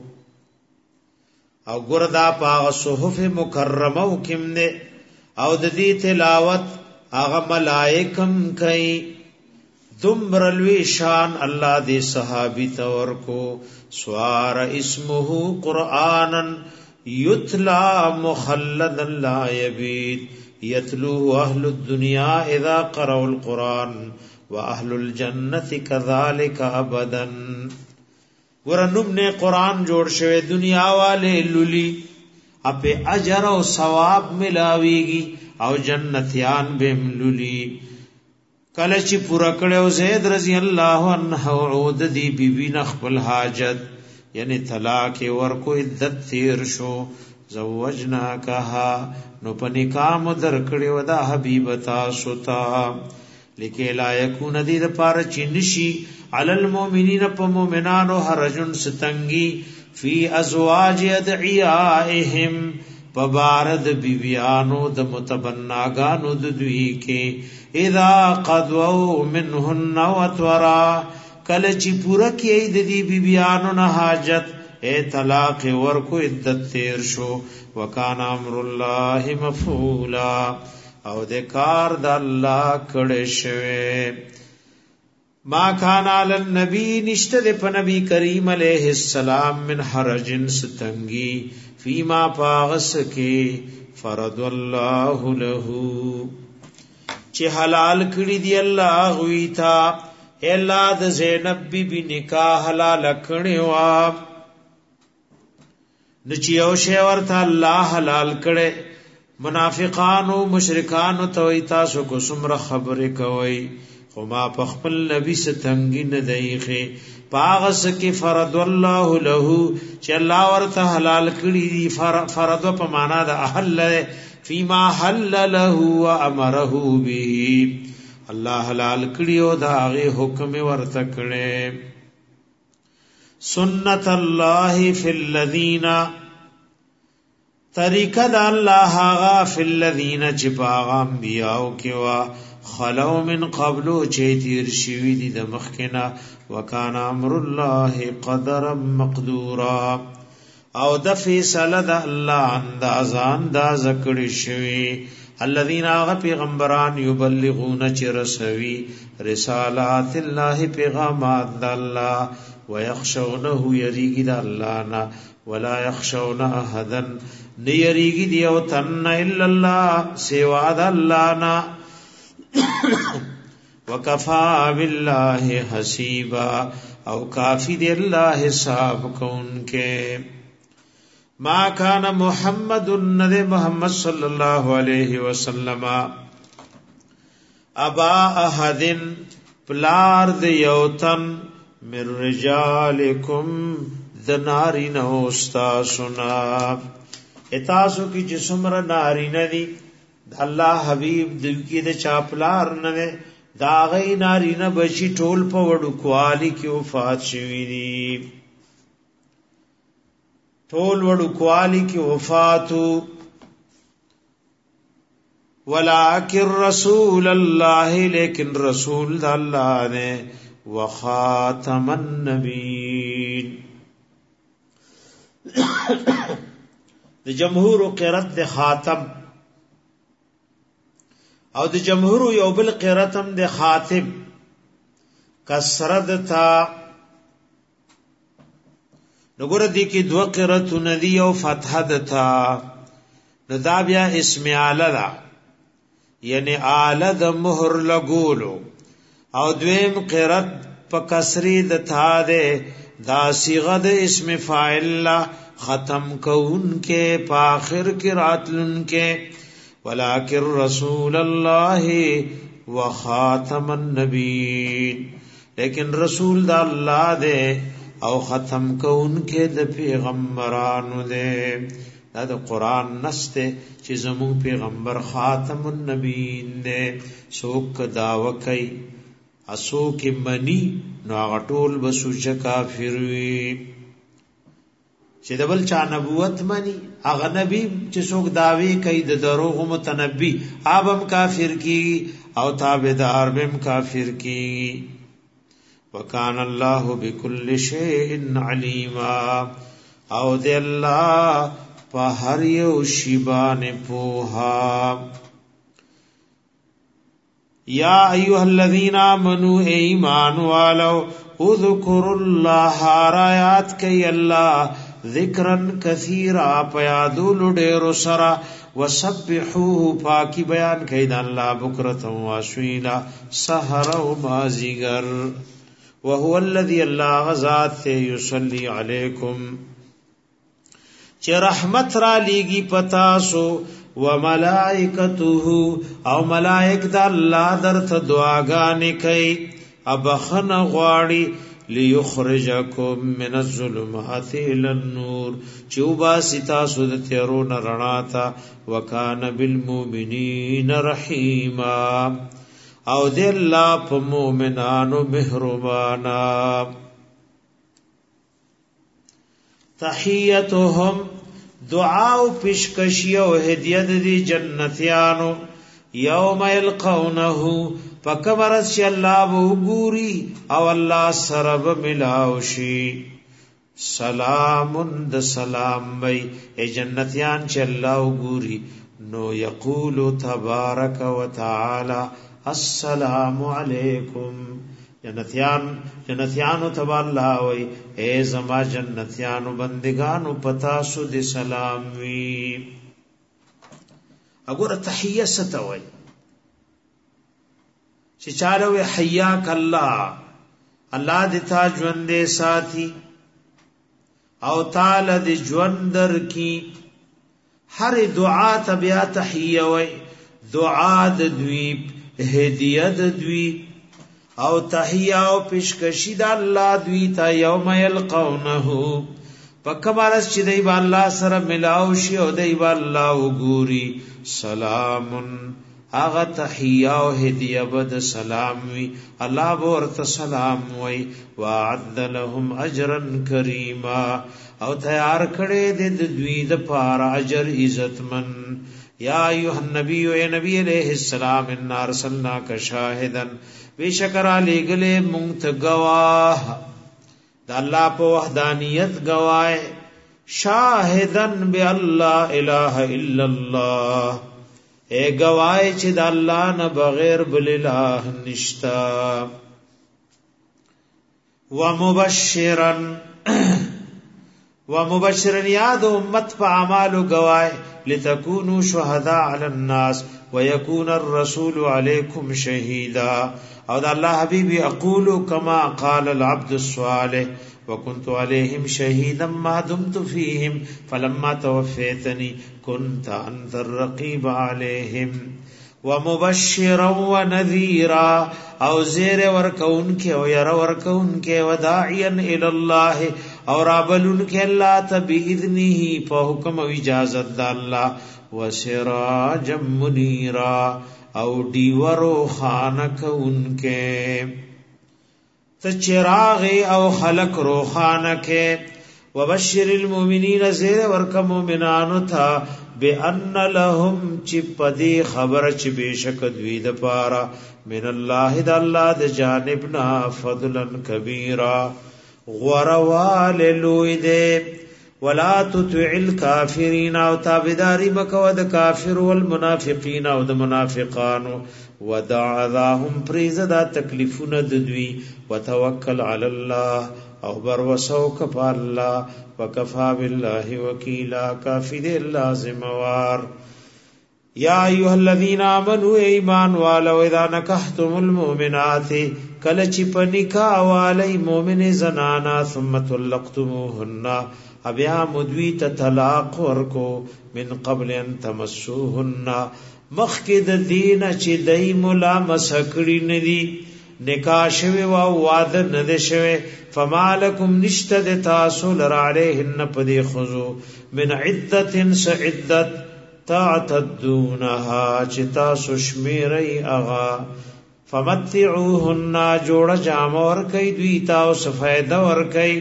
او ګردا پاغه صحف مکرمه وکم نه او د دې تلاوت هغه ملائکم کوي دمرلوی شان الله دې صحابي تور کو سوار اسمه قرانن یتلا مخلدا لا یبید یتلوه اهل الدنیا اذا قرأوا القرآن واهل الجنة كذلك ابدا. ورنم نے قرآن جوڑ شوے دنیا والے لولی اپے اجر او ثواب ملاویگی او جنتیان بهم لولی. کله چې پورا کړو زید رضی الله عنه عود دی بیبی نخبل حاجت یعنی طلاق ورکو عدت تیر شو زوجنا کها نو پنکام در کړو دا حبیب تاسو ته لکه لا یکون دی د پار چنشی علی المؤمنین په مؤمنانو حرجن ستنگی فی ازواج ادعیائهم پبارد بیبیانو د متبناگانو د دوی کې اذا قضوا منهن وتورا کله چې پورا کیې د دې بیبیانو نه حاجت اے طلاق ورکو عدت تیر شو وکانا امر الله مفعولا او د کار د الله کړه شوه. ما کان علی النبی نشته په نبی کریم علیہ السلام من حرجن ستنگی فیما پاغس کی فرض الله له چې حلال کړی دی الله غوی تا الا د زینب بی نکاح حلال کړی وا د چیو شی ورته الله حلال کړي. منافقانو مشرکانو ته تاسو کو سمره خبره کوي خو ما په خپل نبی ستنګی نه دیخه پاغس کی فرض الله له چې الله ورته حلال کړی دی. فرض په معنا د احل فيما حل له وامره به الله حلال کړی او دا غي حکم ورته کړي. سنت الله فی الذین طریقہ دا اللہ آغا فی الذین چپاغا انبیاء کوا خلو من قبلو چیتیر شوی دی دا مخکنا وکان امر اللہ قدرا مقدورا او دا فیصل دا اللہ اندازان دا ذکر شوی. الذین آغا پیغمبران یبلغون چی رسوی رسالات اللہ پیغامات دا اللہ ویخشونہو یریگی دا اللہ نا ولا يخشون احدا نیریگی دیو تن الا اللہ سوا دا اللہ نا وکفا باللہ حسیبا او کافی دی اللہ حساب کون کے. ما کان محمد ند محمد صلی اللہ علیہ وسلم ابا احد پلار دیوتن من رجالکم دناری نوستا سنا اتاسو کی جسمر ناری ندی اللہ حبیب دل کی د چاپلار نوے داغی ناری نبچی ٹول پا وڑو کوالی کی وفات شوی دی ٹول وڑو کوالی کی وفاتو. ولیکن رسول اللہ لیکن رسول دا اللہ نے وخاتم النبیین د جمهور قرات د خاتم او د جمهور یو بل قراتم د خاتم کسرت تا نګور دی کی دو قرات ندی او فتح دتا ندا بیا اسم اعلی دا یعنی اعلی د مہر لګولو او دویم قرات په کسری د تا ده دا صیغه د اسم فاعل لا ختم کون کے پاخر کے راتلن کے. ولکن رسول اللہ وخاتم النبیین لیکن رسول دا اللہ دے او ختم کون کے د پیغمبرانو دے. دا د قرآن نص دے چې زمون پیغمبر خاتم النبیین دے. سوک دعوی کئی اسوک منی نو غټول بسوچ کافر وی چې دبل چا نبوت منی اغه نبی چې څوک داوی کوي د دروغ متنبی ابم کافر کی او تابعدار بم کافر کی. وکان الله بكل شیء علیما او د الله په هر یو شی باندې پوها. یا ایها الذین آمنوا ایمان والو اذکروا الله آیات کئی اللہ ذکرن کثیرا پیادول ډیر سرا وسبحوه پاکی بیان کید الله بکرتا واسویلا سحر و مازیگر وهو الذي الله غزات یصلی علیکم چه رحمت را لیگی پتاسو وملائکته او ملائک د الله درته دعاګانې کوي ابخن غواړي ليخرجكم من الظلمات الى النور چوبا ستا سود تیرون رڼا تا وکانه بالمؤمنین رحیما او د الله په مؤمنانو مهربانا تحیتهم دعا او پیشکشی او هدیه دی جنتیانو یوم یلقونه فکبرت شی الله وګوري او الله سرب ملاوشي سلام د سلام وی ای جنتیان چې الله وګوري نو یقول تبارک وتعالى السلام علیکم جنتیانو تبا اللہ وی اے زما جنتیانو بندگانو پتا سو دی سلام وی اگر تحییه ستا وی چی چالوی حیاک اللہ دی تا جوندے ساتھی او تال دی جوندر کی ہر دعا تبیا تحییه وی دعا دوی هدیه دوی او تحیه او پیشکشی د الله دوی تا یوم یلقونه پکمارس چې دی با الله سره ملاو شي او دی با الله وګوري سلام اغه تحیه او هدیه بد سلام وی الله ورته سلام وی وعد لهم اجرا کریما او تیار کړي د دوی د پار اجر عزتمن یا ایها النبی اے نبی علیہ السلام ان ارسلناک شاهدا بیشکر علی گلے مونت گواہ دا اللہ پا وحدانیت گواہ شاہدن بی اللہ الہ الا اللہ اے گواہ چی دا اللہ نا بغیر بل الہ نشتا ومبشرن یاد امت پا عمالو گواہ لتکونوا شہداء علی الناس ویکون الرسول علیکم شہیدا او دا اللہ حبیبی اقول کما قال العبد الصالح وکنت علیہم شہیدا ما دمت فیہم فلما توفیتنی کنت انت الرقیب علیہم ومبشرا ونذیرا او زیر ورکون کے او یر ورکون کے وداعیا الاللہ اور آبلون کے اللہ تبیذنی پا حکم و اجازت دا اللہ وسراجا منیرا او دیورو خانک ان کے تچراغ او خلق رو خانک وبشر المؤمنین زیر ورک مومنانو تھا بان لهم چپدی خبر چ بیشک دوی د پارا من الله د الله د جانبنا فضلا کبیرا غروال لوی دے ولا تطع الكافرین او تابداری مکو د کافر والمنافقین او د منافقانو ودع ذاهم پریزدا تکلیفون د دوی وتوکل علی الله او بر وسوک په الله وکفا بالله وکیلا کافی دے لازم وار یا ایها الذین آمنوا ایمان والو اذا نکحتم المؤمنات کلچ پنکا والی مومن زنانا ثم طلقتموهن ابیا مدوی طلاق ورکو من قبل ان تمسوهن مخکد دین چې دای ملامس کړي ندی نکاح شوی و وعده نه شوی فمالکم نشتد تاسو لر علیهن پدی خذو من عدت سعدت تعتدونها چتا سشمیری اغا فمتعوهن جوڑ جامور کئی دویتا و سفید ور کئی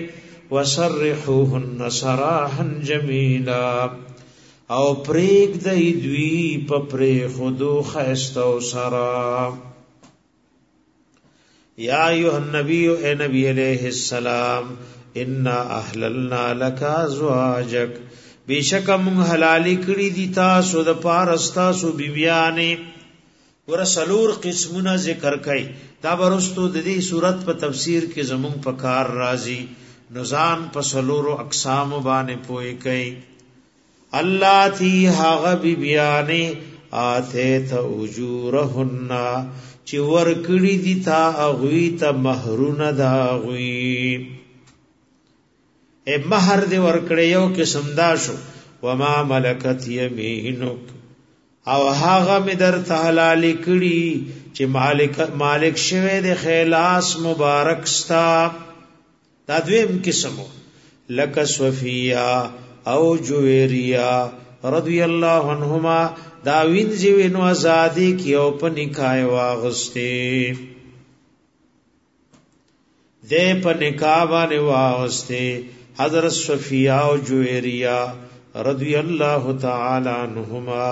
وسرحوهن سراحا جمیلا او پریگ دی دوی پپری خودو خیستو سرا یا ایوہ النبی اے نبی علیہ السلام انا احللنا لکا ازواجک بیشک من حلالی کړي دي تاسو د پارستا سو بیبیانې ورسلور قسمونه ذکر کړي دا ورستو د دې صورت په تفسیر کې زمون په کار راځي نزان پسلورو اقسام باندې پوي کوي. الله تی هغه بی بیانې آته ته اجورهن چې ورکړي دي تا اغوی ته مہرونه دا اغوی مہر دې ورکړي یو قسم دا شو. وما ملکت یمینک او هغه می در ته حلال کړي چې مالک شوه د خلاص مبارک ستا. دا دویم قسمو لک صفیہ او جویریا رضی الله عنهما دا وینځي وینو ازادي کیو په نکاح واغسته دې په نکاح باندې واغسته حضرت صفیہ او جویریا رضی الله تعالی عنهما.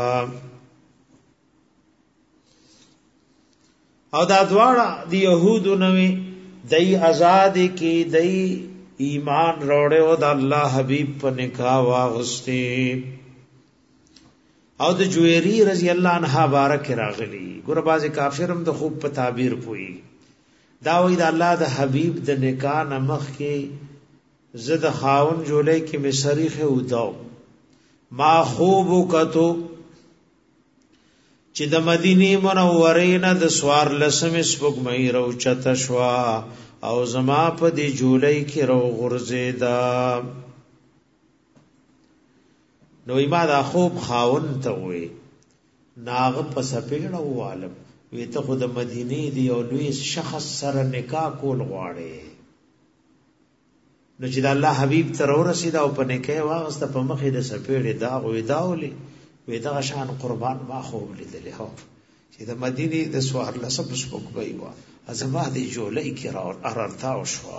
او دا دواړه دی يهودو نوې دای آزاد کی دای ایمان روړې او د الله حبیب په نکاح واغسته. او د جویری رضی الله عنها بارک راغلی ګور باز کافرم د خوب په تعبیر پوي دا وې د الله د حبیب د نکاح نمخ کې زد خاون جولې کې مصریخ وداو ما خوب کتو چې د مدینه منورې نه د سوار لسم سپوږمۍ رو چته شوا او زما په دی جولې کې رو غرزیدا. نو ما دا خوب خاون ته وې ناغ په سپېړه والم وې ته خود مدینه دی او لوی شخص سره نکاح کول غواړي. نو چې د الله حبیب تر ورسید او په نکاح واغسته په مخې د سپېړې دا وې داولې وې دا شان قربان ما خوب لیدلې هو چې د مدینه د سوار لسب سپوږمۍ وا ازما دی جولې کې را ارتا او شوا.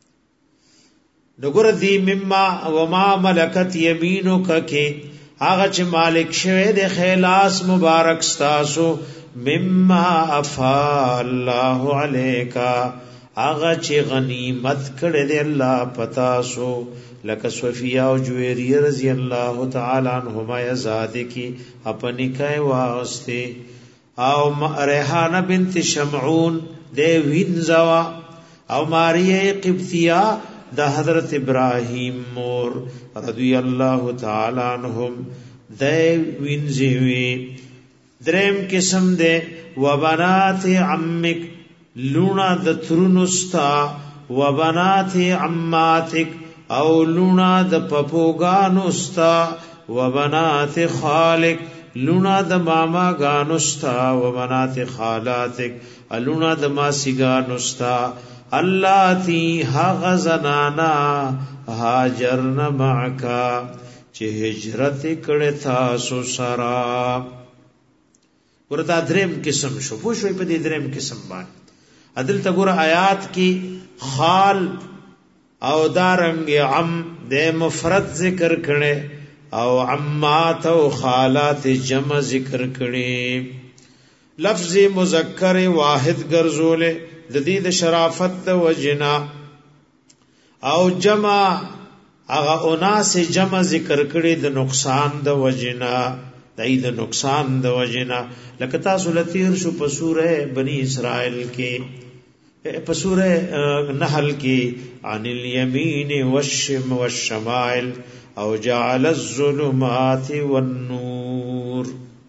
نګور دی مما وما ملکت یمینک کې هغه چې مالک شوه د خلاص مبارک ستاسو مما افا الله علیکا هغه چې غنیمت کړه دی الله پتا سو لک صفیہ او جویریہ رضی اللہ تعالی عنہما آزاد کی اپنی کای واسطے او ریحانہ بنت شمعون دے وینزوا او ماریہ قبطیہ دا حضرت ابراہیم مور رضی اللہ تعالی عنہم دے وینزوی. دریم قسم دے وبنات عمک لونا د ترنستا وبنات عماتک او لونا د پپوګانو ستا وبنات خالک لونا د ماما غانو ستا وبنات خالاتک لونا د ماسیګانو ستا اللاتی ها زنانا هاجرن معکا چې هجرت کړه تاسو سره. ورته دریم قسم شو پوه شوي په دې دریم قسم باندې عدل تګور آیات کی خال او دارنګ عم د مفرد ذکر کړي او عمات او خالات جمع ذکر کړي. لفظ مذکر واحد ګرځول د دې د شرافت د وجنا او جمع هغه اناس جمع ذکر کړي د نقصان د وجنا دای د نقصان د وجنا. لکه تاسو لتیر شو په سوره بنی اسرائیل کې په سوره نحل کې عن الیمین والشم والشمائل او جعل الظلمات والنور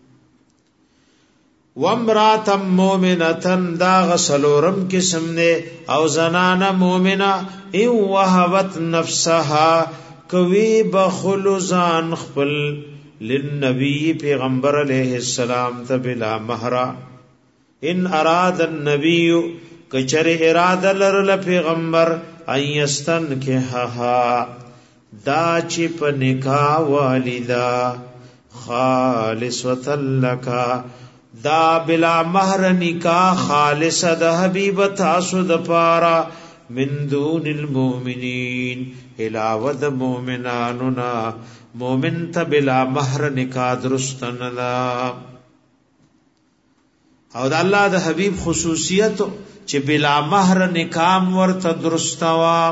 وامرات مؤمنه دا غسلورم قسم نه او زنانه مؤمنه ان وهبت نفسها کوي بخل زان خپل للنبي پیغمبر علیہ السلام ته بلا مہر ان اراد النبي کچر اراده لرل پیغمبر ایستن کې ها دا چې په نکاح والدا خالص وتلکا دا بلا مہر نکاح خالص د حبیب تاسو د پارا من دون المؤمنین علاوه د مؤمناننا مومن ته بلا مہر نکاح درستن لا. او د الله د حبیب خصوصیت چې بلا مہر نکام ورته درستوا.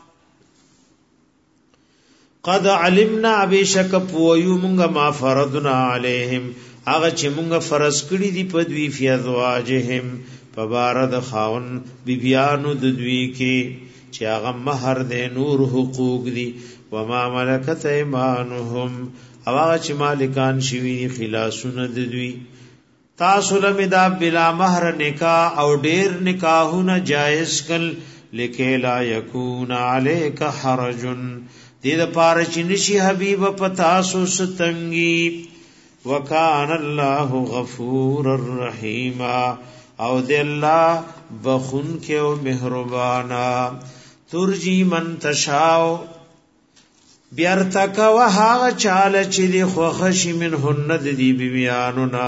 قد علمنا بشک پویو مونږه ما فرضنا علیہم هغه چې مونږه فرض کړی دی په دوی فی ازواجهم په بار د خاون بیبیانو د دوی کې چې هغه مہر دې نور حقوق دي وما ملکت ایمانهم او هغه چې مالکان شوی خلاصونه د دوی تاسو له دا بلا مہر نکاح او ډیر نکاحونه جائز کل لکه لا یکون علیک حرج دې د پاره چې نشي حبیب پتا سو ستنګي وکان الله غفور الرحیم او دې الله بخون کې او مهربانا ترجی من تشاو بیارتک وها چاله چې دی خوخشی منهن د دی بیانونا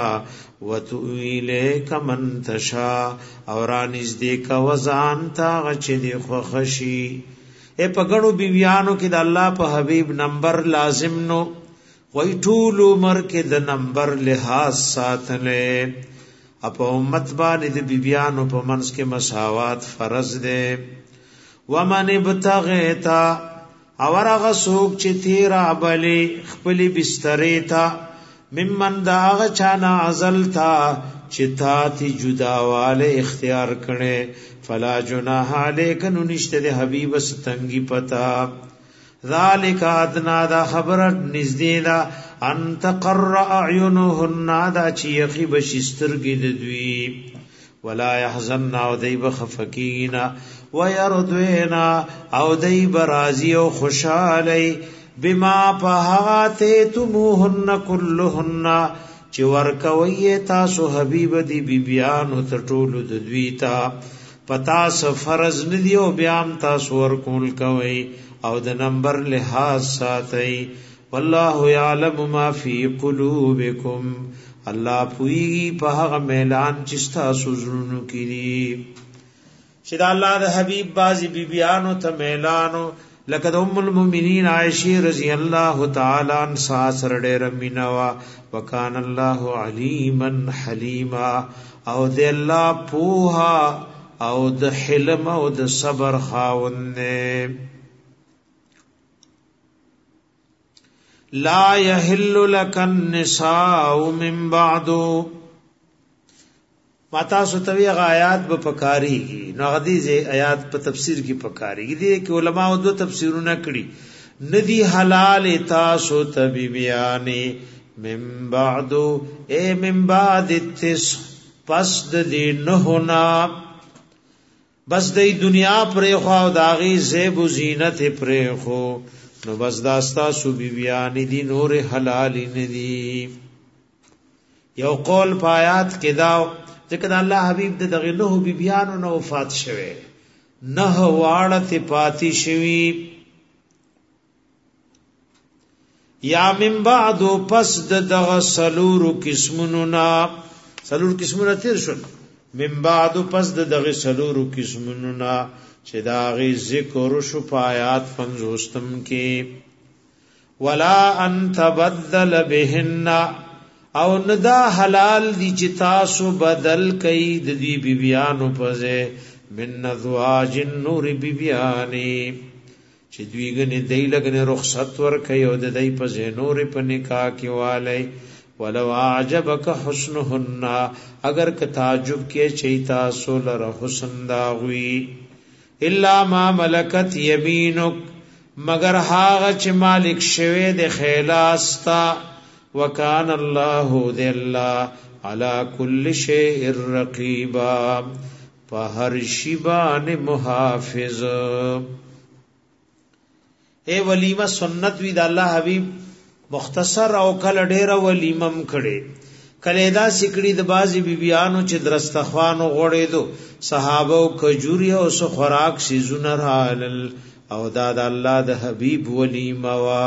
وتویله من تشا اورانیز دی کا وزان تا چې دی خوخشی اے پګړو بیانو کې د الله په حبیب نمبر لازم نو وای ټول عمر کې د نمبر لحاظ ساتلې اپ امت باندې د بیانو په منځ کې مساوات فرض ده ومن ابتغیتا اورغه سوق چې تیرا بلی خپل بسترې تا ممن داغ چانا عزلتا چې تا تی جداواله اختیار کړي فلا جناح علیک نو نشته د حبیب ستنګي پتا ذالک ادنا دا خبر نزدې دا ان تقر اعینهن دا چې یخي بشسترګې د دوی ولا يحزن او دیب خفقینا ويرضینا او دیب راضی او خوشالی بما پهاته تموهن كلهن چې ورکوي تاسو حبیب دی بیان او ټولو د دوی تا پتا فرض ندی او بیان تاسو ورکول کوي او د نمبر لحاظ ساتي والله يعلم ما في قلوبكم الله پوي په هغه ميلان چې تاسو زړونو کې دي چې الله د حبيب بازي بيبيانو ته ميلانو لقد ام المؤمنين عائشه رضی الله تعالی عنها سره ډېر مینوا وکان الله عليما حليما او د الله پوها او د حلم او د صبر خاوند لا يحل لك النساء من بعد ماتا ستوی آیات به پکاريږي نو غدیزه آیات په تفسیر کې پکاريږي دي کې علما او دو تفسیرونه کړي ندی حلال تاسو تبي بیانې من بعد اے من بعد التس پس د دې نه ہونا بس د دنیا پر خو او داغي زیب و زینت پر خو نو بس داستا سو بیان دي نور حلال ندي یو قول پایات کې دا ځکه الله حبیب دغه نو بیان نو وفات شوه نه واړه پاتی شوی یا من بعد پس دغه سلور قسمونو نا سلور قسمونه تیر شول من بعد پس دغه سلور قسمونو نا چې دا غي ذکر شو پایات 50 کې ولا ان تبدل بهن او ندا حلال دي چې تاسو بدل کئ د دې بیبيانو پځه من ازواج النور بیبيانی چې دوی غني دی لګنه رخصت ور کوي او د دې پځه نور په نکاح کې والي ولو اعجبک حسنهن اگر که تعجب کې چیتا سولر حسن دا غوي الا ما ملکت یمینک مگر هاغه چې مالک شوه د خیلاستا وکان الله ذل علی کل شیء رقیبا په هر شی باندې محافظ اے ولیمه سنت وی د الله حبیب مختصر او کله ډیره ولیمم کړي کله دا سکړي د بازي بیبيانو چې درستخوانو غړې دو صحابه او کجوري او سو خوراک شي زنرال او دا د الله د حبيب ولیمه وا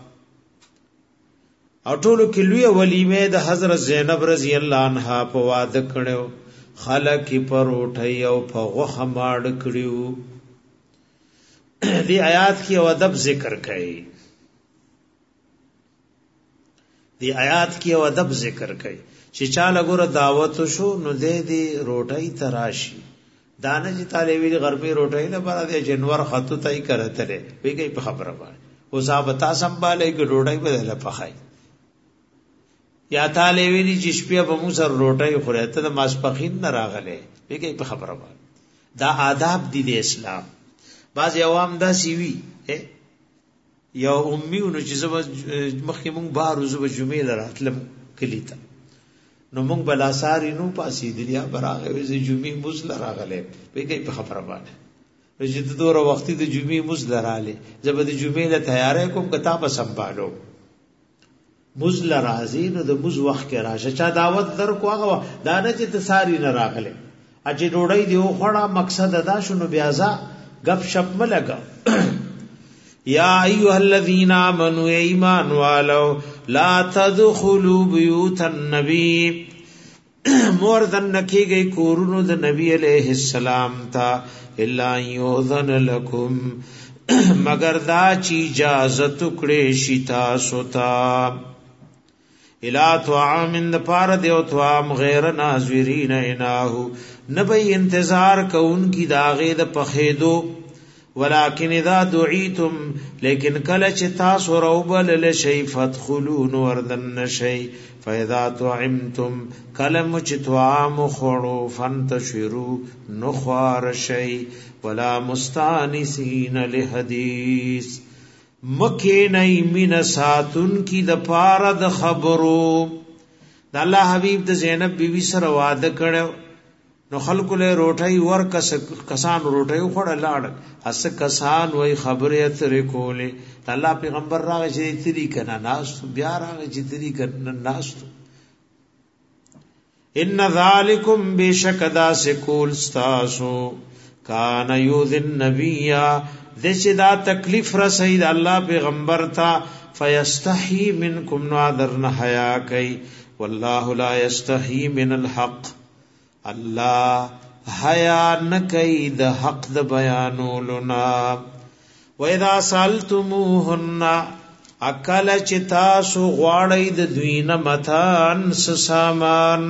او ټولو کې لوی ولیمه د حضرت زینب رضی الله عنها په واده کړو خلک پر وټي او په غوخه ماړ کړیو دی آیات کې او ادب ذکر کړي دی آیات کې او ادب ذکر کړي چې چاله ګوره دعوت شو نو دې روټي تراشي دانه چې طالبي غربي روټي نه بار دي جنور خطو تای کرته وي کوي په خبره باندې او ثابتا سنبالې کې روټي بدله پخای یا طالبي دي چې شپه به مو سر روټي خوره ته د ماسپخین نه راغله وي کوي په خبره باندې دا آداب دي د اسلام بعض عوام دا سیوی یو امیونو چې زما مخکې مونږ بارو زما جمعې لراتلم کلی ته نو مونږ بلا ساری نو پاسې دنیا براغه وې جمعې مز لراغله په کې په خبره باندې چې د دوره وختي د جمعې مز لراله زبر د جمعې له تیارې کوم کتاب سمبالو مز لرازي نو د مز وخت کې راشه چا دعوت در کوغه دا نه چې تساری نه راغله اجه ډوړی دی خوړه مقصد ادا شنو بیازا غب شپ ملګا یا ایها الذین آمنوا ایمان والو لا تدخلوا بیوت النبی موردن نکیږي کورونو د نبی علیہ السلام تا الا یؤذن لکم مگر دا چی اجازه کړي شتا سوتا الا طعام د پار دیو طعام غیر ناظرین اناهو نبی انتظار کون کی داغه د پخېدو ولكن اذا دعيتم لیکن کله چې تاسو روبل لشی فتخلون وردن شی فاذا طعمتم کلم چې طعام خورو فانتشروا نخوار شی ولا مستانسین لحدیث مکه نئی من ساتن کی د پاره د خبرو د الله حبیب د زینب بیبي سره وعده کړو نو خلکو له روټي ور کسان روټي خوړه لاړ اس کسان وای خبره اترې کولې الله پیغمبر راغی چې تری کنه ناس بیا راغی چې تری کنه ناس ان ذالکم بشکدا سکول استاسو کان یوذن نبیا دچ دا تکلیف رسید الله پیغمبر تا فیستحی منکم نادرن حیا کای والله لا یستحی من الحق الله حیا نکای د حق د بیانولنا و اذا سالتموهن اکل چتا سو غواړی د دوینه متان سامان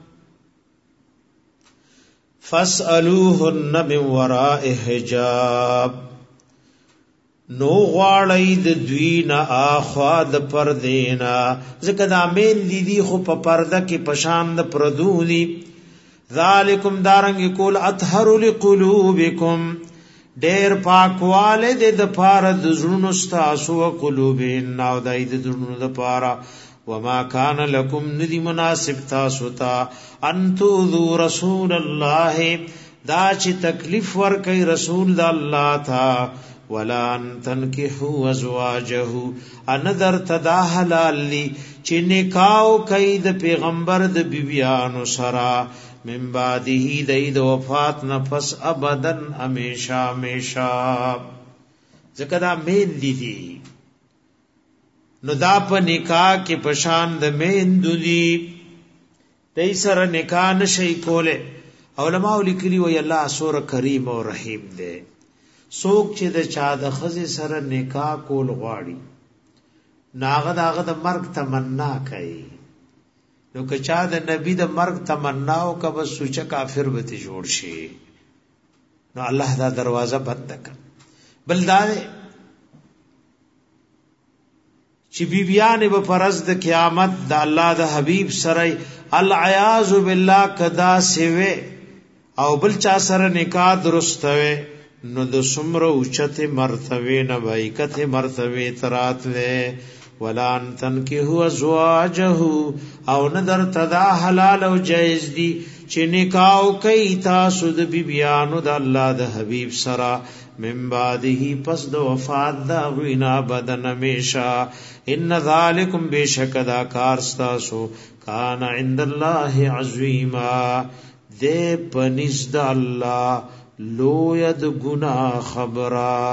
فاسالوهن من وراء حجاب نو غواړی د دوینه اخوا د پردینا ځکه دا مین دي خو په پرده کې پشان د پردونی ذالکم دارنګ کول اطهر لقلوبکم ډیر پاکواله د پاره د زړونو ستاسو او قلوبین او د زړونو د پاره وما کان لکم ندی مناسب تاسو ته انتو ذو رسول الله دا چې تکلیف ور کوي رسول د الله تا ولا ان تنکحوا ازواجه ان در تدا حلال لی چې نکاح کوي د پیغمبر د بیبیانو سره من بعده د وفات نفس ابدن همیشا همیشا ځکه دا مین دي نو دا په نکاح کې پشان د مین دي دای سره نکاح نشي کوله علماء لیکلي وي الله سور کریم او رحیم دی سوک چې د چا د خزې سره نکاح کول غواړي ناغه داغه د مرګ تمنا کوي نو که چا د نبی د مرګ تمنا او کبه سوچ کافر وته جوړ شي نو الله دا دروازه بند کړ بل دا چې بیبیان به فرض د قیامت د الله د حبیب سره العیاذ بالله کدا سیوه او بل چا سره نکاح درستوي نو د سمره اوچته مرتبه نه وای کته مرتبه تراتله ولان تنکحوا ازواجه او نظر تدا حلال او جائز دي چې نکاح کوي تاسو د بیبیانو د الله د حبیب سره من بعده پس د وفات دا وینا بدن همیشا ان ذالکم بشکدا کار تاسو کان عند الله عظیما دې پنځ د الله لو ید گنا خبرا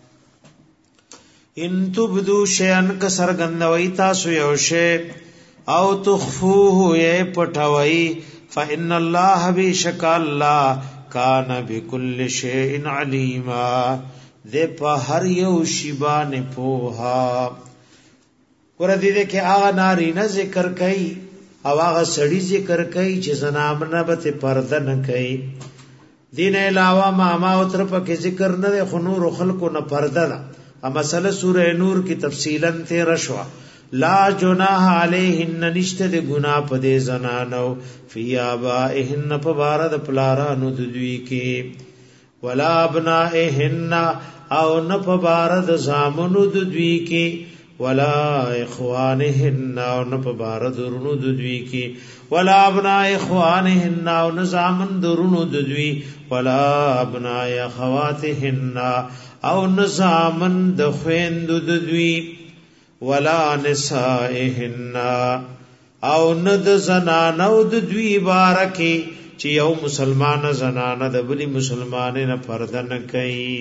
ان تبدو شیئن کا سرگندوی تاسو یو شی او تخفوه ی پټوي فان الله بشک الله کان بكل شیء علیما دې په هر یو شی باندې پوها ور دې کې هغه ناری نه ذکر کوي او هغه سړی ذکر کوي چې زنامنه به پرده نه کوي دین علاوه ما او تر په ذکر نه خنور خلقو نه پرده ده ا مسله سوره نور کی تفصیلا 13 شوا لا جناح علیهن نشته د ګنا په دې زنانو فی ابائهن په بار د پلارانو د دوی کې ولا ابنائهن او نه په بارد زامنو د دوی کې ولا اخوانهن او نه په بارد ورونو د دوی کې ولا ابناء اخوانهن او نه زامن درونو د دوی ولا ابناء اخواتهن او نه زامن د خويندو د دوی ولا نسائهن او نه د زنانو د دوی بارکی چې یو مسلمان زنانه د بلی مسلمان نه پرده نه کوي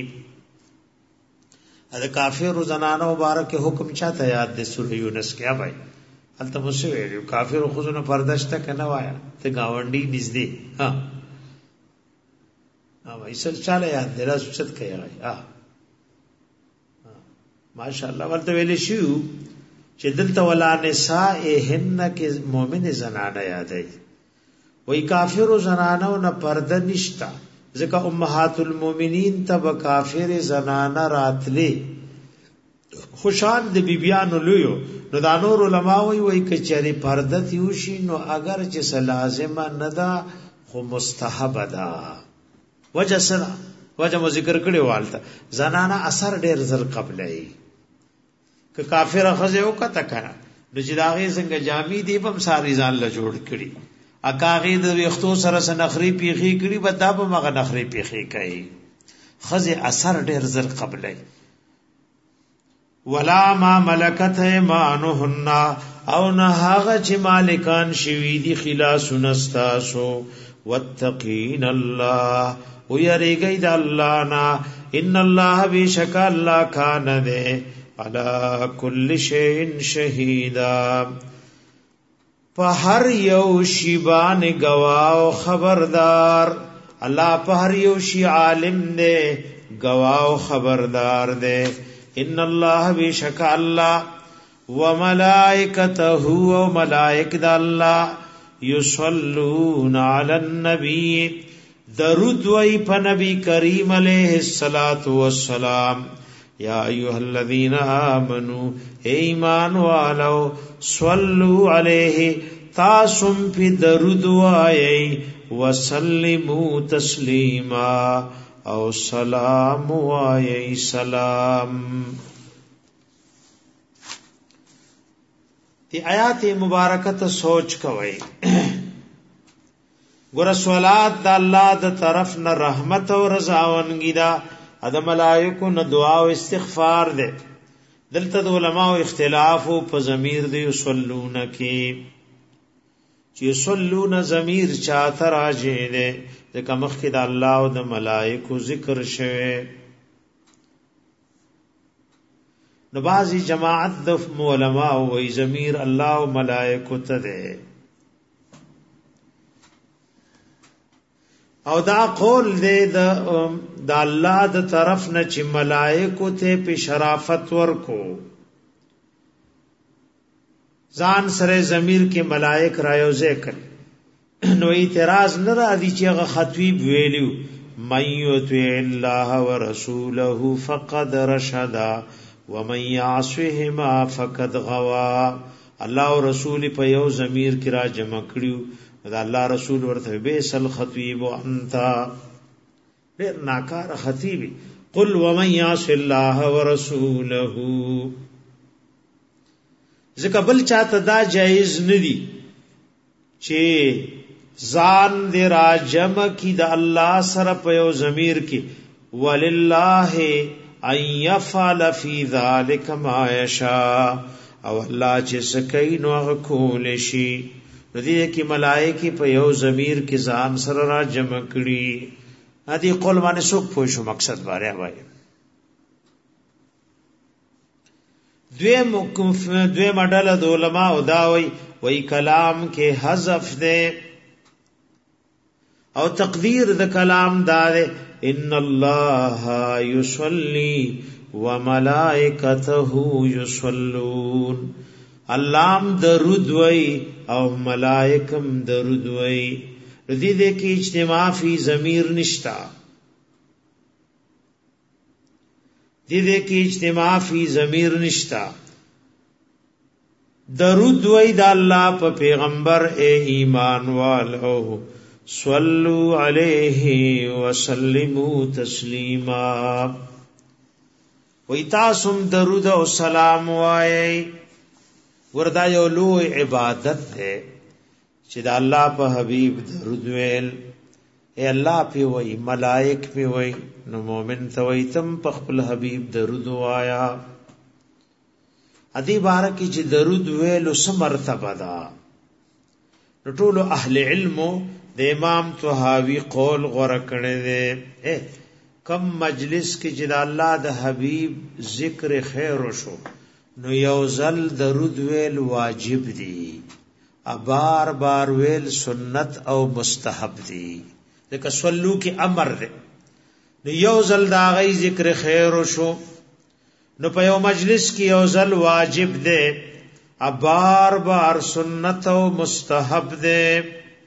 دا کافر زنانه مبارک حکم چاته یاد دي سورہ یونس کې بھائی البته مو څه ویلو کافر خو نه پرده شته کنه وایا ته گاونډي نږدې ها بھائی سر چاله یاد دي راز څه کوي ها ماشاءالله ورته ویل شو چې دلته ولا نسائهن کې مؤمن زنانه یادای وای کافر زنانه نه پرده نشتا ځکه امهات المؤمنین تب کافر زنانه راتلی خوشان د بیبیانو لویو نو دا نور علماء وای کچری پرده تیوشي نو اگر چې لازمه نه ده خو مستحب ده وجه سره وجه مو ذکر کړي والته زنانه اثر ډیر زر قبلای که کافر خزه وکته کنه نو چې داغه څنګه جامې دی په ساری ځان له جوړ کړي اکاغه د وختو سره سنخري پیخي کړي بدا په مغه نخري پیخي کوي خزه اثر ډیر زر قبلای ولا ما ملکت ایمانهن او نه هغه چې مالکان شوی دي خلاص نستاسو واتقین الله ويریږي د الله نا ان الله بشک الله کان ده على كل شيء شهيدا په هر یو شی باندې گواه او خبردار الله په هر یو شی عالم دی گواه او خبردار دی ان الله بشک الله وملائکته وملائکه الله یصلون علی النبی درود وی په نبی کریم علیه الصلاۃ والسلام یا ایها الذین آمنوا ایمان والو صلوا علیہ تاسم پی درود وایي وسلموا تسلیما او سلام وایي سلام دی آیات مبارکت سوچ کوي ګور صلات د الله د طرف نه رحمت او رضا ونګی دا ادم ملائکو نه دعا او استغفار ده دلته د علماء اختلاف په ضمیر دی یصلون کې چې یصلون ضمیر چاته راځي ده ځکه مخکې د الله او د ملائکو ذکر شوه نو بعضی جماعت د علماء وې ضمیر الله او ملائکو ته ده او دا قول دے دا اللہ دا طرف نه چې ملائکو ته په شرافت ورکو ځان سره ضمیر کې ملائک رايوځه کړ نو اعتراض نه را دي چې هغه خطیب ویلو مَيُّطِعِ اللَّهَ وَرَسُولَهُ فَقَدْ رَشَدَ وَمَن يَعْصِهِمَا فَقَدْ غَوَى الله او رسول په یو ضمیر کې را جمع کړیو دا الله رسول ورته بیسل خطیب انت ډیر ناکار خطیب قل ومن يعص الله ورسوله ځکه بل چاته دا جایز ندی چې ځان دې راجم کی د الله سره په یو ضمیر کې ولله ان يفعل في ذلك ما يشاء او الله چې سکه نو کول شي دې کې ملائکه په یو ضمیر کې ځان سره را جمع کړي ادي قول باندې څوک پوه شو مقصد باره وایي دوی مډل د علماء او دا وای کلام کې حذف ده او تقدیر د کلام دا ده ان الله یصلی وملائکته یصلون اللام درود وای او ملائکم درود وای ردی دې کې اجتماع فی ضمیر نشتا دې کې اجتماع فی ضمیر نشتا درود وای د الله په پیغمبر اے ایمان والو صلوا علیہ وسلموا تسلیما. وی تاسم درود او سلام وایي. وردا یو لوی عبادت ده چې د الله په حبیب درود ویل. اے الله پی وای، ملائک پی وای، نو مومن ته وای تم په خپل حبیب درود وایا. ادي بارکی چې درود ویلو سم مرتبه ده. نو ټول اهل علم د امام طحاوی قول غوړه کړي دي. کم مجلس کې چې د الله د حبیب ذکر خیر شو نو یو ځل درود ویل واجب دي، بار بار ویل سنت او مستحب دي. ځکه صلو کې امر دی. نو یو ځل دا غي ذکر خیر شو نو په یو مجلس کې یو ځل واجب دی، بار بار سنت او مستحب دی.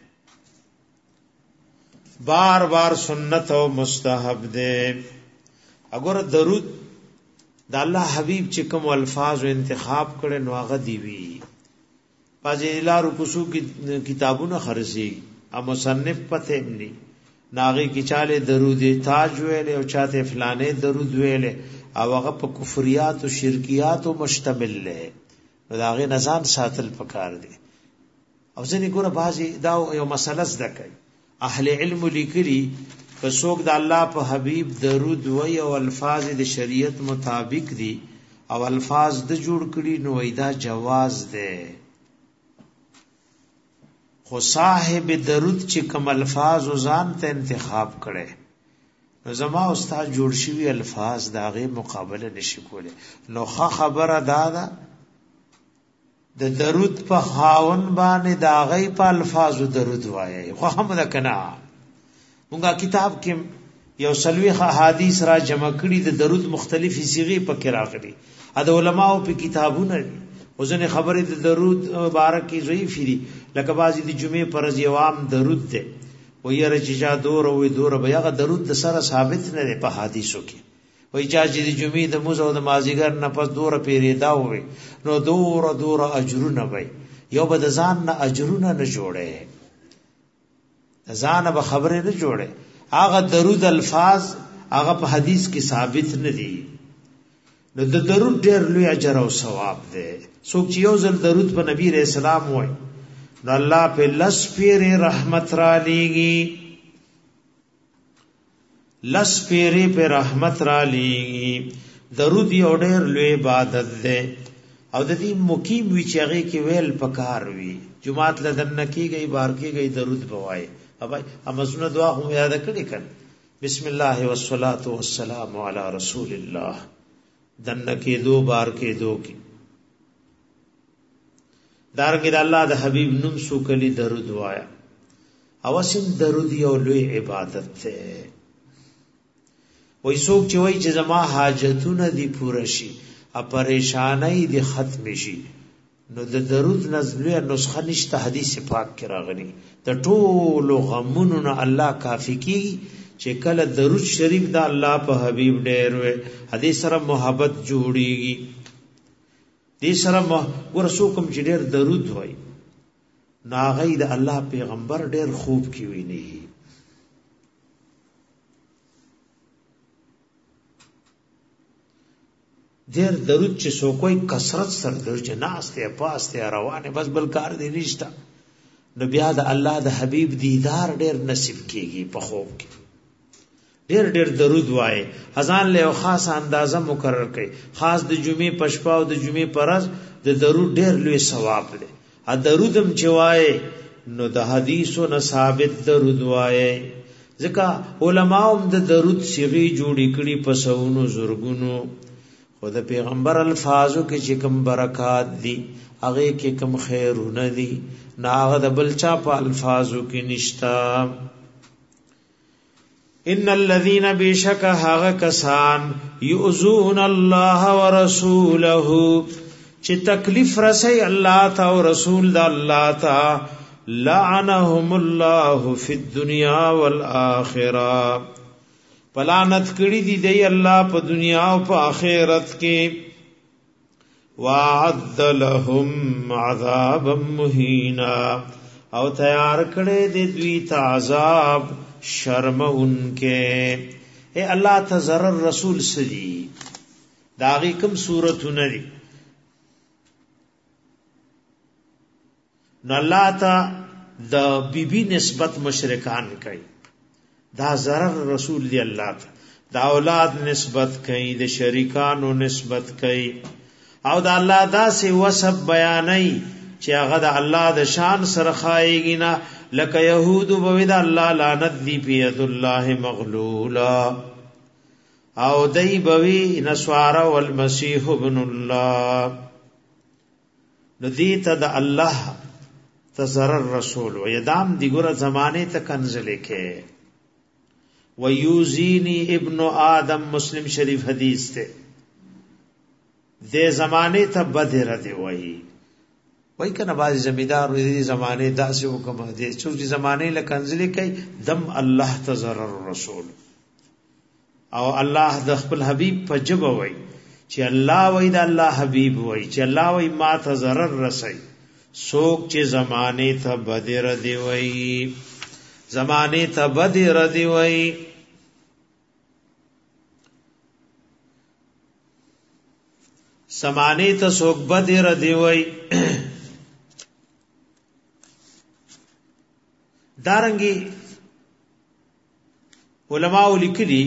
بار بار سنت او مستحب دے. اگر درود د الله حبیب چې کوم الفاظ او انتخاب کړي نو هغه دی وی. پازې لارو کوسو کی کتابونه خرسي ا مصنف پته امني ناغي کی چاله درود تاج ویل او چاته فلانه درود ویل او هغه په کفریات او شرکیات او مشتمل له. نو داغه نزان ساتل پکار دي. او ځنې ګوره بازي دا یو مسله زده کوي. اهل علم لیکلی که څوک د الله په حبیب درود وای او الفاظ د شریعت مطابق دي او الفاظ د جوړ کړي نو ایدا جواز ده. خو صاحب درود چې کوم الفاظ ځان ته انتخاب کړي نو زما استاد جوړ شوی الفاظ داغه مقابله نشي کوله. نو خبره دادا د درود په خاون باندې داغی په الفاظو درود وایي. خو هم دا کنا مونږه کتاب کې یو سلوی حدیث را جمع کړي د درود مختلفي صيغې په کې راغلي. د علماء په کتابونه وزن خبره د درود مبارک ضعیف دي. لکه بعضی د جمعې پر ځوام درود ده و یې رجا دور او دور بیا درود د سره ثابت نه ده په حدیثو کې. وای چې د جمعې د موزه او د مازیګر نه پس دوره پیری دا وي نو دوره اجرونه وي. یو به د ځان نه اجرونه نه جوړه، ځان به خبره نه جوړه. هغه درود الفاظ هغه په حدیث کې ثابت نه دي. نو د درود ډېر لوی اجر او ثواب ده. څوک چې یو ځل درود په نبی رسول الله وای نو الله په لس پیر رحمت را لېږي. لس پیری پہ رحمت را لی. درود یو ډېر لوی عبادت ده او د دې مقیم وی چې هغه کې ویل پکار وی. جمعات لدن کیږي بار کیږي درود بوای. ابای امزونه دعا هم یاد کړی کړه. بسم الله والصلاه والسلام علی رسول الله. دن کې دو بار کې دو کې دارګه د الله د حبیب نوم سو کلی درود وایا. اوسم درود یو لوی عبادت ده. وای څوک چې وای چې زما حاجتونه دي پوره شي ا پریشانای دي ختم شي نو د درود نزله نسخه نشته حدیث پاک کې راغلي. د ټولو غمونو نه الله کافی کی چې کله درود شریف د الله په حبیب ډېر وي حدیث سره محبت جوړیږي. دې سره ورسوکم چې ډېر درود وای ناغې د الله پیغمبر ډېر خوب کی ویني. دیر درود چې سو کوئی کثرت سره درود چې ناشته پاسته روانه بس بل کار دی نشته نو بیا د الله د حبیب دیدار ډیر نصیب کیږي. په خوب کې ډیر درود وای. اذان له خاصه اندازه مقرر کړي. خاص د جمعې پښپا او د جمعې پرز د درود ډیر لوی ثواب دی. ا درودم چې وای نو د حدیثو نه ثابت درود وای. ځکه علماء د درود صيغه جوړې کړي په سونو زورګونو. خود پیغمبر الفاظو کې چې کوم برکات دي هغه کې کوم خیرونه دي نه هغه د بلچا په الفاظو کې نشتا. ان الذين بشك هغه کسان يؤذون الله ورسوله چې تکلیف رسي الله تا او رسول د الله تا لعنهم الله في الدنيا والآخرة. پلانت کړي دي دی الله په دنیا او په آخرت کې. وعد لهم عذابا مهینا او تیار کړي د دوی ته عذاب شرمونکه. اے الله ته ضرر رسول سدي داغي کوم صورتونه دي نو الله ته د بیبي نسبت مشرکان کوي، دا ضرر رسول دی الله ته، دا اولاد نسبت کوي، د شریکانو نسبت کوي، او دا الله دا سي وصف بیانای چې هغه د الله د شان سره خایږي نه، لکه يهود بوید الله لعنت دی بيد الله مغلولا، او دای بوی نسوارا والمسيح ابن الله. ندی ته د الله تزرر رسول و یدام دی ګره زمانه ته کنزل کې ویوزینی ابن آدم، مسلم شریف حدیث ته دے زمانے تا بدر دے وای کنه باز زمیدار دې زمانه داسې حکم دې چې زمانه لکنزلی کوي دم الله تزرر رسول، او الله د خپل حبیب په جبه وای چې الله وای د الله حبیب وای چې الله وای ما تزرر رسي سوک چې زمانه ته بدر دی وای، زمانه ته بدر دی وای. زمانه ته سوک بدر دی وای. دارنګي علماء لیکلي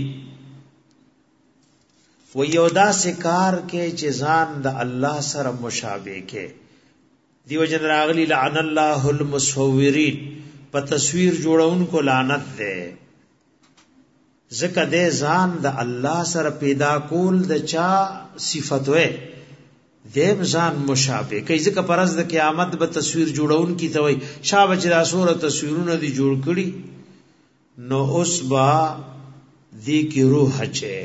و یو داسې کار کې چې ځان د الله سره مشابه کې، دیو جن راغلی لعن الله المصورین، په تصویر جوړونکو لعنت ده، ځکه دې ځان د الله سره پیدا کول د چا صفت وې، دیم ځان مشابه کوي، ځکه پرز د قیامت به تصویر جوړون کی ته وای شابه چې راسوره تصویرونه دي جوړ کړي، نو اوس با دی کی روح چه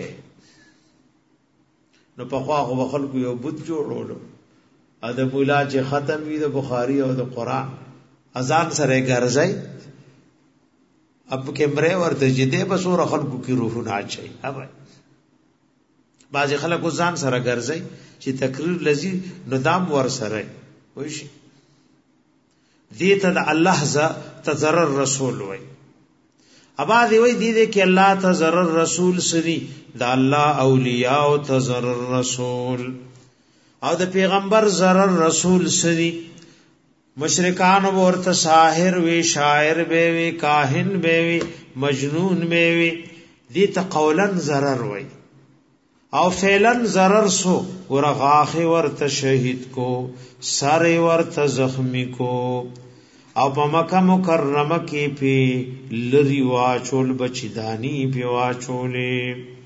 نو په خوا خلکو یو بت جوړولو، ادب مولا چې ختم وي د بخاری او د قران اذان سره ګرځي، اب کیمره ورته جدي بسور خلکو کی روح نه اچي. اب بعض خلکو ځان سره ګرځي چې تقریر لذي ندام ور سره وای شي، دې ته د الله ز تزرر رسول وای. ابا دی وای دې کې الله تزرر رسول سری د الله اولیاء او تزرر رسول، او د پیغمبر ضرر رسول سری. مشرکان ورته ساحر وی، شاعر به وی، کاهن به وی، مجنون به وی، دې ته قولن ضرر وای، او فعلن ضرر سو ورغاخ ورته شهید کو، سر ورته زخمی کو، او په مکه مکرمه کې په لری واچول بچیدانی په واچولې،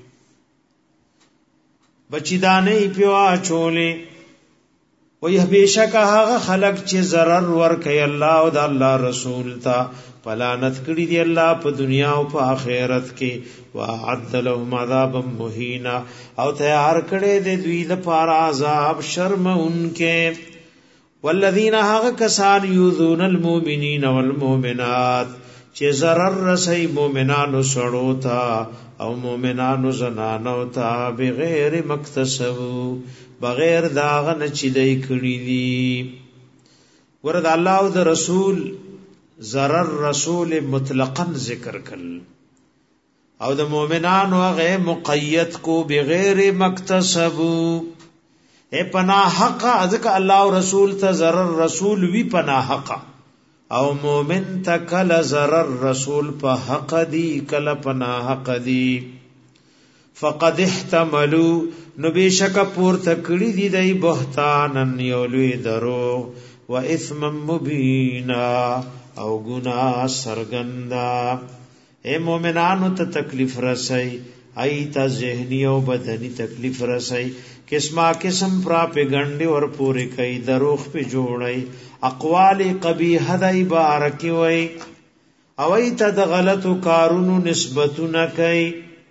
بچیدانی په واچولې. وی همیشه هغه خلق چې ضرر ور کوي الله او د الله رسول ته پلانت کړي دی الله په دنیا او په آخرت کې، وعد لهم عذابا مهینا، او تیار کړي دی دوی لپاره عذاب شرمونکه. والذین هغه کسان یؤذون المؤمنین والمؤمنات چې ضرر رسي مؤمنانو سړو ته او مؤمنانو زنانو ته بغیر مکتسب، بغیر داغه نه چې دای کړی دي. ورته الله او د رسول ضرر رسول مطلقاً ذکر کړل، او د مؤمنانو هغه مقید کو بغیر مکتسب، اے پناه حق، ځکه الله او رسول ته ضرر رسول وی پناه حق، او مؤمن ته کله ضرر رسول په حق دی کله پناه حق دی. فقد احتملوا، نو بشک پور تکړی دی دای بهتانن یولوی درو، و اثم مبینا، او گناہ سرگندا. اے مومنانو ته تکلیف رسයි، ایتا ذہنی او بدنی تکلیف رسයි، قسمہ قسم پراپیگنڈی اور پوری کئی دروغ پہ جوڑی، اقوال قبیح دای بارکی وی، او ایتا د غلط کارونو نسبتو نکئی،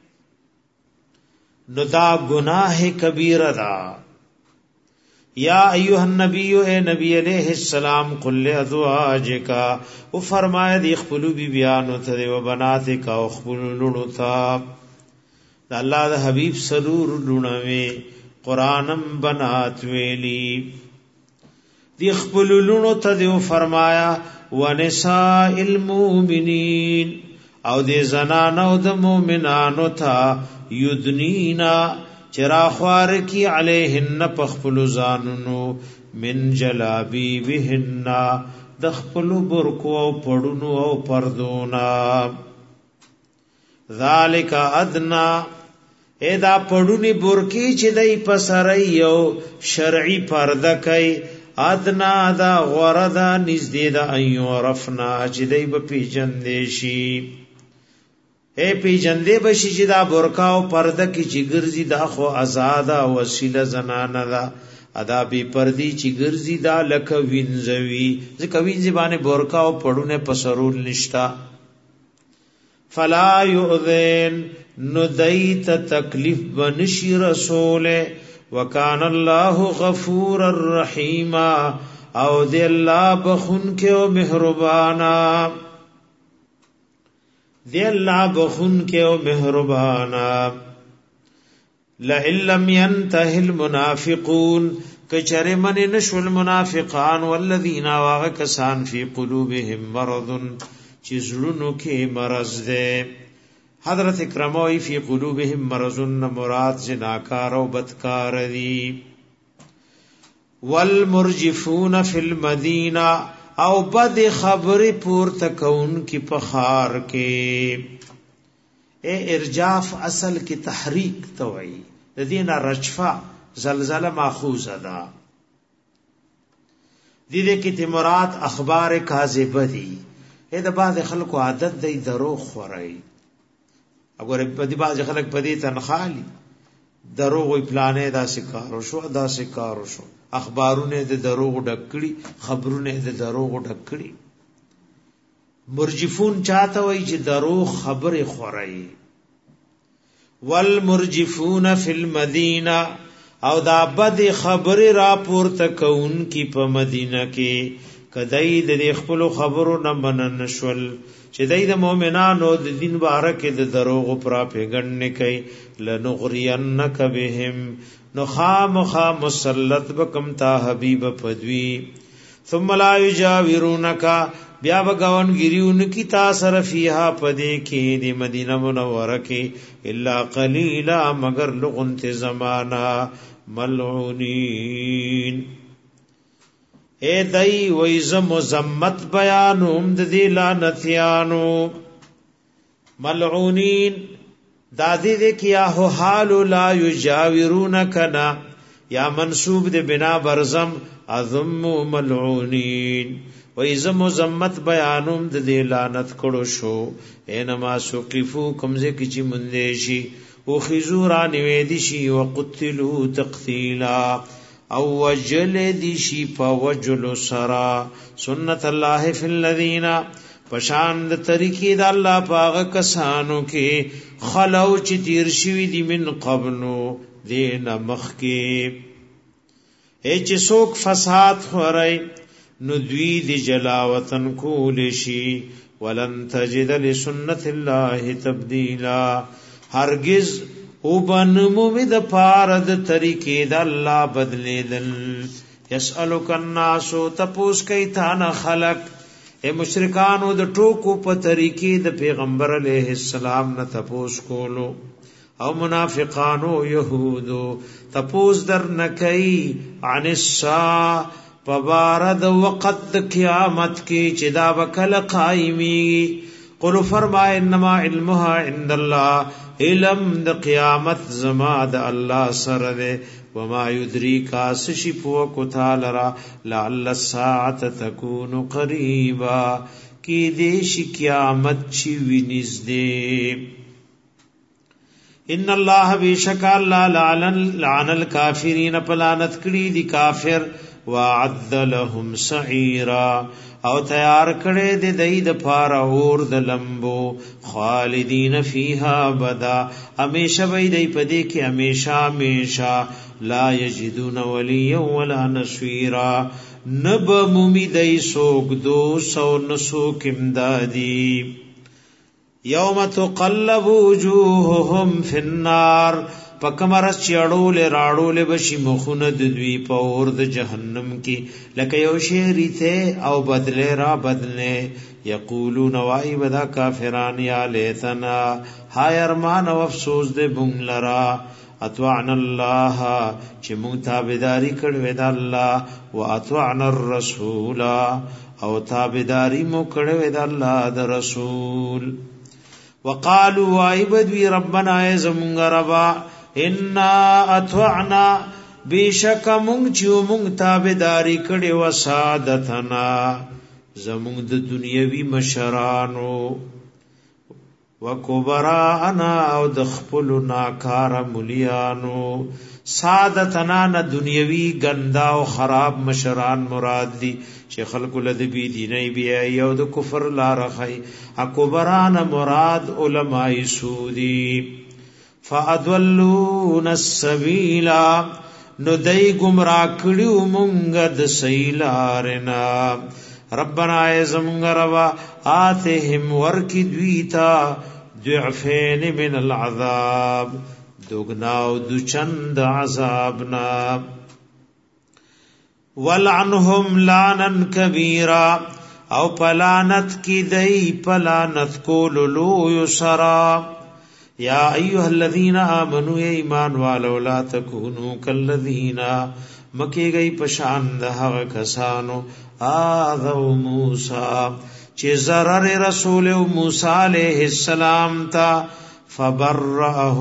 نو دا گناہ کبیر دا. یا ایوہ النبی، اے نبی علیہ السلام، قل لازواجکا، او فرمایا دی اخبلو بی بیانو تا دی و بناتکا، او اخبلو لڑو تا، دا اللہ دا حبیب سرور لڑوے قرآنم بنات ویلی، دی اخبلو لڑو تا دی و فرمایا ونساء المؤمنین او دې زنانو د مؤمنانو ته یدنینا چراخوار کی علیهن پخپل زانونو من جلابیبهن د خپل برکو او پړونو او پردونا ذالک ادنا ادا پړونی برکی چې دای پسرای یو شرعی پرده کوي ادنا دا غردا نږدې دا ایو رفنا چې دای په پیجندې شي پیجندې بشي چې دا برکا او پرده کی چې ګرځي دا خو آزاد وسیله زنانه دا ادا بی پردی چې ګرځي دا لکه وینځوي ځکه وینځي باندې برکا او پړونه پسرول نشتا فلا یؤذن ندیت تکلیف بنشی رسول وکان الله غفور الرحیم او دی الله بخون کې او مهربانا دی الله بخون کې او مهربانا لئن لم ينتهي المنافقون کچره من نشو المنافقان والذین واغکسان فی قلوبهم مرض چې زړونو کې مرض ده حضرت کرموی فی قلوبهم مرض مراد زناکار او بدکار دی والمرجفون فی المدینہ او بد خبر پورته کون کی پخار کې ارجاف اصل کی تحریک توئی د دینه رجفه زلزله ماخوذه ده د دې کې مراد اخبار کاذبه دي د بعض خلکو عادت دی دروغ خورای اگر په دې بعض خلک په دې تنخالي دروغ وی پلانې دا سکارو شو دا سکارو شو اخبارونه د دروغ ډکړي خبرونه د دروغ ډکړي مرجفون چاته وای چې دروغ خبره خورای والمرجفون فی المدینہ او دا بد خبر را پورته کون کی په مدینه کې کدی د خپل خبرو نه منن شول چې دای د مؤمنانو د دین بارکه د دروغ پراپګند کوي لنغرینک بهم نو خامخا مسلط بکم تا حبیب پدوی ثم لا یجاورونک بیا وګون ګریون کی تا سر فیها پدې کې د مدینه منوره کې الا قلیلا مگر لغنت زمانہ ملعونین اے دای ویز مزمت بیانوم د دی لعنتیانو ملعونین دادی دې کیا هو حال لا یجاورونک نا یا منصوب د بنا برزم اذم ملعونین ویز مزمت بیانوم د دی لعنت کړو شو انما سقفو کمزه کی چې مندشي او خزورا نیویدی شي وقتلوا تقتیلا او وجل دی شي په وجل سرا سنت الله فی الذین پشان د طریقې د الله پاغه کسانو کې خلو چې تیر شوی دی من قبلو دین مخ کې اچ سوک فساد خورای نو دوی دی جلاوطن کول شي ولن تجد لسنت الله تبدیلا هرگز او بنمو د پارد طریقې د الله بدلیدل یسالک الناس تپوس کوي تانا خلق اے مشرکانو د ټوکو په طریقې د پیغمبر علیه السلام نه تپوس کولو او منافقانو یهودو تپوس در نکئی عن الساعه پبارد وقت قیامت کی چدا وکل قائمی قل فرمائے انما علمها عند الله علم د قیامت زما د الله سره ده وما يدريك اسشي پو کو تعالی لعل الساعه تكون قريبا کی دیش قیامت چی ونزدې ان الله بیشک الله لعن الكافرین پلانت کړي دي کافر وعد لهم سعيرا او تیار کړي د دای د پاره اور د لمبو خالدین فیها ابدا همیشه وي دای پدې کې همیشه لا یجدون ولیا ولا نصيرا نب مومیدای سوق دو سو نسوک امدادی یوم تقلب وجوههم فی النار پکمرس چړول راړول بشي مخونه د دوی په اور د جهنم کې لکه یو شی ریته او بدله را بدله یقولون وای بدا کافران یا لیتنا هاي ارمان او افسوس دې بون لرا اطعنا الله چې مونږ تابعداري کړو د الله او اطعنا الرسول او تابعداري مو کړو د الله د رسول وقالوا وایبدوی ربنا ازمونږ ربا ان اطعنا بیشک مونږ چې مونږ تابعداري کړو وسادتنا زمونږ د دنیوي مشرانو وکبرانا او د خپل ناکار مليانو سادتنا نه دنیوي ګندا او خراب مشران مراد دي چې خلق له بی دیني بیا یو د کفر لارخی اکبرانا مراد علماء سودی فادلون السبیل نو دای گمراه کړیو مونږ د سیلارنا ربنا ازمونږ روا آتهم ورکی دویتا ضعفین من العذاب دوگناو دو چند عذابنا ولعنهم لانا کبیرا او پلانت کی دی پلانت کولو یسرا یا ایها الذین آمنوا ایمان والو لا تکونوا کالذین مکی گئی پشان دہا کسانو آذو موسیٰ چه ضرر رسول موسیٰ علیہ السلام تا فبرأه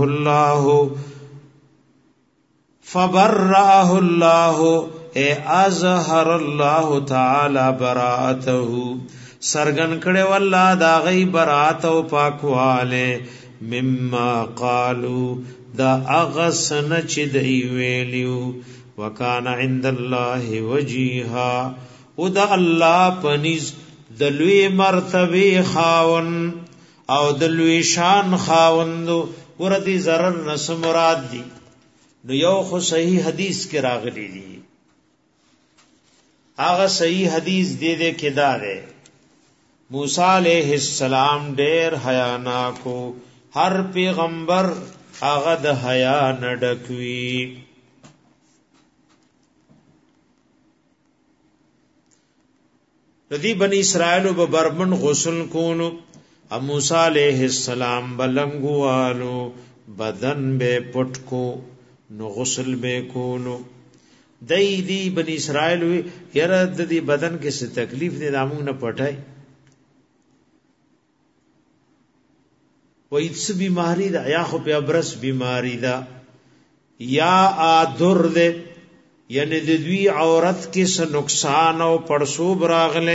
اللہ اے ازہر اللہ تعالی براءته سرگن کڑے واللہ دا غی براءت و پاکوالے مما قالو دا اغسن چی دی ویلیو وکان عند اللہ وجیہا او دا اللہ پنیز دلوی مرتبی خاون او دلوی شان خاوندو وردی ضرر نس مراد دی نو یو خو صحیح حدیث کے راغلی دی آغا صحیح حدیث دے دے کدا دے موسیٰ علیہ السلام دیر حیانا کو ہر پیغمبر آغا دا حیا نڈکوی ردی بنی اسرائیل و برمن غسل کونو موسیٰ علیہ السلام بلنگوالو بدن بے پٹ کو نو غسل بے کونو دی بنی اسرائیل وی یرد دی بدن کے سے تکلیف دی دامون نہ پٹھائی و ایتس بیماری دا یا خو پی ابرس بیماری دا یا آدر دے یعنی د دوی عورت کې څه نقصان او پړسوب راغله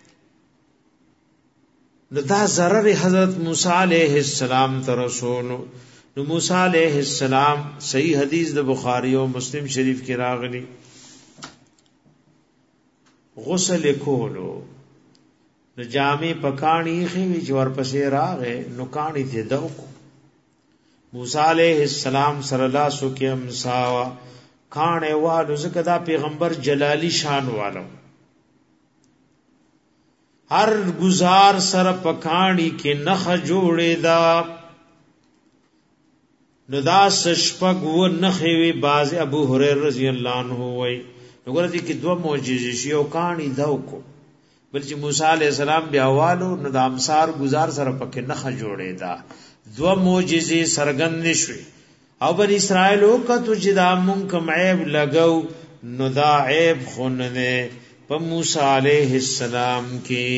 نو دا ضرر حضرت موسی علیہ السلام ته رسولو نو موسی علیہ السلام صحیح حدیث د بخاری او مسلم شریف کې راغلی غسل کولو نو جامې پکانی خېوی جوړ پسې راغې نو کانی ته داو موسی علیہ السلام صلی الله سو کې امساوا کانے والو زکه دا پیغمبر جلالی شان والو ہر گزار سر پکانی کے نخ جوڑے دا نو دا سشپگ و نخوی باز ابو حریر رضی اللہ عنہ ہوئی نو گرتی کی دو موجزی شیو کانی دو کو بلچہ موسیٰ علیہ السلام بیاوالو نو دا امسار گزار سر پک نخ جوڑے دا دو موجزی سرگند شوی او بن اسرائیلو کتو چی دا منکم عیب لگو نو دا عیب خوننے پا موسیٰ علیہ السلام کی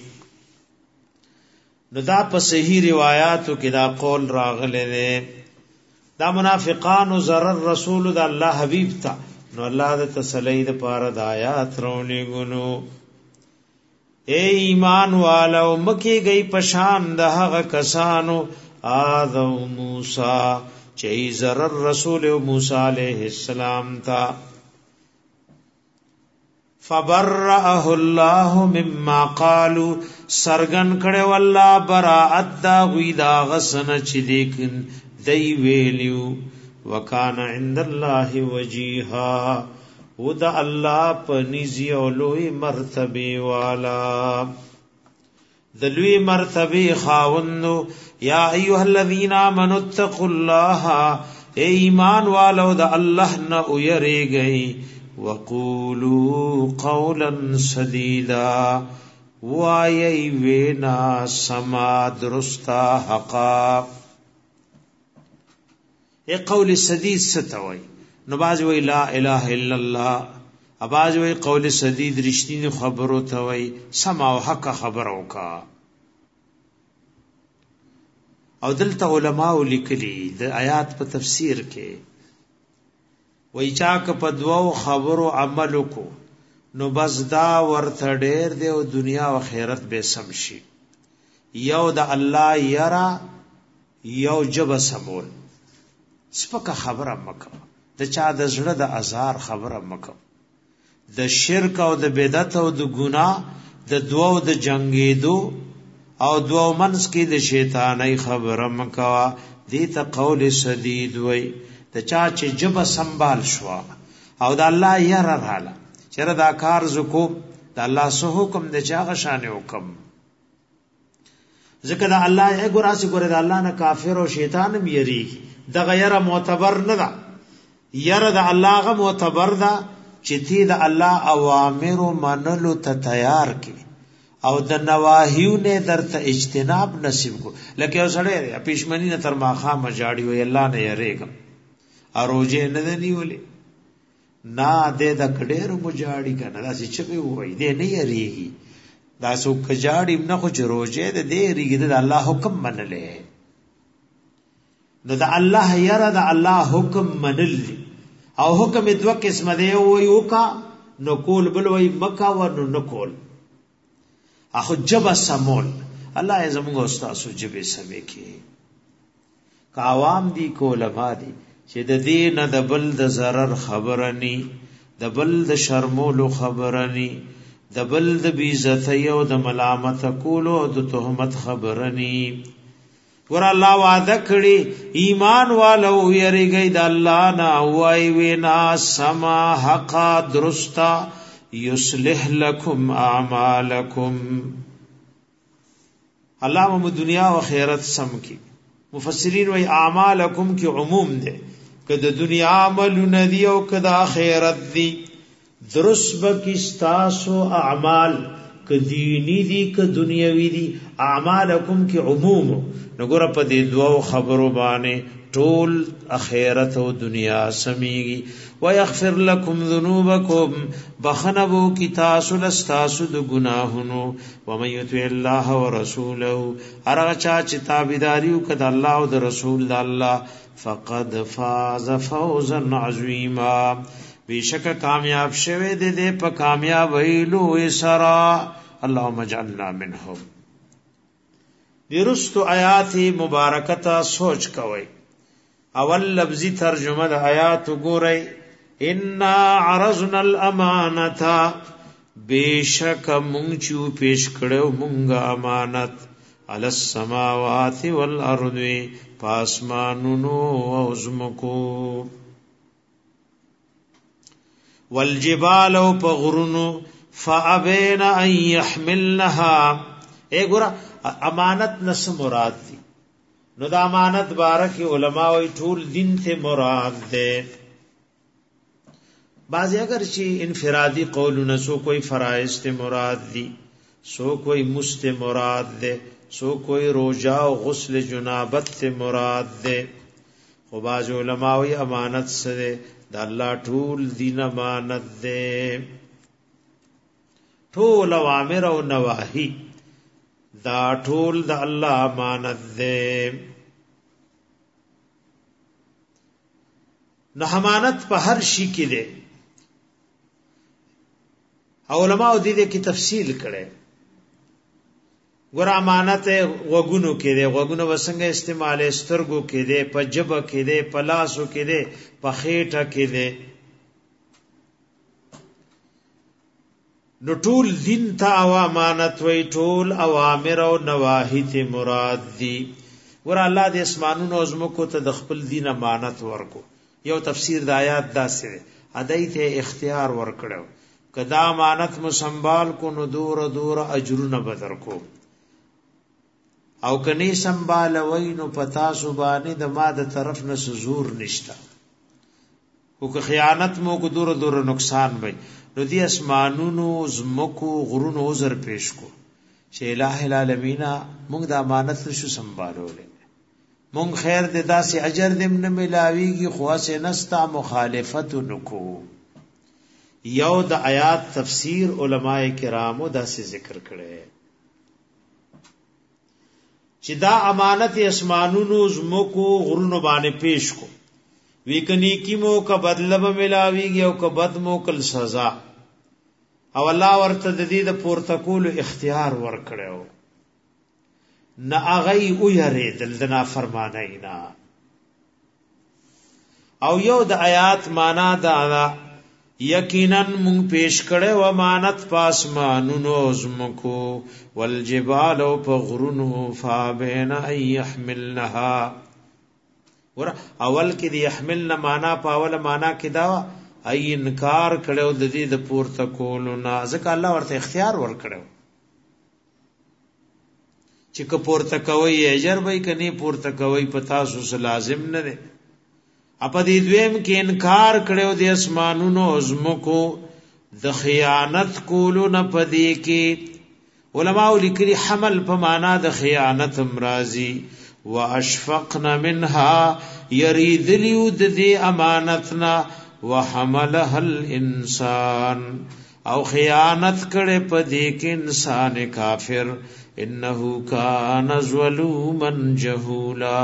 نو دا پا صحیح روایاتو کی دا قول راغلے دے دا منافقانو ضرر رسول دا اللہ حبیب تا نو اللہ دا تسلی دا پارد آیات رولی گنو اے ایمان والا مکی گئی پشان دا حق کسانو آدھو موسیٰ چئی ضرر رسول موسیٰ علیہ السلام تا فبرأه اللہ مما قالو سرگن کڑے واللہ براعت دا غیدہ غسن چی دیکن دی ویلیو وکان عند اللہ وجیہا و دا اللہ پنیزی اولوی مرتبی والا دلوی مرتبی خاوندو یا ایوہ الذین آمنوا اتقوا اللہ اے ایمان والو د الله نه ويریږئ وقولوا قولا سديدا وایي وینا سما درستا حقا اے قول سدید ستوي نو باز وی لا اله الا الله اباز وی قول سدید رښتینی خبرو ته وی سما او حق خبرو کا او دلته علماء لیکلي د آیات په تفسیر کې وی چا ک په دوو خبرو عمل کو نو بس دا ورته ډېر دی او دنیا او آخرت به سم شي یو د الله یرا یو جب سمول سپکه خبره مکه د چا د زړه د ازار خبره مکه د شرک او د بدعت او د ګناه د دوو د جنگیدو او دوو منس کې د شیطانای خبره مکه دې ته قول سدید وای د چا چې جب سنبال شو او د الله یره رااله چیرې دا کار زکو د الله سو حکم د چا غشانه حکم ذکر د الله یې ګوراسي ګور د الله نه کافر او شیطان هم یری د غیر معتبر نه ده یره د الله غ معتبر ده چې تی د الله اوامر منلو ته تیار کی او د نواهیو نه درته اجتناب نصیب کو لکه اوسړې پښمنی نه تر ماخه مجاړي وي الله نه یریګم اروجه نه نیولې نا دې د کډېر مجاړي کنه دا چې په وای دې نه یریږي دا سو کجاړي نه خو روزه دې ریګي د الله حکم منلې نو د الله یره د الله حکم منل او حکم دو قسم دی یو کا نو کول بل وای مکا و نو نکول اخو جب سمول الله زموږ استاد جب سمې کې کا عوام دی کولما دی چې د دین د بل د zarar خبرني د بل د شرمولو خبرني د بل د بیزتی او د ملامت کولو او د تهمت خبرني ور الله وعده کړی ایمان والو یریږي د الله نه وای وینا سما حق درستا یصلح لكم اعمالکم الله مو دنیا او آخرت سم کی مفسرین وای اعمالکم کی عموم ده کده دنیا عمل ندی او کده آخرت دی درست بکستاسو اعمال کدینی دی ک دنیاوی دی اعمالکم کی عموم نګور په دې دوه خبرو باندې ټول اخرت او دنیا سميږي ويغفر لكم ذنوبكم بخنبو کی تاسو لستاسو د گناهونو ومن يطع الله ورسوله ارچا چې تابعداریو کده الله او د رسول د الله فقد فاز فوزا عظیما بیشک کامیاب شوه دې په کامیاب ویلو اسرا اللهم اجعلنا منهم درستو آیات مبارکتا سوچ کوي اول لفظی ترجمه د آیات ګورئ ان عرضنا الامانه بیشک مونږ چې پیش کړو مونږ امانت علی السماوات والارض پاسمانونو او زمکو والجبال او پغرونو فابین ان يحملنها اے ګور امانت نس مراد دی نو دا امانت بارک علماء وی ټول دین ته مراد ده بعضی اگر چی انفرادی قولونه سو کوئی فرائض ته مراد دی سو کوئی مست مراد ده سو کوئی روزہ او غسل جنابت ته مراد ده خو بعض علماء وی امانت سره د الله ټول دین امانت ده ټول اوامر او نواهی دا ټول د الله امانت ده نو امانت په هر شي کې ده علماء دې کې تفصیل کړي ګور امانت وګونو کې ده وګونو وسنګ استعمال سترګو کې ده په جبه کې ده په لاسو کې ده په خېټه کې ده نو ټول دین ته امانت وای ټول اوامر او نواهی ته مراد دي ور الله د اسمانونو او زمکو ته د خپل دین امانت ورکو یو تفسیر د آیات داسې ادای ته اختیار ورکړو کدا امانت مو سنبال کو نو دور اجرونه بدر کو او کني سنبالوي نو پتا سبانه د ما د طرف نه زور نشتا او که خیانت مو کو دور نقصان وي نو دي اسمانونو زمکو غرونو عذر پیش کو چې الٰه العالمین موږ د امانت شو سنبالولې مونږ خیر دې داسې اجر دې نه ملاويږي خواصه نستا مخالفت نکو یو د آیات تفسیر علماء کرامو داسې ذکر کړي چې دا امانت اسمانونو زمکو غرونو باندې پیش کو وی کني کی مو کا بدلب ملاويږي او کا بد مو کل سزا او الله ورته د دې د پورتکول اختیار ور کړو نا اغی او یری دلدنا فرمانینا او یو د آیات معنا دا یقینا مون پیش کړه و امانت پاسمانونو زمکو والجبال او پغرونو فابین ایحملنها ور اول کې دی يحملن معنا پاول معنا کې دا ای انکار کړو د دې د پورته کولو نه ځکه الله ورته اختیار ور کړو چې که پورته کوي اجر به کني پورته کوي پتا سو لازم نه ده اپا دې دویم کې انکار کړو د اسمانونو زمکو د خیانت کولو نه پدې کې علماء لیکلي حمل په معنا د خیانت امرازي واشفقنا منها يريدليو د دې امانتنا وحملها الانسان او خیانت کړي پدې کې انسان کافر انه کان ظلوما جهولا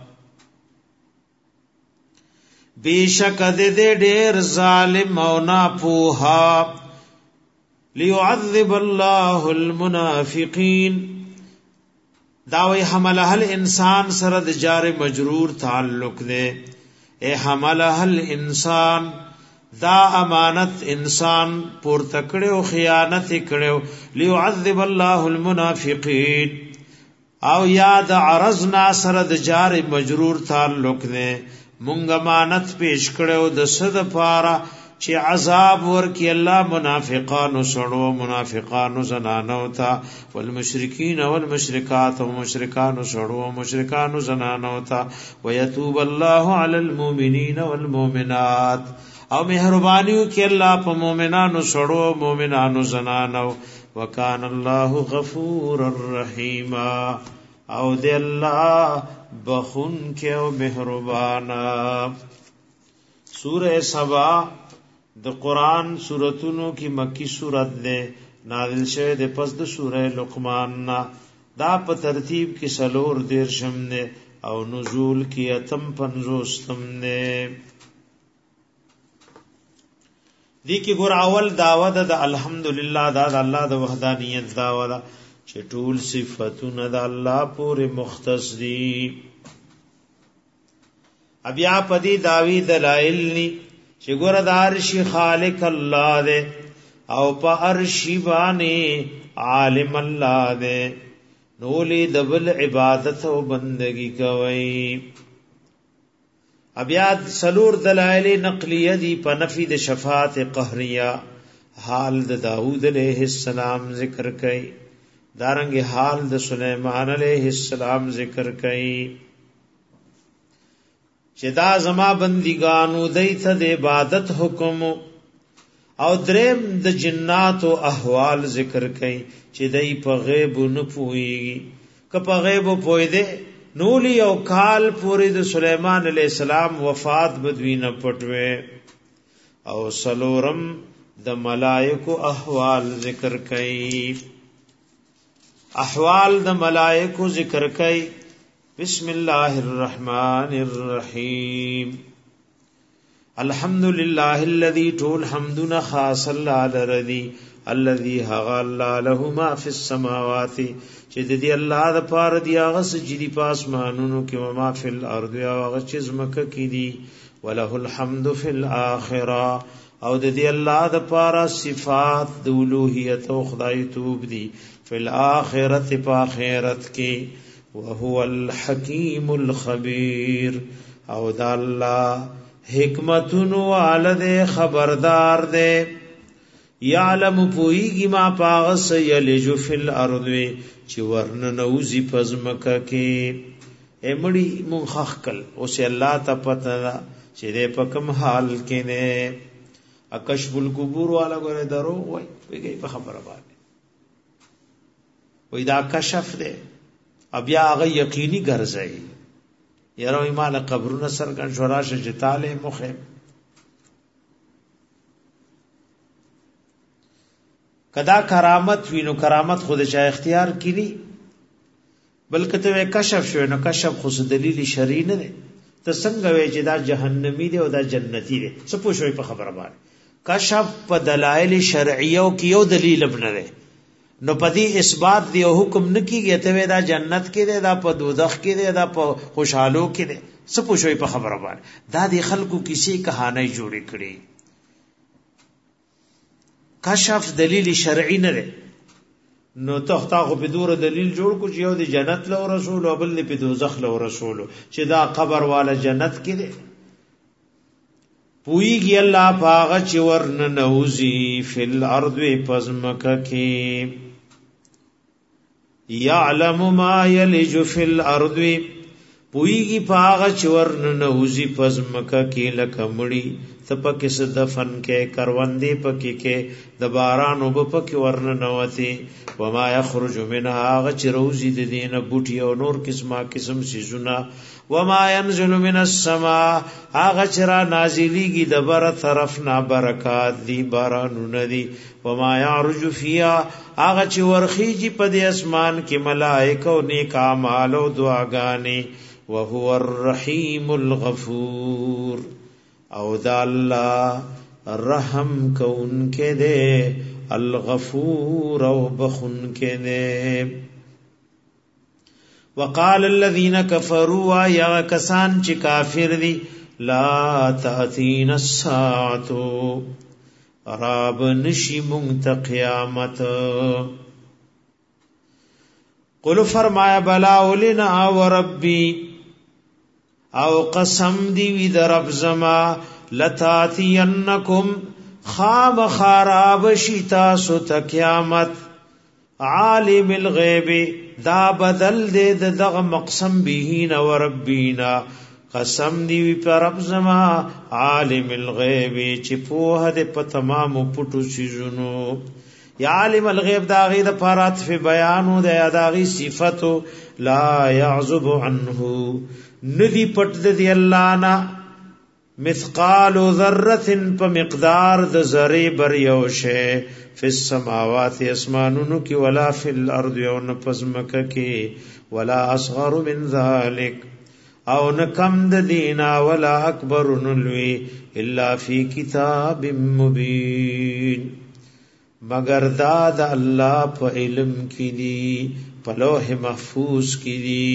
بیشک دې ډېر ظالم او ناپوها ليعذب الله المنافقين داوی حملها الانسان سره د جار مجرور تعلق دے اے حملها الانسان دا امانت انسان پور تکړه او خیانت کړو ليعذب الله المنافقين او یاد عرضنا سره د جار مجرور تعلق دے مونږ امانت پیش کړو د صد پارا چې عذاب ورکی الله منافقانو سړو منافقانو زنانو تا والمشرکین والمشرکات ومشرکانو سړو مشرکانو زنانو تا ويتوب الله علی المؤمنین والمؤمنات او مهربانیو کې الله په مؤمنانو سړو مؤمنانو زنانو وکان الله غفور الرحیم او دی الله بخون کې او مهربانا سورہ سبا د قرآن سورتونو کی مکی سورت دے نازل شوه د پس د سورہ لقمان نا دا په ترتیب کې سلور دیر شم نے او نزول کی اتم پنځوستم نے دی کی ګور اول داوا د الحمدلله دا د الله د وحدانیت داوا دا چې ټول صفاتونه د الله پورې مختص دي بیا پدی داوی دلائل نی چې ګور د عرش خالق الله دې او په عرش باندې عالم الله دې نو لی دبل عبادت او بندگی کوي بیا سلور دلائل نقلیه دی په نفی د شفاعت قهریه حال د داوود علیہ السلام ذکر کړي دارنګ حال د سلیمان علیہ السلام ذکر کړي چې دا زما بندګانو دیته د عبادت حکم او دریم د جنات او احوال ذکر کړي چې دای په غیب نه پويږي که په غیب پوي دي نولی او کال پوری د سلیمان علیہ السلام وفات بدوی نه پټوي او سلورم د ملائکو احوال ذکر کړي احوال د ملائکو ذکر کړي بسم الله الرحمن الرحیم الحمد لله الذي طول حمدنا خاص الله الذي الذي هغ الله له ما في السماوات چې دې الله د پاره دی هغه سجدي پاسمانونو کې او ما في الارض هغه چې زمکه کې دي وله الحمد في الاخره او دې الله د پاره صفات د اولوہیت او خدای توب دي في الاخره په اخرت کې وهو الحکیم الخبیر او دا الله حکمتون والد خبردار دے یعلم پوئیگی ما پاغس یلج فی الارض چې ورننوزی پزمکه کې امړي مون خخکل او سي الله ته پته چې دې په کوم حال کې نه اکشف القبور والا غره درو وای ویږي په خبره باندې وای دا کشف دې بیا هغه یقیني ګرځي یاره ایمان قبرونه سرګن شوراشه چې تعالی مخه کدا کرامت وینو کرامت خود چا اختیار کړي بلکې ته کشف شو نو کشف خو دلیل شرعي نه دی ته څنګه وای چې دا جهنمی دی او دا جنتی دی څه پوښوي په خبره باندې کشف په دلایل شرعیو کې یو دلیل نه دی نو پدی اثبات دی او حکم نکیږي ته دا جنت کې دی دا په دوزخ کې دی دا په خوشحالو کې دی څه پوښوي په خبره باندې دا د خلکو کیسې کہانی جوړې کړي کشف دلیل شرعي نه دی نو تختا خو په دور دلیل جوړ کو چې یو د جنت له رسول او بل په دوزخ له رسول چې دا قبر والا جنت کې دی پویږي الله پاغه چې ورن نوزی فل ارض پزمکه کې یعلم ما یلج فی الارض پویږي پاغه چې ورن نوزی پزمکه کې لکمړي تپکه س دفن کې کروندې پکې کې د باران وب پکې ورن نوتی وما یخرج منها غچروزی د دینه بوټي او نور قسم سيزونه وما ينزل من السماء اغچرا نازلېږي د بر طرف نه برکات دی بارانونه دی وما يعرج فيها اغچ ورخيږي په د اسمان کې ملائکه او نیک اعمال او دعاګانې وهو الرحیم الغفور او دا الله رحم کون کې دے الغفور او بخون کې دے وقال الذين كفروا يا کسان چې کافر دي لا تاتين الساعه راب نشي مونږ قیامت قل فرمایا بلا ولنا وربي او قسم دی وی در رب زما لتاتینکم خام خراب شیتا سو قیامت عالم الغیب دا بدل دے دغه مقسم بهین و ربینا قسم دی وی پر رب زما عالم الغیب چې په هده په تمام پټو سيزونو یا عالم الغیب دا غي د پارات فی بیانو د اداغي صفاتو لا يعذب عنه ندی پټ دی الله نا مثقال ذره په مقدار د ذره بر یو شی فی السماوات اسمانونو کی ولا فی الارض او نفزمک کی ولا اصغر من ذلک او نکم د دینا ولا اکبر نلوی الا فی کتاب مبین مگر دا د الله په علم کی دی په لوح محفوظ کی دی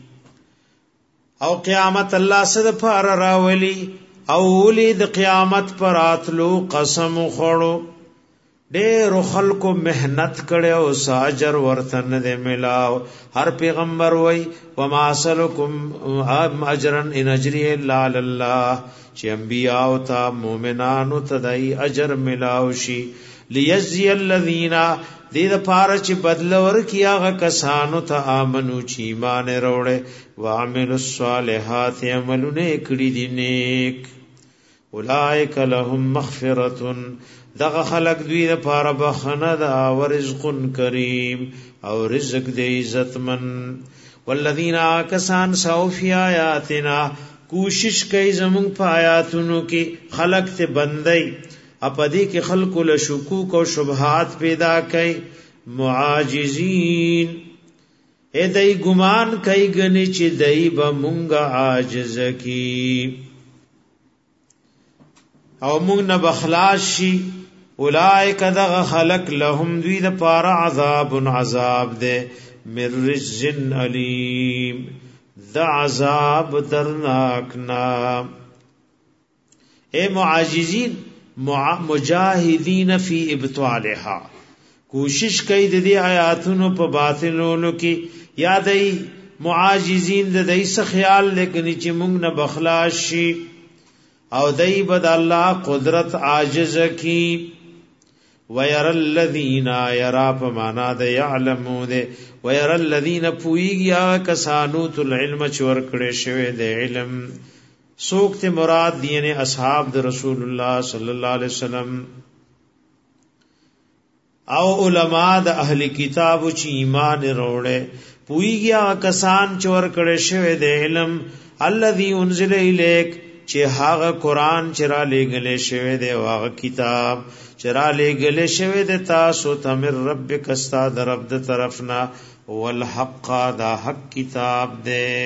او قیامت الله صد پر راولی او ولید قیامت پر اتلو قسم خړو ډېر خلکو مهنت کړي او ساجر ورتن دې ملاو هر پیغمبر وای وما سلکم اجرا ان اجری الا الله چې انبیاء او تا مؤمنانو تدای اجر ملاو شي لیجزی الذین دې د پاره چې بدل ورکیاغه کسانو ته امنو چې ایمان وروړي وعملوا الصالحات عملونه کړي دي نیک اولئک لهم مغفرۃ دغه خلق دوی د پاره بخنه دا او رزق کریم او رزق دې عزتمن والذین کسان سوفی آیاتنا کوشش کوي زمون په آیاتونو کې خلق ته بندي اپدی کې خلق له شکوک او شبهات پیدا کوي معاجزین اے دای ګمان کوي غني چې دای به مونږه عاجز کی او مونږ نه بخلاص شي اولائک دغ خلق لهم دوی د پار عذاب عذاب دے من رجز علیم د عذاب درناکنا اے معاجزین مجاهدین فی ابطالها کوشش کوي د دې آیاتونو په باطلولو کې یادای معاجزین د دې څخه خیال لګنی چې موږ نه بخلاص شي او دای بد الله قدرت عاجز کی وير الذين يرى پمانا د يعلمو ده وير الذين پويږي کسانو تل علم چور کړي شوی د علم سوکت مراد دینه اصحاب د رسول الله صلی الله علیه وسلم او علماء د اهل کتاب چې ایمان وروړي پويږي کسان چور کړي شوی د علم الذي انزل الیک چې هغه قران چې را لېګلې شوی دی او هغه کتاب چې را لېګلې شوی دی تاسو ته من ربک استاد رب د طرفنا والحق دا حق کتاب دی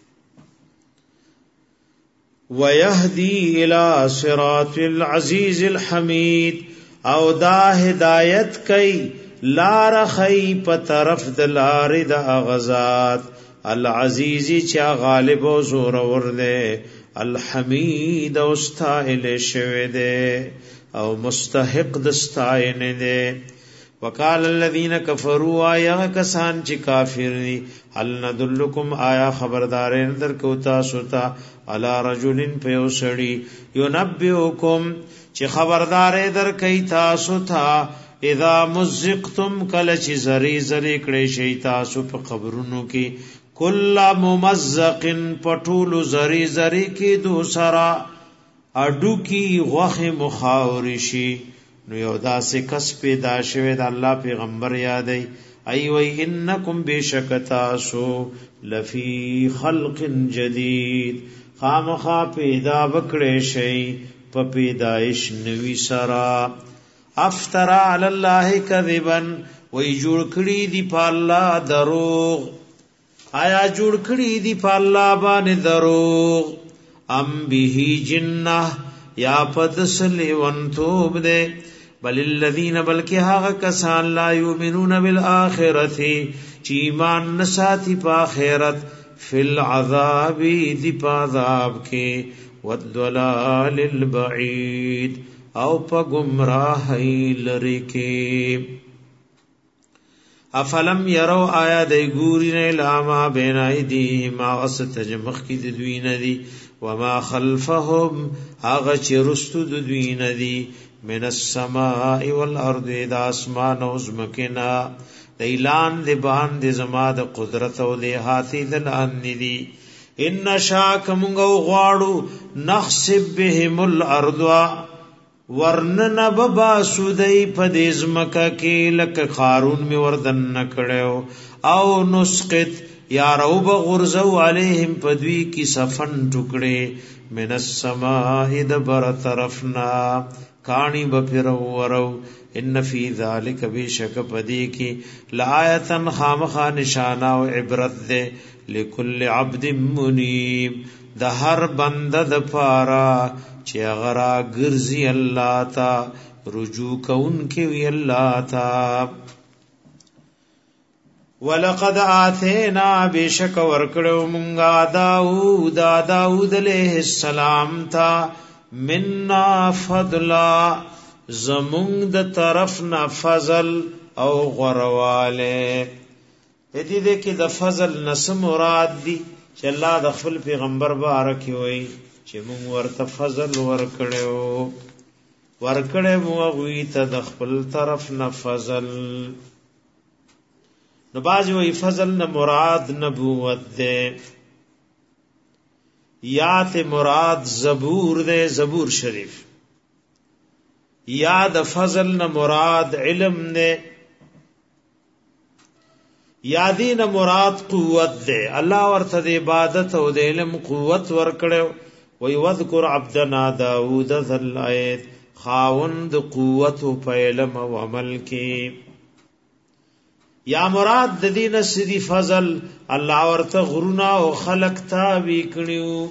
ويهدي الى صراط العزيز الحمید او دا هدایت کوي لار خی په طرف د لار د غزاد العزیز چې غالب او زور ور دی الحمید او استایل شوی دی او مستحق د استاینه دی وقال الذين كفروا یا کسان چې کافر دي هل ندلکم آیا خبردار در کو تاسو ته علی رجل پیوسړي ينبئکم چې خبردار در کوي تاسو ته اذا مزقتم کل چې زری زری کړي شي تاسو په قبرونو کې کل ممزق پټول زری زری کې دوسرا اډو کې غوخه مخاورشي نو یو داسې کس پیدا شوی د الله پیغمبر یادای ای وی انکم بشکتاسو لفی خلق جدید خامخا پیدا وکړې شي په پیدائش نوی سرا افترا علی الله کذبا وی جوړ کړي دی په الله دروغ آیا جوړ کړي دی په الله باندې دروغ ام به جنہ یا پدسلی ونتوب دے بل الذین بلکہ هغه کسان لا یؤمنون بالآخرة چی ایمان نساتی پا آخرت فی العذاب دی پا عذاب کے والضلال البعید او پا گمراہی لرکی افلم یرو آیا دی گورین الاما بین ایدیهم آغست جمخ کی دوی ندی وما خلفهم آغا چی رستو دوی ندی من السماء والارض دا اسمان و زمکنا دیلان دی بان دی زما د قدرت و دی حاتی دلان ندی ان شاک منگو غاڑو نخصب بهم الارض ورنن ببا سودی پدیز مکا کی لک خارون می وردن نکڑیو او نسقط یا رو بغرزو علیہم پدوی کی صفن ٹکڑے من السماء دبر طرفنا کانی بپرو ورو ان فی ذالک بیشک پدی کی لآیتن خامخا نشانہ و عبرت دے لکل عبد منیب د هر بنده د پارا چې غرا ګرځي الله تا رجوع کون کې وی الله تا ولقد آتینا بشک ورکړو مونږه داوود علیہ السلام تا مننا فضلا زمونږ د طرف نه فضل او غرواله دې کې د فضل نس مراد دی چې الله د خپل پیغمبر بارک وي چې مونږ ورته فضل ورکړې مو غوي ته د خپل طرف نه فضل نو باز وی فضل نه مراد نبوت ده یا ته مراد زبور ده زبور شریف یا د فضل نه مراد علم نه یا دین مراد قوت ده الله ورته د عبادت او د علم قوت ورکړو وی وذکر عبدنا داود ذل ایت خاوند قوت په علم او عمل کې یا مراد د دین سدی فضل الله ورته غرونا او خلق تا وی کړیو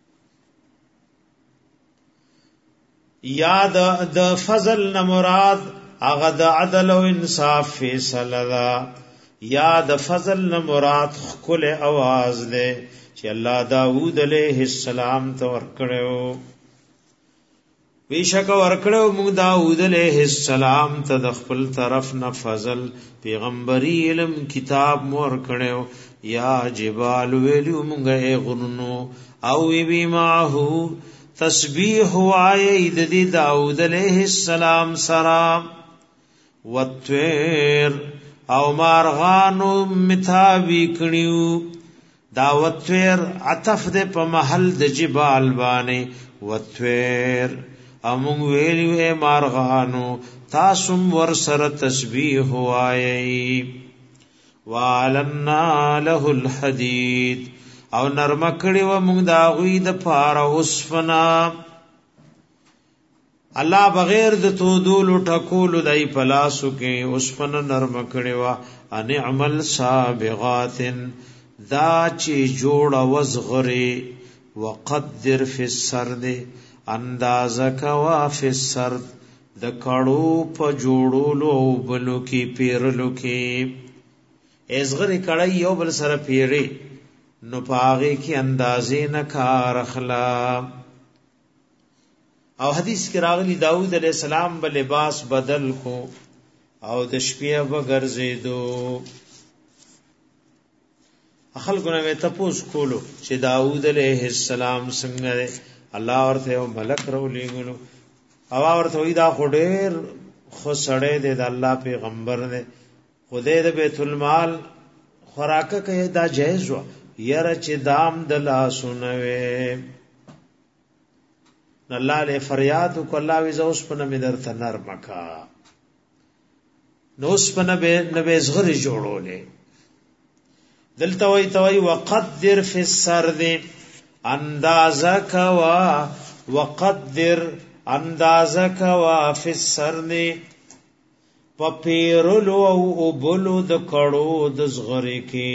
یا د فضل نه مراد هغه د عدل او انصاف فیصله دا یا د فضل نه مراد خپل आवाज ده چې الله داوود علیہ السلام ته ورکړو بیشک ورکړو موږ داوود علیہ السلام ته د خپل طرف نه فضل پیغمبري علم کتاب مور کړو یا جبال ویلو موږ غنونو او وی معه تسبیح وای د داوود علیہ السلام سلام والطير او مارغانو متاوی کړیو دا والطير عطف دې په محل د جبال باندې والطير امون ویلو مارغانو تاسو ور سره تسبیح وایي وعلنا له الحديد او نرم کړي و موږ دا غوي د پاره وسفنا الله بغیر د تو دول ټکول دای پلاسو کې وسفنا نرم کړي و ان عمل سابغات دا چې جوړ وزغري وقدر فی السرد اندازه کوا فی السرد د کړو په جوړولو او بلو کې پیرلو کې ازغری کړای یو بل سره پیری نو پاغه کې اندازې نه کار اخلا او حدیث کې راغلی داوود علیہ السلام به لباس بدل کو او د شپې وګرځیدو خلکو نه تپوس کولو چې داوود علیہ السلام څنګه الله ورته یو ملک راولېګلو او ورته وی دا خډیر خو سړې د الله پیغمبر نه خدای د بیت المال خوراکه کوي دا جایز و یره چې دام د لاسونوي الله له فریاد کو الله وی زوس پنه می درته نرمکا نوس پنه به نبی زغری جوړولې دلته وی توي وقدر فی السرد اندازه کوا وقدر اندازه کوا فی السرد پپیرلو او بلو د کړو د زغری کې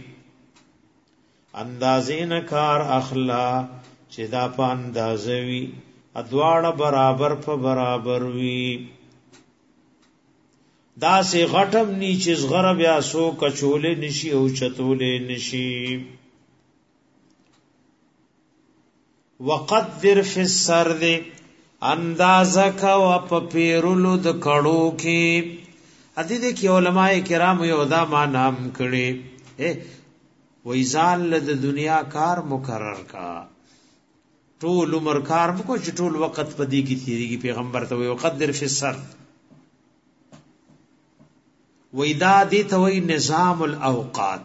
اندازین کار اخلا چې دا په اندازه وی ادواړه برابر په برابر وی دا سه غټم نیچه زغره بیا سو کچولې نشي او چتولې نشي وقدر فی السرد اندازه کا و پپیرلو د کړو کې ادي د کی علماء کرام یو دا ما نام کړي وېزال د دنیا کار مقرر کا ټول عمر کار کو چې ټول وخت پدې کې تیریږي پیغمبر ته وي قدر فی السرد وېدا دي ته وي نظام الاوقات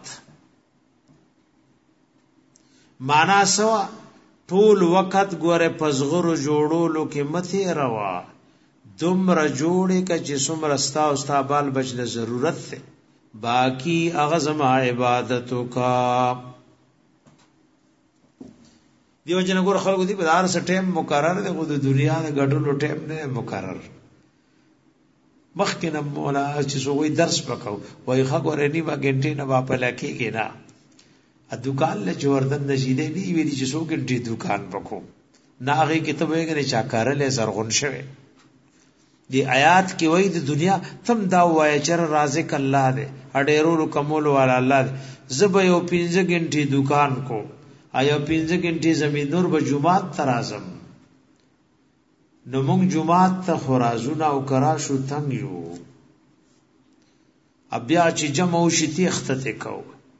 معنا سوا ټول وخت ګوره پزغرو جوړولو کې مته روا دومره جوړې ک چې څومره ستا او ستا بال بچله ضرورت ده باقی اغزم عبادتو کا دیو جن ګور خلکو دی په دار سټیم مقرر ده خو د دنیا د غټلو ټیم نه مقرر مخکې نه مولا چې سوې درس وکاو وای خبره نی ما ګنټې نه واپس لکېږي نه ا دکان له جوردن نشیدې دی ویلي چې سو ګنټې دکان وکاو ناغه کتابه کې چا کارله زرغون شوه دی آیات کې وای د دنیا تم دا وای چې رازق الله دې اډېرو کمول والا الله دې زب یو 15 غنټې دکان کو آیا 15 غنټې زمين نور به جمعات ترازم نو موږ جمعات ته خرازونه او کراشو تنگ یو بیا چې جمع وشتي اختته کو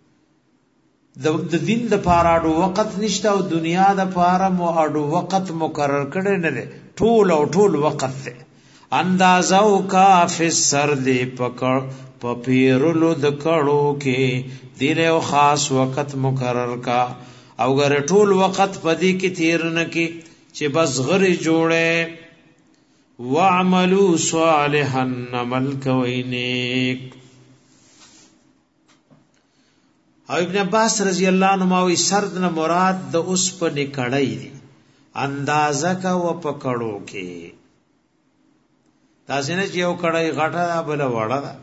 د دین د پاراډو وخت نشته او دنیا د پارا مو اډو وخت مقرر کړي نه دي ټول وخت ته اندازو کا فی السرد پکړ پپیرلو د کړو کې دین او خاص وخت مقرر کا او ګر ټول وخت پدې کې تیر نه کې چې بس غری جوړه واعملوا صالحا عمل کوینیک او ابن عباس رضی الله عنه وی سرد نه مراد د اوس په نکړای دي اندازه کا و پکړو کې تاسو نه یو کړای غټه بل وړه ده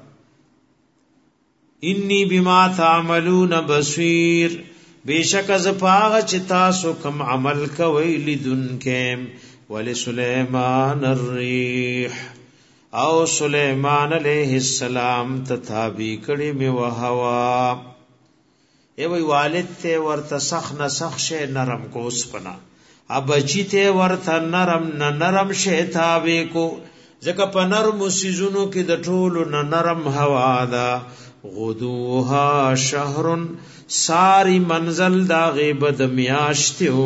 انی بما تعملون بصیر بیشک از پاغ چې تاسو کوم عمل کوي لیدونکم ولسلیمان الريح او سلیمان علیہ السلام تتابی کړي می وهوا ای وی والد ته ورته سخ نه سخ شی نرم کو سپنا ابچی ته ورته نرم شی تابې کو ځکه په نرم سيزونو کې د ټولو نرم هوا ده غدوها شهر ساری منزل دا غیبت میاشتو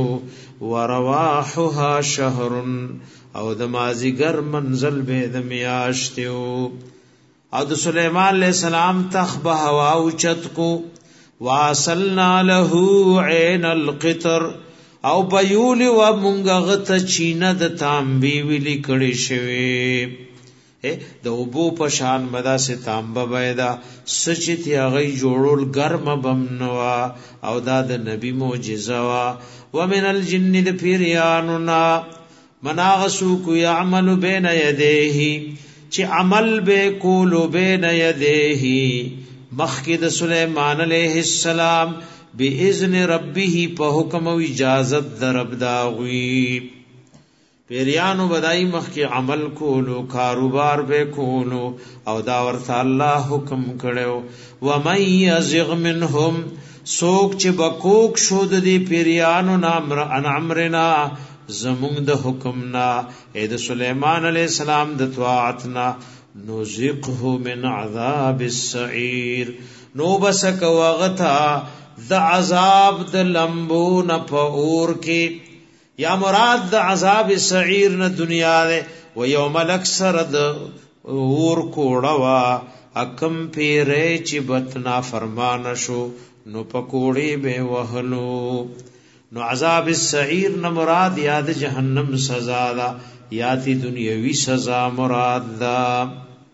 ورواحها شهر او د مازیګر منزل به د میاشتو او د سليمان عليه السلام تخ به هوا اوچت کو واصلنا له عين القطر او بيول و مونږه غت چینه د تانبي ویلي کړي شوی د اوبو په شان مدا سے تانبه پیدا سچتی هغه جوړول ګرم بمنوا او دا د نبی معجزه وا ومن الجن د پیراننا مناغسو کو يعمل بين يديه چې عمل به کولو بين يديه مخکد سليمان عليه السلام باذن ربه په حکم او اجازت در رب داوی پیریانو بدای مخکی عمل کولو کاروبار به کولو او دا ورته الله حکم کړو و من یزغ منهم سوک چې بکوک شود دی پیریانو نام امرنا زمونږ د حکمنا اې د سليمان عليه السلام د طاعتنا نذقه من عذاب السعير نو بسک وغتا د عذاب د لمبو نه په اور کې یا مراد د عذاب سعیر نه دنیا ده و یوم الاکثر د اور کوړوا حکم پیرې چې بتنا فرمان شو نو پکوړې به وهلو نو عذاب السعیر نه مراد یاد جهنم سزا ده یاتی دنیوی سزا مراد ده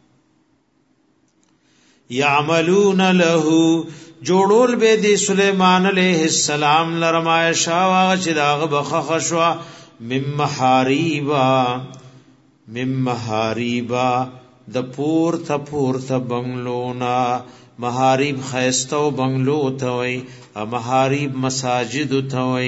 یعملون له جوړول به دی سليمان عليه السلام لرمایشا واغ چې داغه بخخشوا مم محاریبا د پور ته بنگلونا محاریب خیستو بنگلو ته وي محاریب مساجد ته وي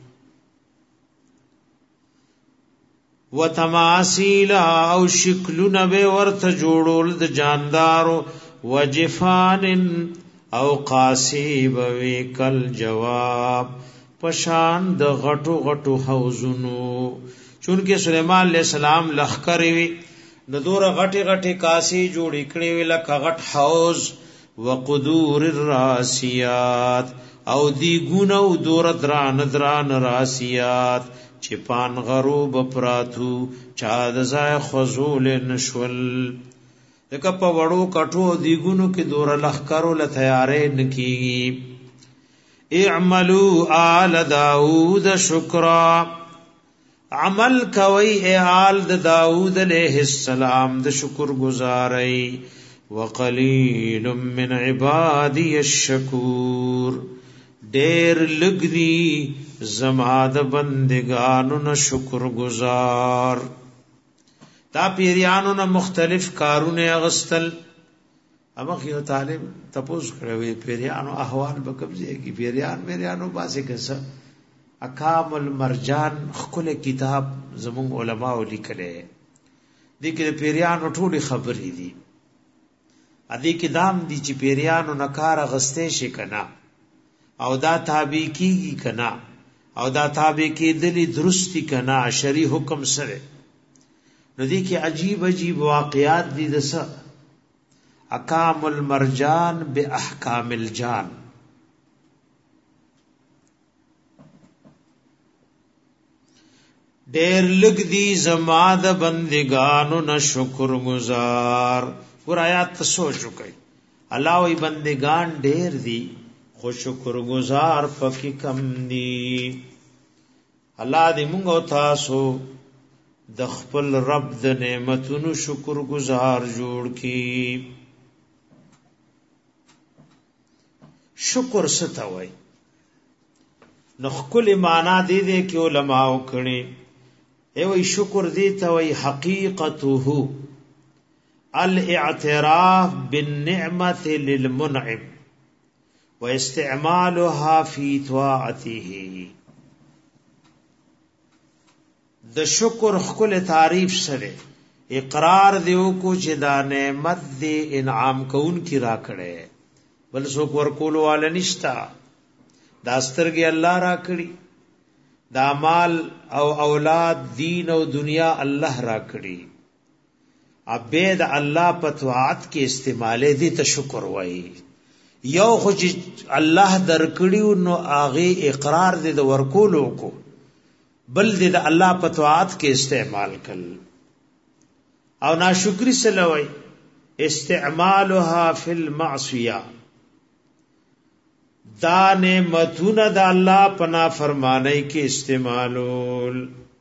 وتماثيل او شکلونه به ورته جوړول د جاندارو وجفان او قاسیب ویکل جواب پشان د غټو غټو حوزونو چونکه سليمان عليه السلام لخر وی د دور غټي غټي کاسی جوړې کړې وی لکه غټ حوز وقدور الراسيات او دی ګونو دور دران راسيات چې پان غروب پراتو چا د زای خذول نشول دکه په وړو کټو دیګونو کې دور لخرو له تیارې نکېږي اعملوا آل داود شکرا عمل کوي آل د داود علیہ السلام د شکر گزاري وقلیل من عبادی الشکور ډېر لګري زما د بندگانو نه شکر گزار دا پیریانو نه مختلف کارونه اغستل امخ یو طالب تپوس کړوي پیریانو احوال به قبضه کی پیریانو باسه کسه اکام المرجان خپل کتاب زمون علما لیکله دي کې پیریانو ټولي خبرې دي ادي کې دام دي چې پیریانو نکار غسته شي کنا او دا تابع کیږي کنا او دا تابع کې دلی درستی کنا شری حکم سره نو دی کې عجیب واقعات دي دسه احکام المرجان باحکام الجان ډېر لګ دي زما د بندگانو نه شکر گزار ور آیات سوچ وکي الله وی بندگان ډېر دي خو شکر گزار پکې کم دي الله دې موږ تاسو د خپل رب د نعمتونو شکر گزار جوړ کی شکر ستوي نو خپل معنا دې کې علماء وکړي ایوې شکر دې ته وي حقیقته الاعتراف بالنعمه للمنعم واستعمالها في طاعته د شکر خپل تعریف سره اقرار دیو کو چې دا نعمت دی انعام کون کی را کړي بل څوک ورکول وال نشتا دا سترګي الله را کړی دا مال او اولاد دین او دنیا الله را کړی عبید الله پتوات کې استعماله دي ته شکر وای یو خو چې الله درکړیو نو هغه اقرار دې د ورکولو کو بل دې د الله پتوات کې استعمال کړ او ناشکری سلوي استعمالها فی المعصیه دا نعمتونه د الله پنا فرمانی کې استعمالول.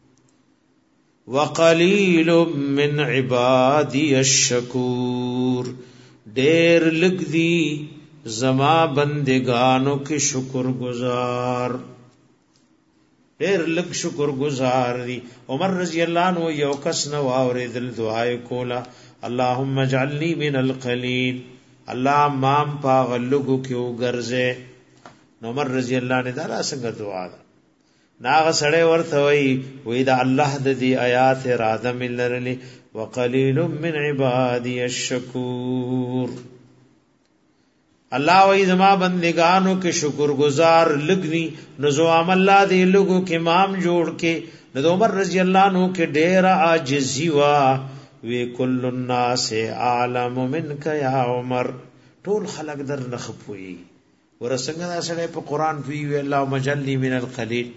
وقلیل من عبادی الشکور ډیر لږ دي زما بندگانو کې شکر گزار، ډیر لږ شکر گزار دي. عمر رضی الله عنه یو کس نو اوریدل دعای کولا اللهم اجعلنی من القلیل، الله مام پاغلګو کې وګرځه. عمر رضی الله عنه دا څنګه دعا ده؟ ناغه سړی ورته وی دا الله د دې آیات اراده ملرلی وقلیل من عبادی الشکور. الله وی زما بندگانو کې شکر گزار لګنی نو زو عمل الله دې لګو کې امام جوړ کې نو عمر رضی الله عنه کې ډیر عاجزی وا وی کل الناس اعلم منک یا عمر، ټول خلق در نخپوي ورسنګ دا سړی په قران وی الله مجلی من القلیل.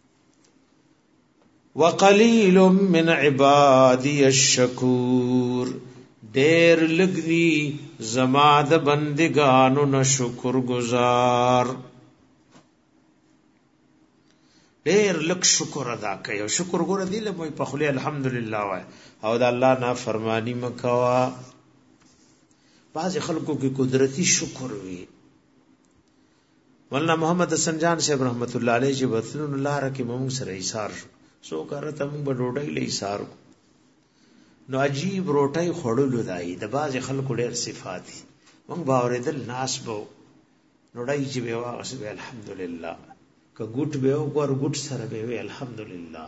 وقلیل من عبادی الشکور ډیر لګنی زما د بندگانو نه شکر گزار، ډیر لک شکر ادا کوي. او شکر ګور دی له په خلی الحمدلله وای او د الله نافرمانی مکوا. بعض خلکو کې قدرتی شکر وی. مولانا محمد حسن جان صاحب رحمت الله علیه چې وتلون الله رکی موږ سره ایثار سو کرته موږ په ډوډۍ له ایثار نو عجیب روټۍ خړلو دای د باز خلکو ډېر صفات دي. موږ باورېدل ناس بو ډوډۍ چې به واسه الحمدلله ک ګټ به وګور ګټ سره به الحمدلله.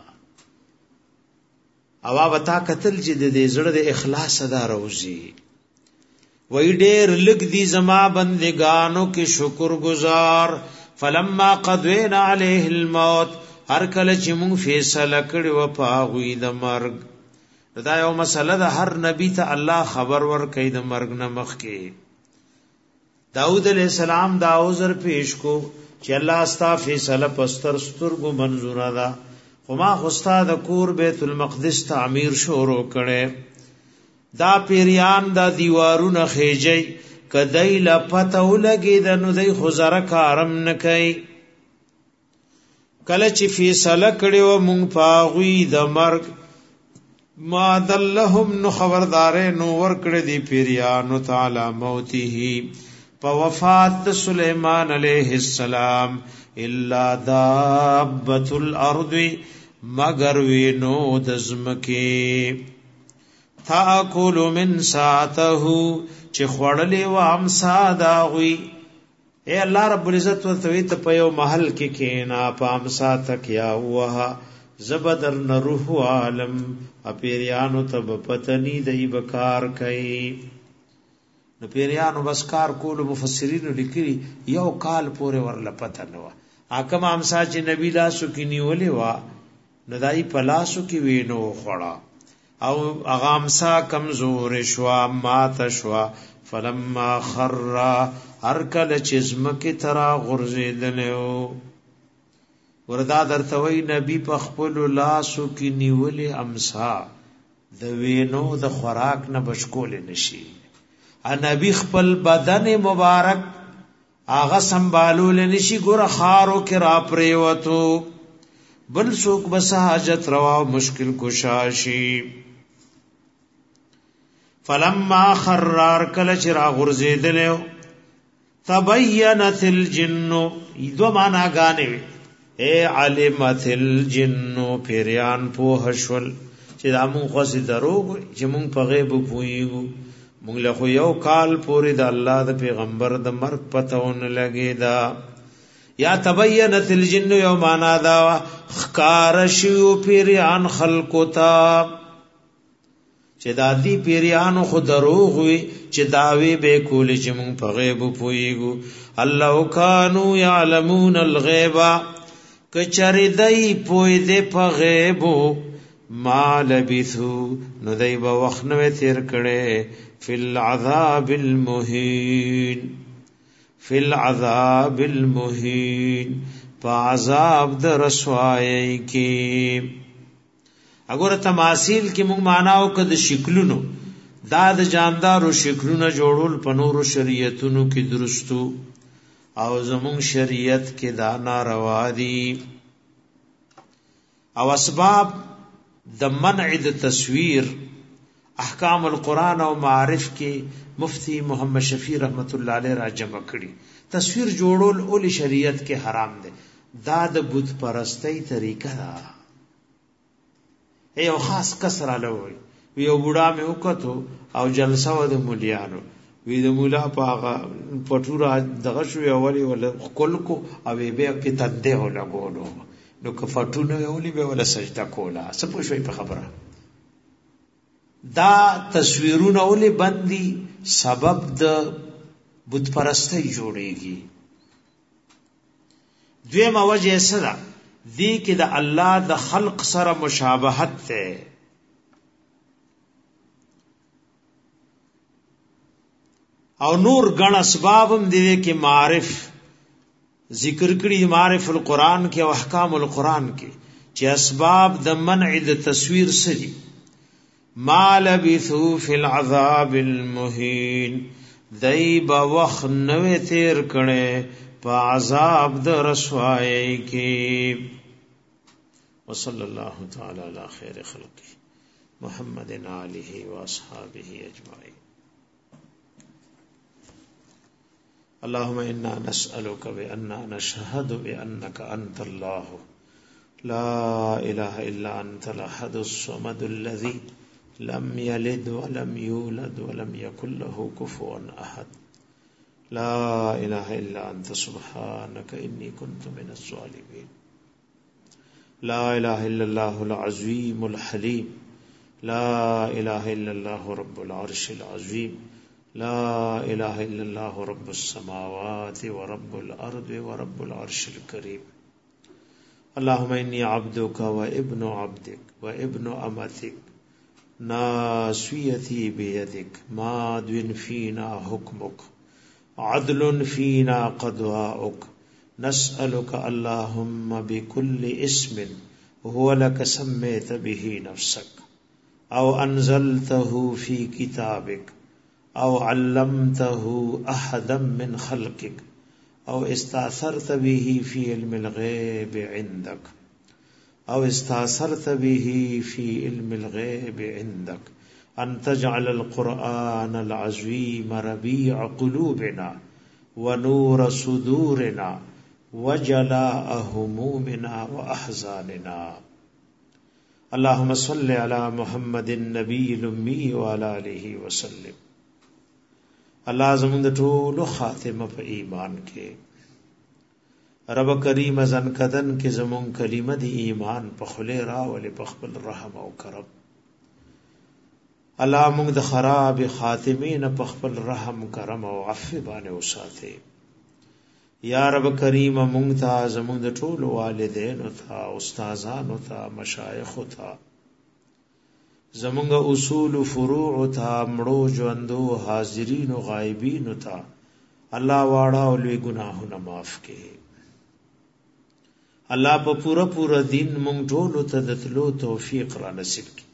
اوا وتا قتل چې د دې زړه د اخلاص ادا روزي وای ډېر لګ دي زما بندگانو کې شکر گزار. فلما قضینا علیه الموت هر کله چې موږ فیصله کړی و پاغوی د مرګ. دا یو مسله ده هر نبی ته الله خبر ور کوي د مرګ نه مخکې. داود علیہ السلام دا عذر پیش کو چې الله استا فیصله پستر سترګو منظور ده خو ما خوستا د کور بیت المقدس تعمیر شروع کړي. دا پیریان دا دیوارونه خېجي کدی لا پته ولګي د نو دی خزره کارم نه کوي. کله چې فیصله کړي و مونږ پاغوی د مرګ ما دلهم نو خبردارې نو ور کړې دی پیریانو تعالی موته په وفات سليمان عليه السلام الا دابت الارض مگر وینو د زمکه تاکل من ساته چې خړلې و امسا دا غوي. اے الله رب العزت ورته ته په یو محل کې کینا پام ساتک یا وها زبدر نروح عالم اپیریانو تب پتنی دای بکار کای. نو پیریانو بس کار کول مفسرین لیکي یو کال پورې ورل پته نو حکم امسا چې نبی لاسو کې نیولې وا نو دای پلاسو کې وینو خړا او اغامسا کمزور شوا مات شوا. فلما خر هر کله چې زمکه ترا غرزیدلو وردا درتوی نبی په خپل لاسو کې نیولې امسا د وینو د خوراک نه بشکول نشي. ا نبی خپل بدن مبارک آغا سنبالول نشي ګور خارو کې را پریوتو بل څوک بس حاجت روا مشکل کشاشي. فلما خرار کله چې را غرزیدلو تبینت الجن دو معنا غانې اے علمت الجن پیریان په حشول چې دا مونږ خو سي دروغ چې مونږ په غیب پويګو مونږ له خو یو کال پورې د الله د پیغمبر د مرګ پتهون لګي دا. یا تبینت الجن یو معنا دا خکار شیو پیریان خلقو تا چې دادی پیریانو خو دروغ وي چې داوی به کول چې مونږ په غیب پويګو. الله کانوا یعلمون الغیب کچری دای پوی دې په غیب ما لبثو نو دای به وخت نو تیر کړي فی العذاب المهین فی العذاب المهین فعذاب در رسوایی کی. اگر تماثیل کی مونږ معنا او کد شکلونو دا د جاندارو شکلونه جوړول په نورو شریعتونو کې درستو او زمون شریعت کې دا ناروا دي. او اسباب د منع د تصویر احکام القرآن او معارف کې مفتی محمد شفیع رحمت الله علیه را جمع کړي. تصویر جوړول اول شریعت کې حرام دي. دا د بت پرستی طریقه ده. یو خاص کسر علوي یو بوډا مې وکړو او جلسه و د مولیانو وی د مولا پاغه پټورا دغه شو اولی ول خپل کو او به کې تنده ولګولو نو کفټونه اولی به ول سجده کولا څه پوښوي په خبره. دا تصویرونه اولی بندي سبب د بت پرستی جوړيږي. دویمه وجه سره دی کې د الله د خلق سره مشابهت ده. او نور غن اسباب هم دي کې معارف ذکر کړي معارف القرآن کې او احکام القرآن کې چې اسباب د منع د تصویر سری ما لبثوا فی العذاب المهین دایب وخت نوې تیر کړي په عذاب د رسوایی کې. وصلی الله تعالی علی خیر خلقه محمد آله و اصحابہ اجمعین. اللهم انا نسألك بأننا نشهد بأنك انت الله لا اله الا انت الاحد الصمد الذي لم يلد ولم يولد ولم يكن له كفوا احد لا اله الا انت سبحانك اني كنت من الظالمين. لا اله الا الله العظيم الحليم لا اله الا الله رب العرش العظيم لا اله الا الله رب السماوات ورب الارض ورب العرش الكريم. اللهم اني عبدك وابن عبدك وابن امتك ناصيتي بيدك ماض فينا حكمك عدل فينا قضاؤك نسألك اللهم بكل اسم هو لك سميت به نفسك او انزلته في كتابك او علمته احدا من خلقك او استاثرت به في علم الغيب عندك او استاثرت به في علم الغيب عندك ان تجعل القرآن العظيم ربيع قلوبنا ونور صدورنا وجلاء همومنا واحزاننا. اللهم صل على محمد النبي الامي وعلى اله وسلم. الله زمون د ټولو خاتمه په ایمان کې رب کریم ازن کدن کې زمون کلمه د ایمان په خله راولې په خپل رحم او کرم. الله موږ د خراب خاتمین په خپل رحم کرم او عفو باندې وساته. یا رب کریم موږ ته زمون د ټولو والدین او استادانو ته مشایخ او ته زمونږ اصول فروع ته مړو ژوندو حاضرین او غایبین ته الله واړه او لوی ګناهونه معاف کړي. الله په پورا دین مونږ ټول ته د تلو توفیق را نصیب کړي.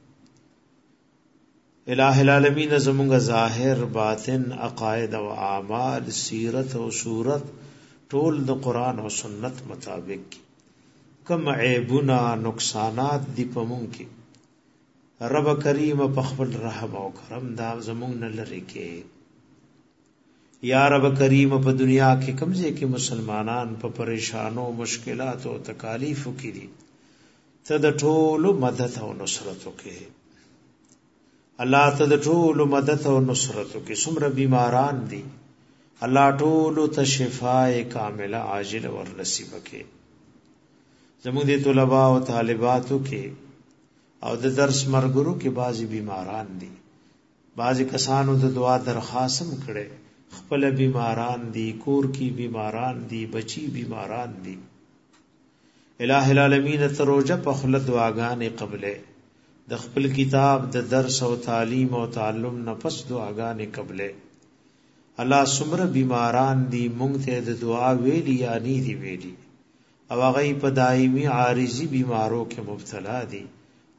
الہ العالمین زمونږ ظاهر باطن عقاید او اعمال سیرت او صورت ټول د قران او سنت مطابق کم عیبونه نقصانات دی په مونږ کې رب کریم په خپل رحم او کرم دا زمونږ نه لری کې. یا رب کریم په دنیا کې کمزې کې مسلمانان په پریشانو مشکلات او تکالیف کې دي ته د ټولو مدد او نصرت وکې. الله ته د ټولو مدد او نصرت وکې. څومره بیماران دي الله ټولو ته شفای کامله عاجل ور نصیب وکې. زموږ د طلباء او طالباتو کې او د درس مرګرو کې بعضی بیماران دي بعضی کسانو د دعا درخواستم کړي خپل بیماران دي کور کې بیماران دي بچي بیماران دي. الہ العالمین تروجه په خپل دعاګانې قبله د خپل کتاب د درس او تعلیم او تعلم نه پس دعاګانې قبله. الله سمره بیماران دي مونږ ته د دعا ویلي یا ني دي ویلي او هغه په دایمي عارضی بیمارو کې مبتلا دي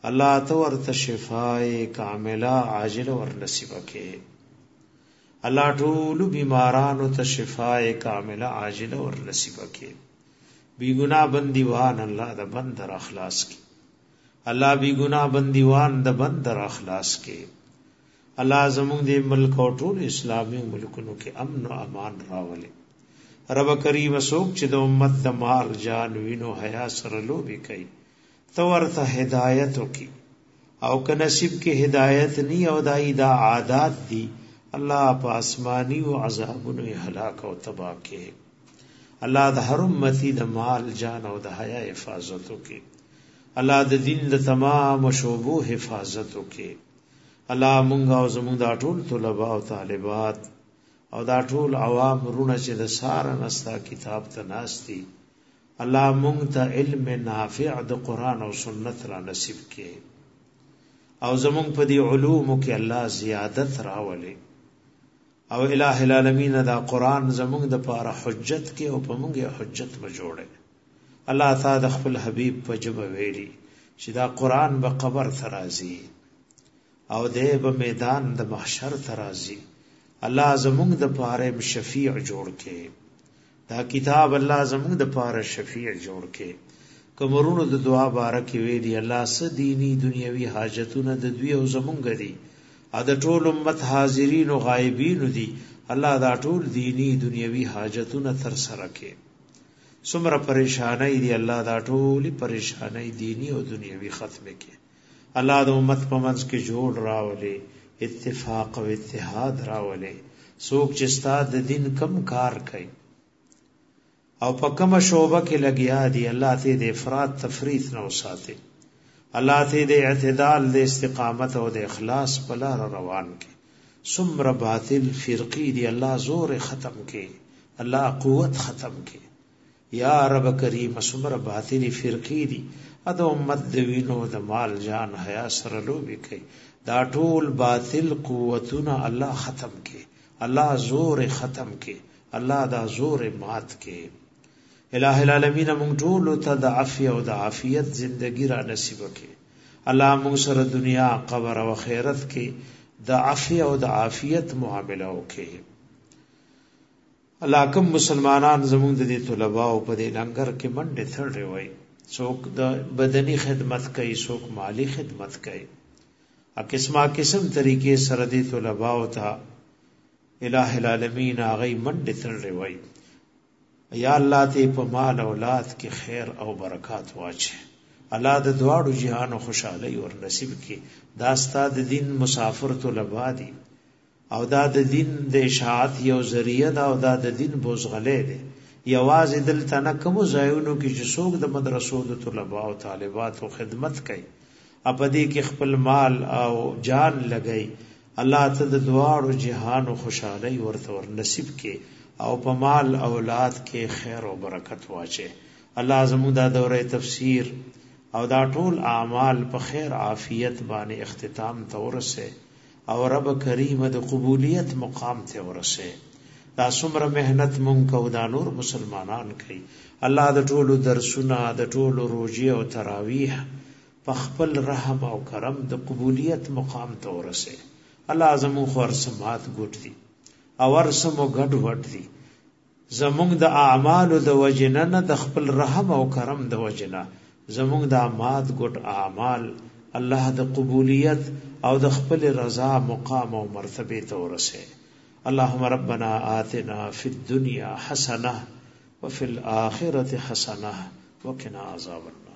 الله تو ورته شفای کامله عاجله ور نصیب کړي. الله ټول بیمارانو ته شفای کامله عاجله ور نصیب کړي. بی گناہ بندیوان الله د بندر اخلاص کړي. الله بی گناہ بندیوان د بندر اخلاص کړي. الله زموږ د ملک او ټول اسلامي ملکونو کې امن او امان راولي. رب کریم سوک چې د امت د مال جان وینو حیا سره لوبي کوي تو ورته هدایت وکي او که نصیب کې هدایت ني او دای دا عادت دي الله په آسماني او عذابونو هلاک او تباہ کوي. الله د هر امتی د مال جان او د حیا حفاظت وکي. الله د دین د تمام شعبو حفاظت وکي. الله مونږ او زمونږ د ټول طلباء او طالبات او دا ټول عوام رونه چې د سار نستا کتاب ته ناشتي الله مونږ ته علم نافع د قران او سنت را نصیب کړي او زمونږ په دې علوم کې الله زیادت راولي او الٰه العالمین دا قران زمونږ د پاره حجت کې او په مونږه حجت ما جوړه. الله تعالی د خپل حبیب په جبه ویلي چې دا قران به قبر ترازی او دې به میدان د محشر ترازی. الله زمونږ د پاره شفیع جوړ کړي. دا کتاب الله زمونږ د پاره شفیع جوړ کړي. کومرونو د دعا بارکه ویلي الله س دینی دنیوي حاجتونه د دوی او زمونږ دي ا د ټول امت حاضرین او غایبین دي. الله دا ټول دینی دنیوي حاجتونه تر سره کړي. څومره پریشانای دي الله دا ټول پریشانای دینی او دنیوي ختم کړي. الله د امت په منځ کې جوړ راولي اتفاق او اتحاد راولي. څوک چې ستاد د دین کم کار کوي او په کومه شوبه کې لګیا دي الله ته د افراط تفریط نه وساتي. الله ته د اعتدال د استقامت او د اخلاص په لار روان کړي. څومره باطل فرقې دي الله زور ختم کړي. الله قوت ختم کړي. یا رب کریم څومره باطل فرقې دي د امت د وینو د مال جان حیا سره لوبي کوي. دا ټول باطل قوتونه الله ختم کړي. الله زور ختم کړي. الله دا زور مات کړي. الٰه العالمین موږ ټول ته د عافیت او د عافیت زندگی را نصیب کړي. الله موږ سره دنیا قبر او آخرت کې د عافیت او د عافیت معامله وکړي. الله کوم مسلمانان زموږ د دې طلباء او په دې لنګر کې منډه تھړې وای څوک د بدني خدمت کوي څوک مالی خدمت کوي ا قسمه قسم طریقې سره دې طلباء او ته الٰه العالمین هغه منډه تھړې وای. یا الله ته په مال اولاد کې خیر او برکات واچي. الله د دواړو جهانو خوشحالي ور نصیب کړي. دا ستاد دین مسافر طلباء دي او دا د دین د اشاعت یو ذریعہ دا او دا د دین بوزغلې دي. یوازې دلته نه کوم ځایونو کې چې څوک د مدرسو د طلباء او طالبات او خدمت کوي اپدې کې خپل مال او جان لګي. الله ته د دواړو جهانو خوشحالي ورته ور نصیب کړي او په مال اولاد کې خیر او برکت واچي. الله زموږ دا دوره تفسیر او دا ټول اعمال په خیر عافیت باندې اختتام ته ورسه او رب کریم د قبولیت مقام ته ورسه. دا څومره مهنت مونږ کو دا نور مسلمانان کوي. الله د ټولو درسونه د ټولو روزي او تراویح په خپل رحم او کرم د قبولیت مقام ته ورسه. الله زموږ ورسمات ګټ دي او ورسمو ګډ وډ دي. زموږ د اعمالو د وجنه نه د خپل رحم او کرم د وجنه زموږ د امات ګټ اعمال الله د قبولیت او د خپل رضا مقام او مرتبه ته ورسه. اللهم ربنا آتنا في الدنيا حسنة وفي الآخرة حسنة وقنا عذاب النار.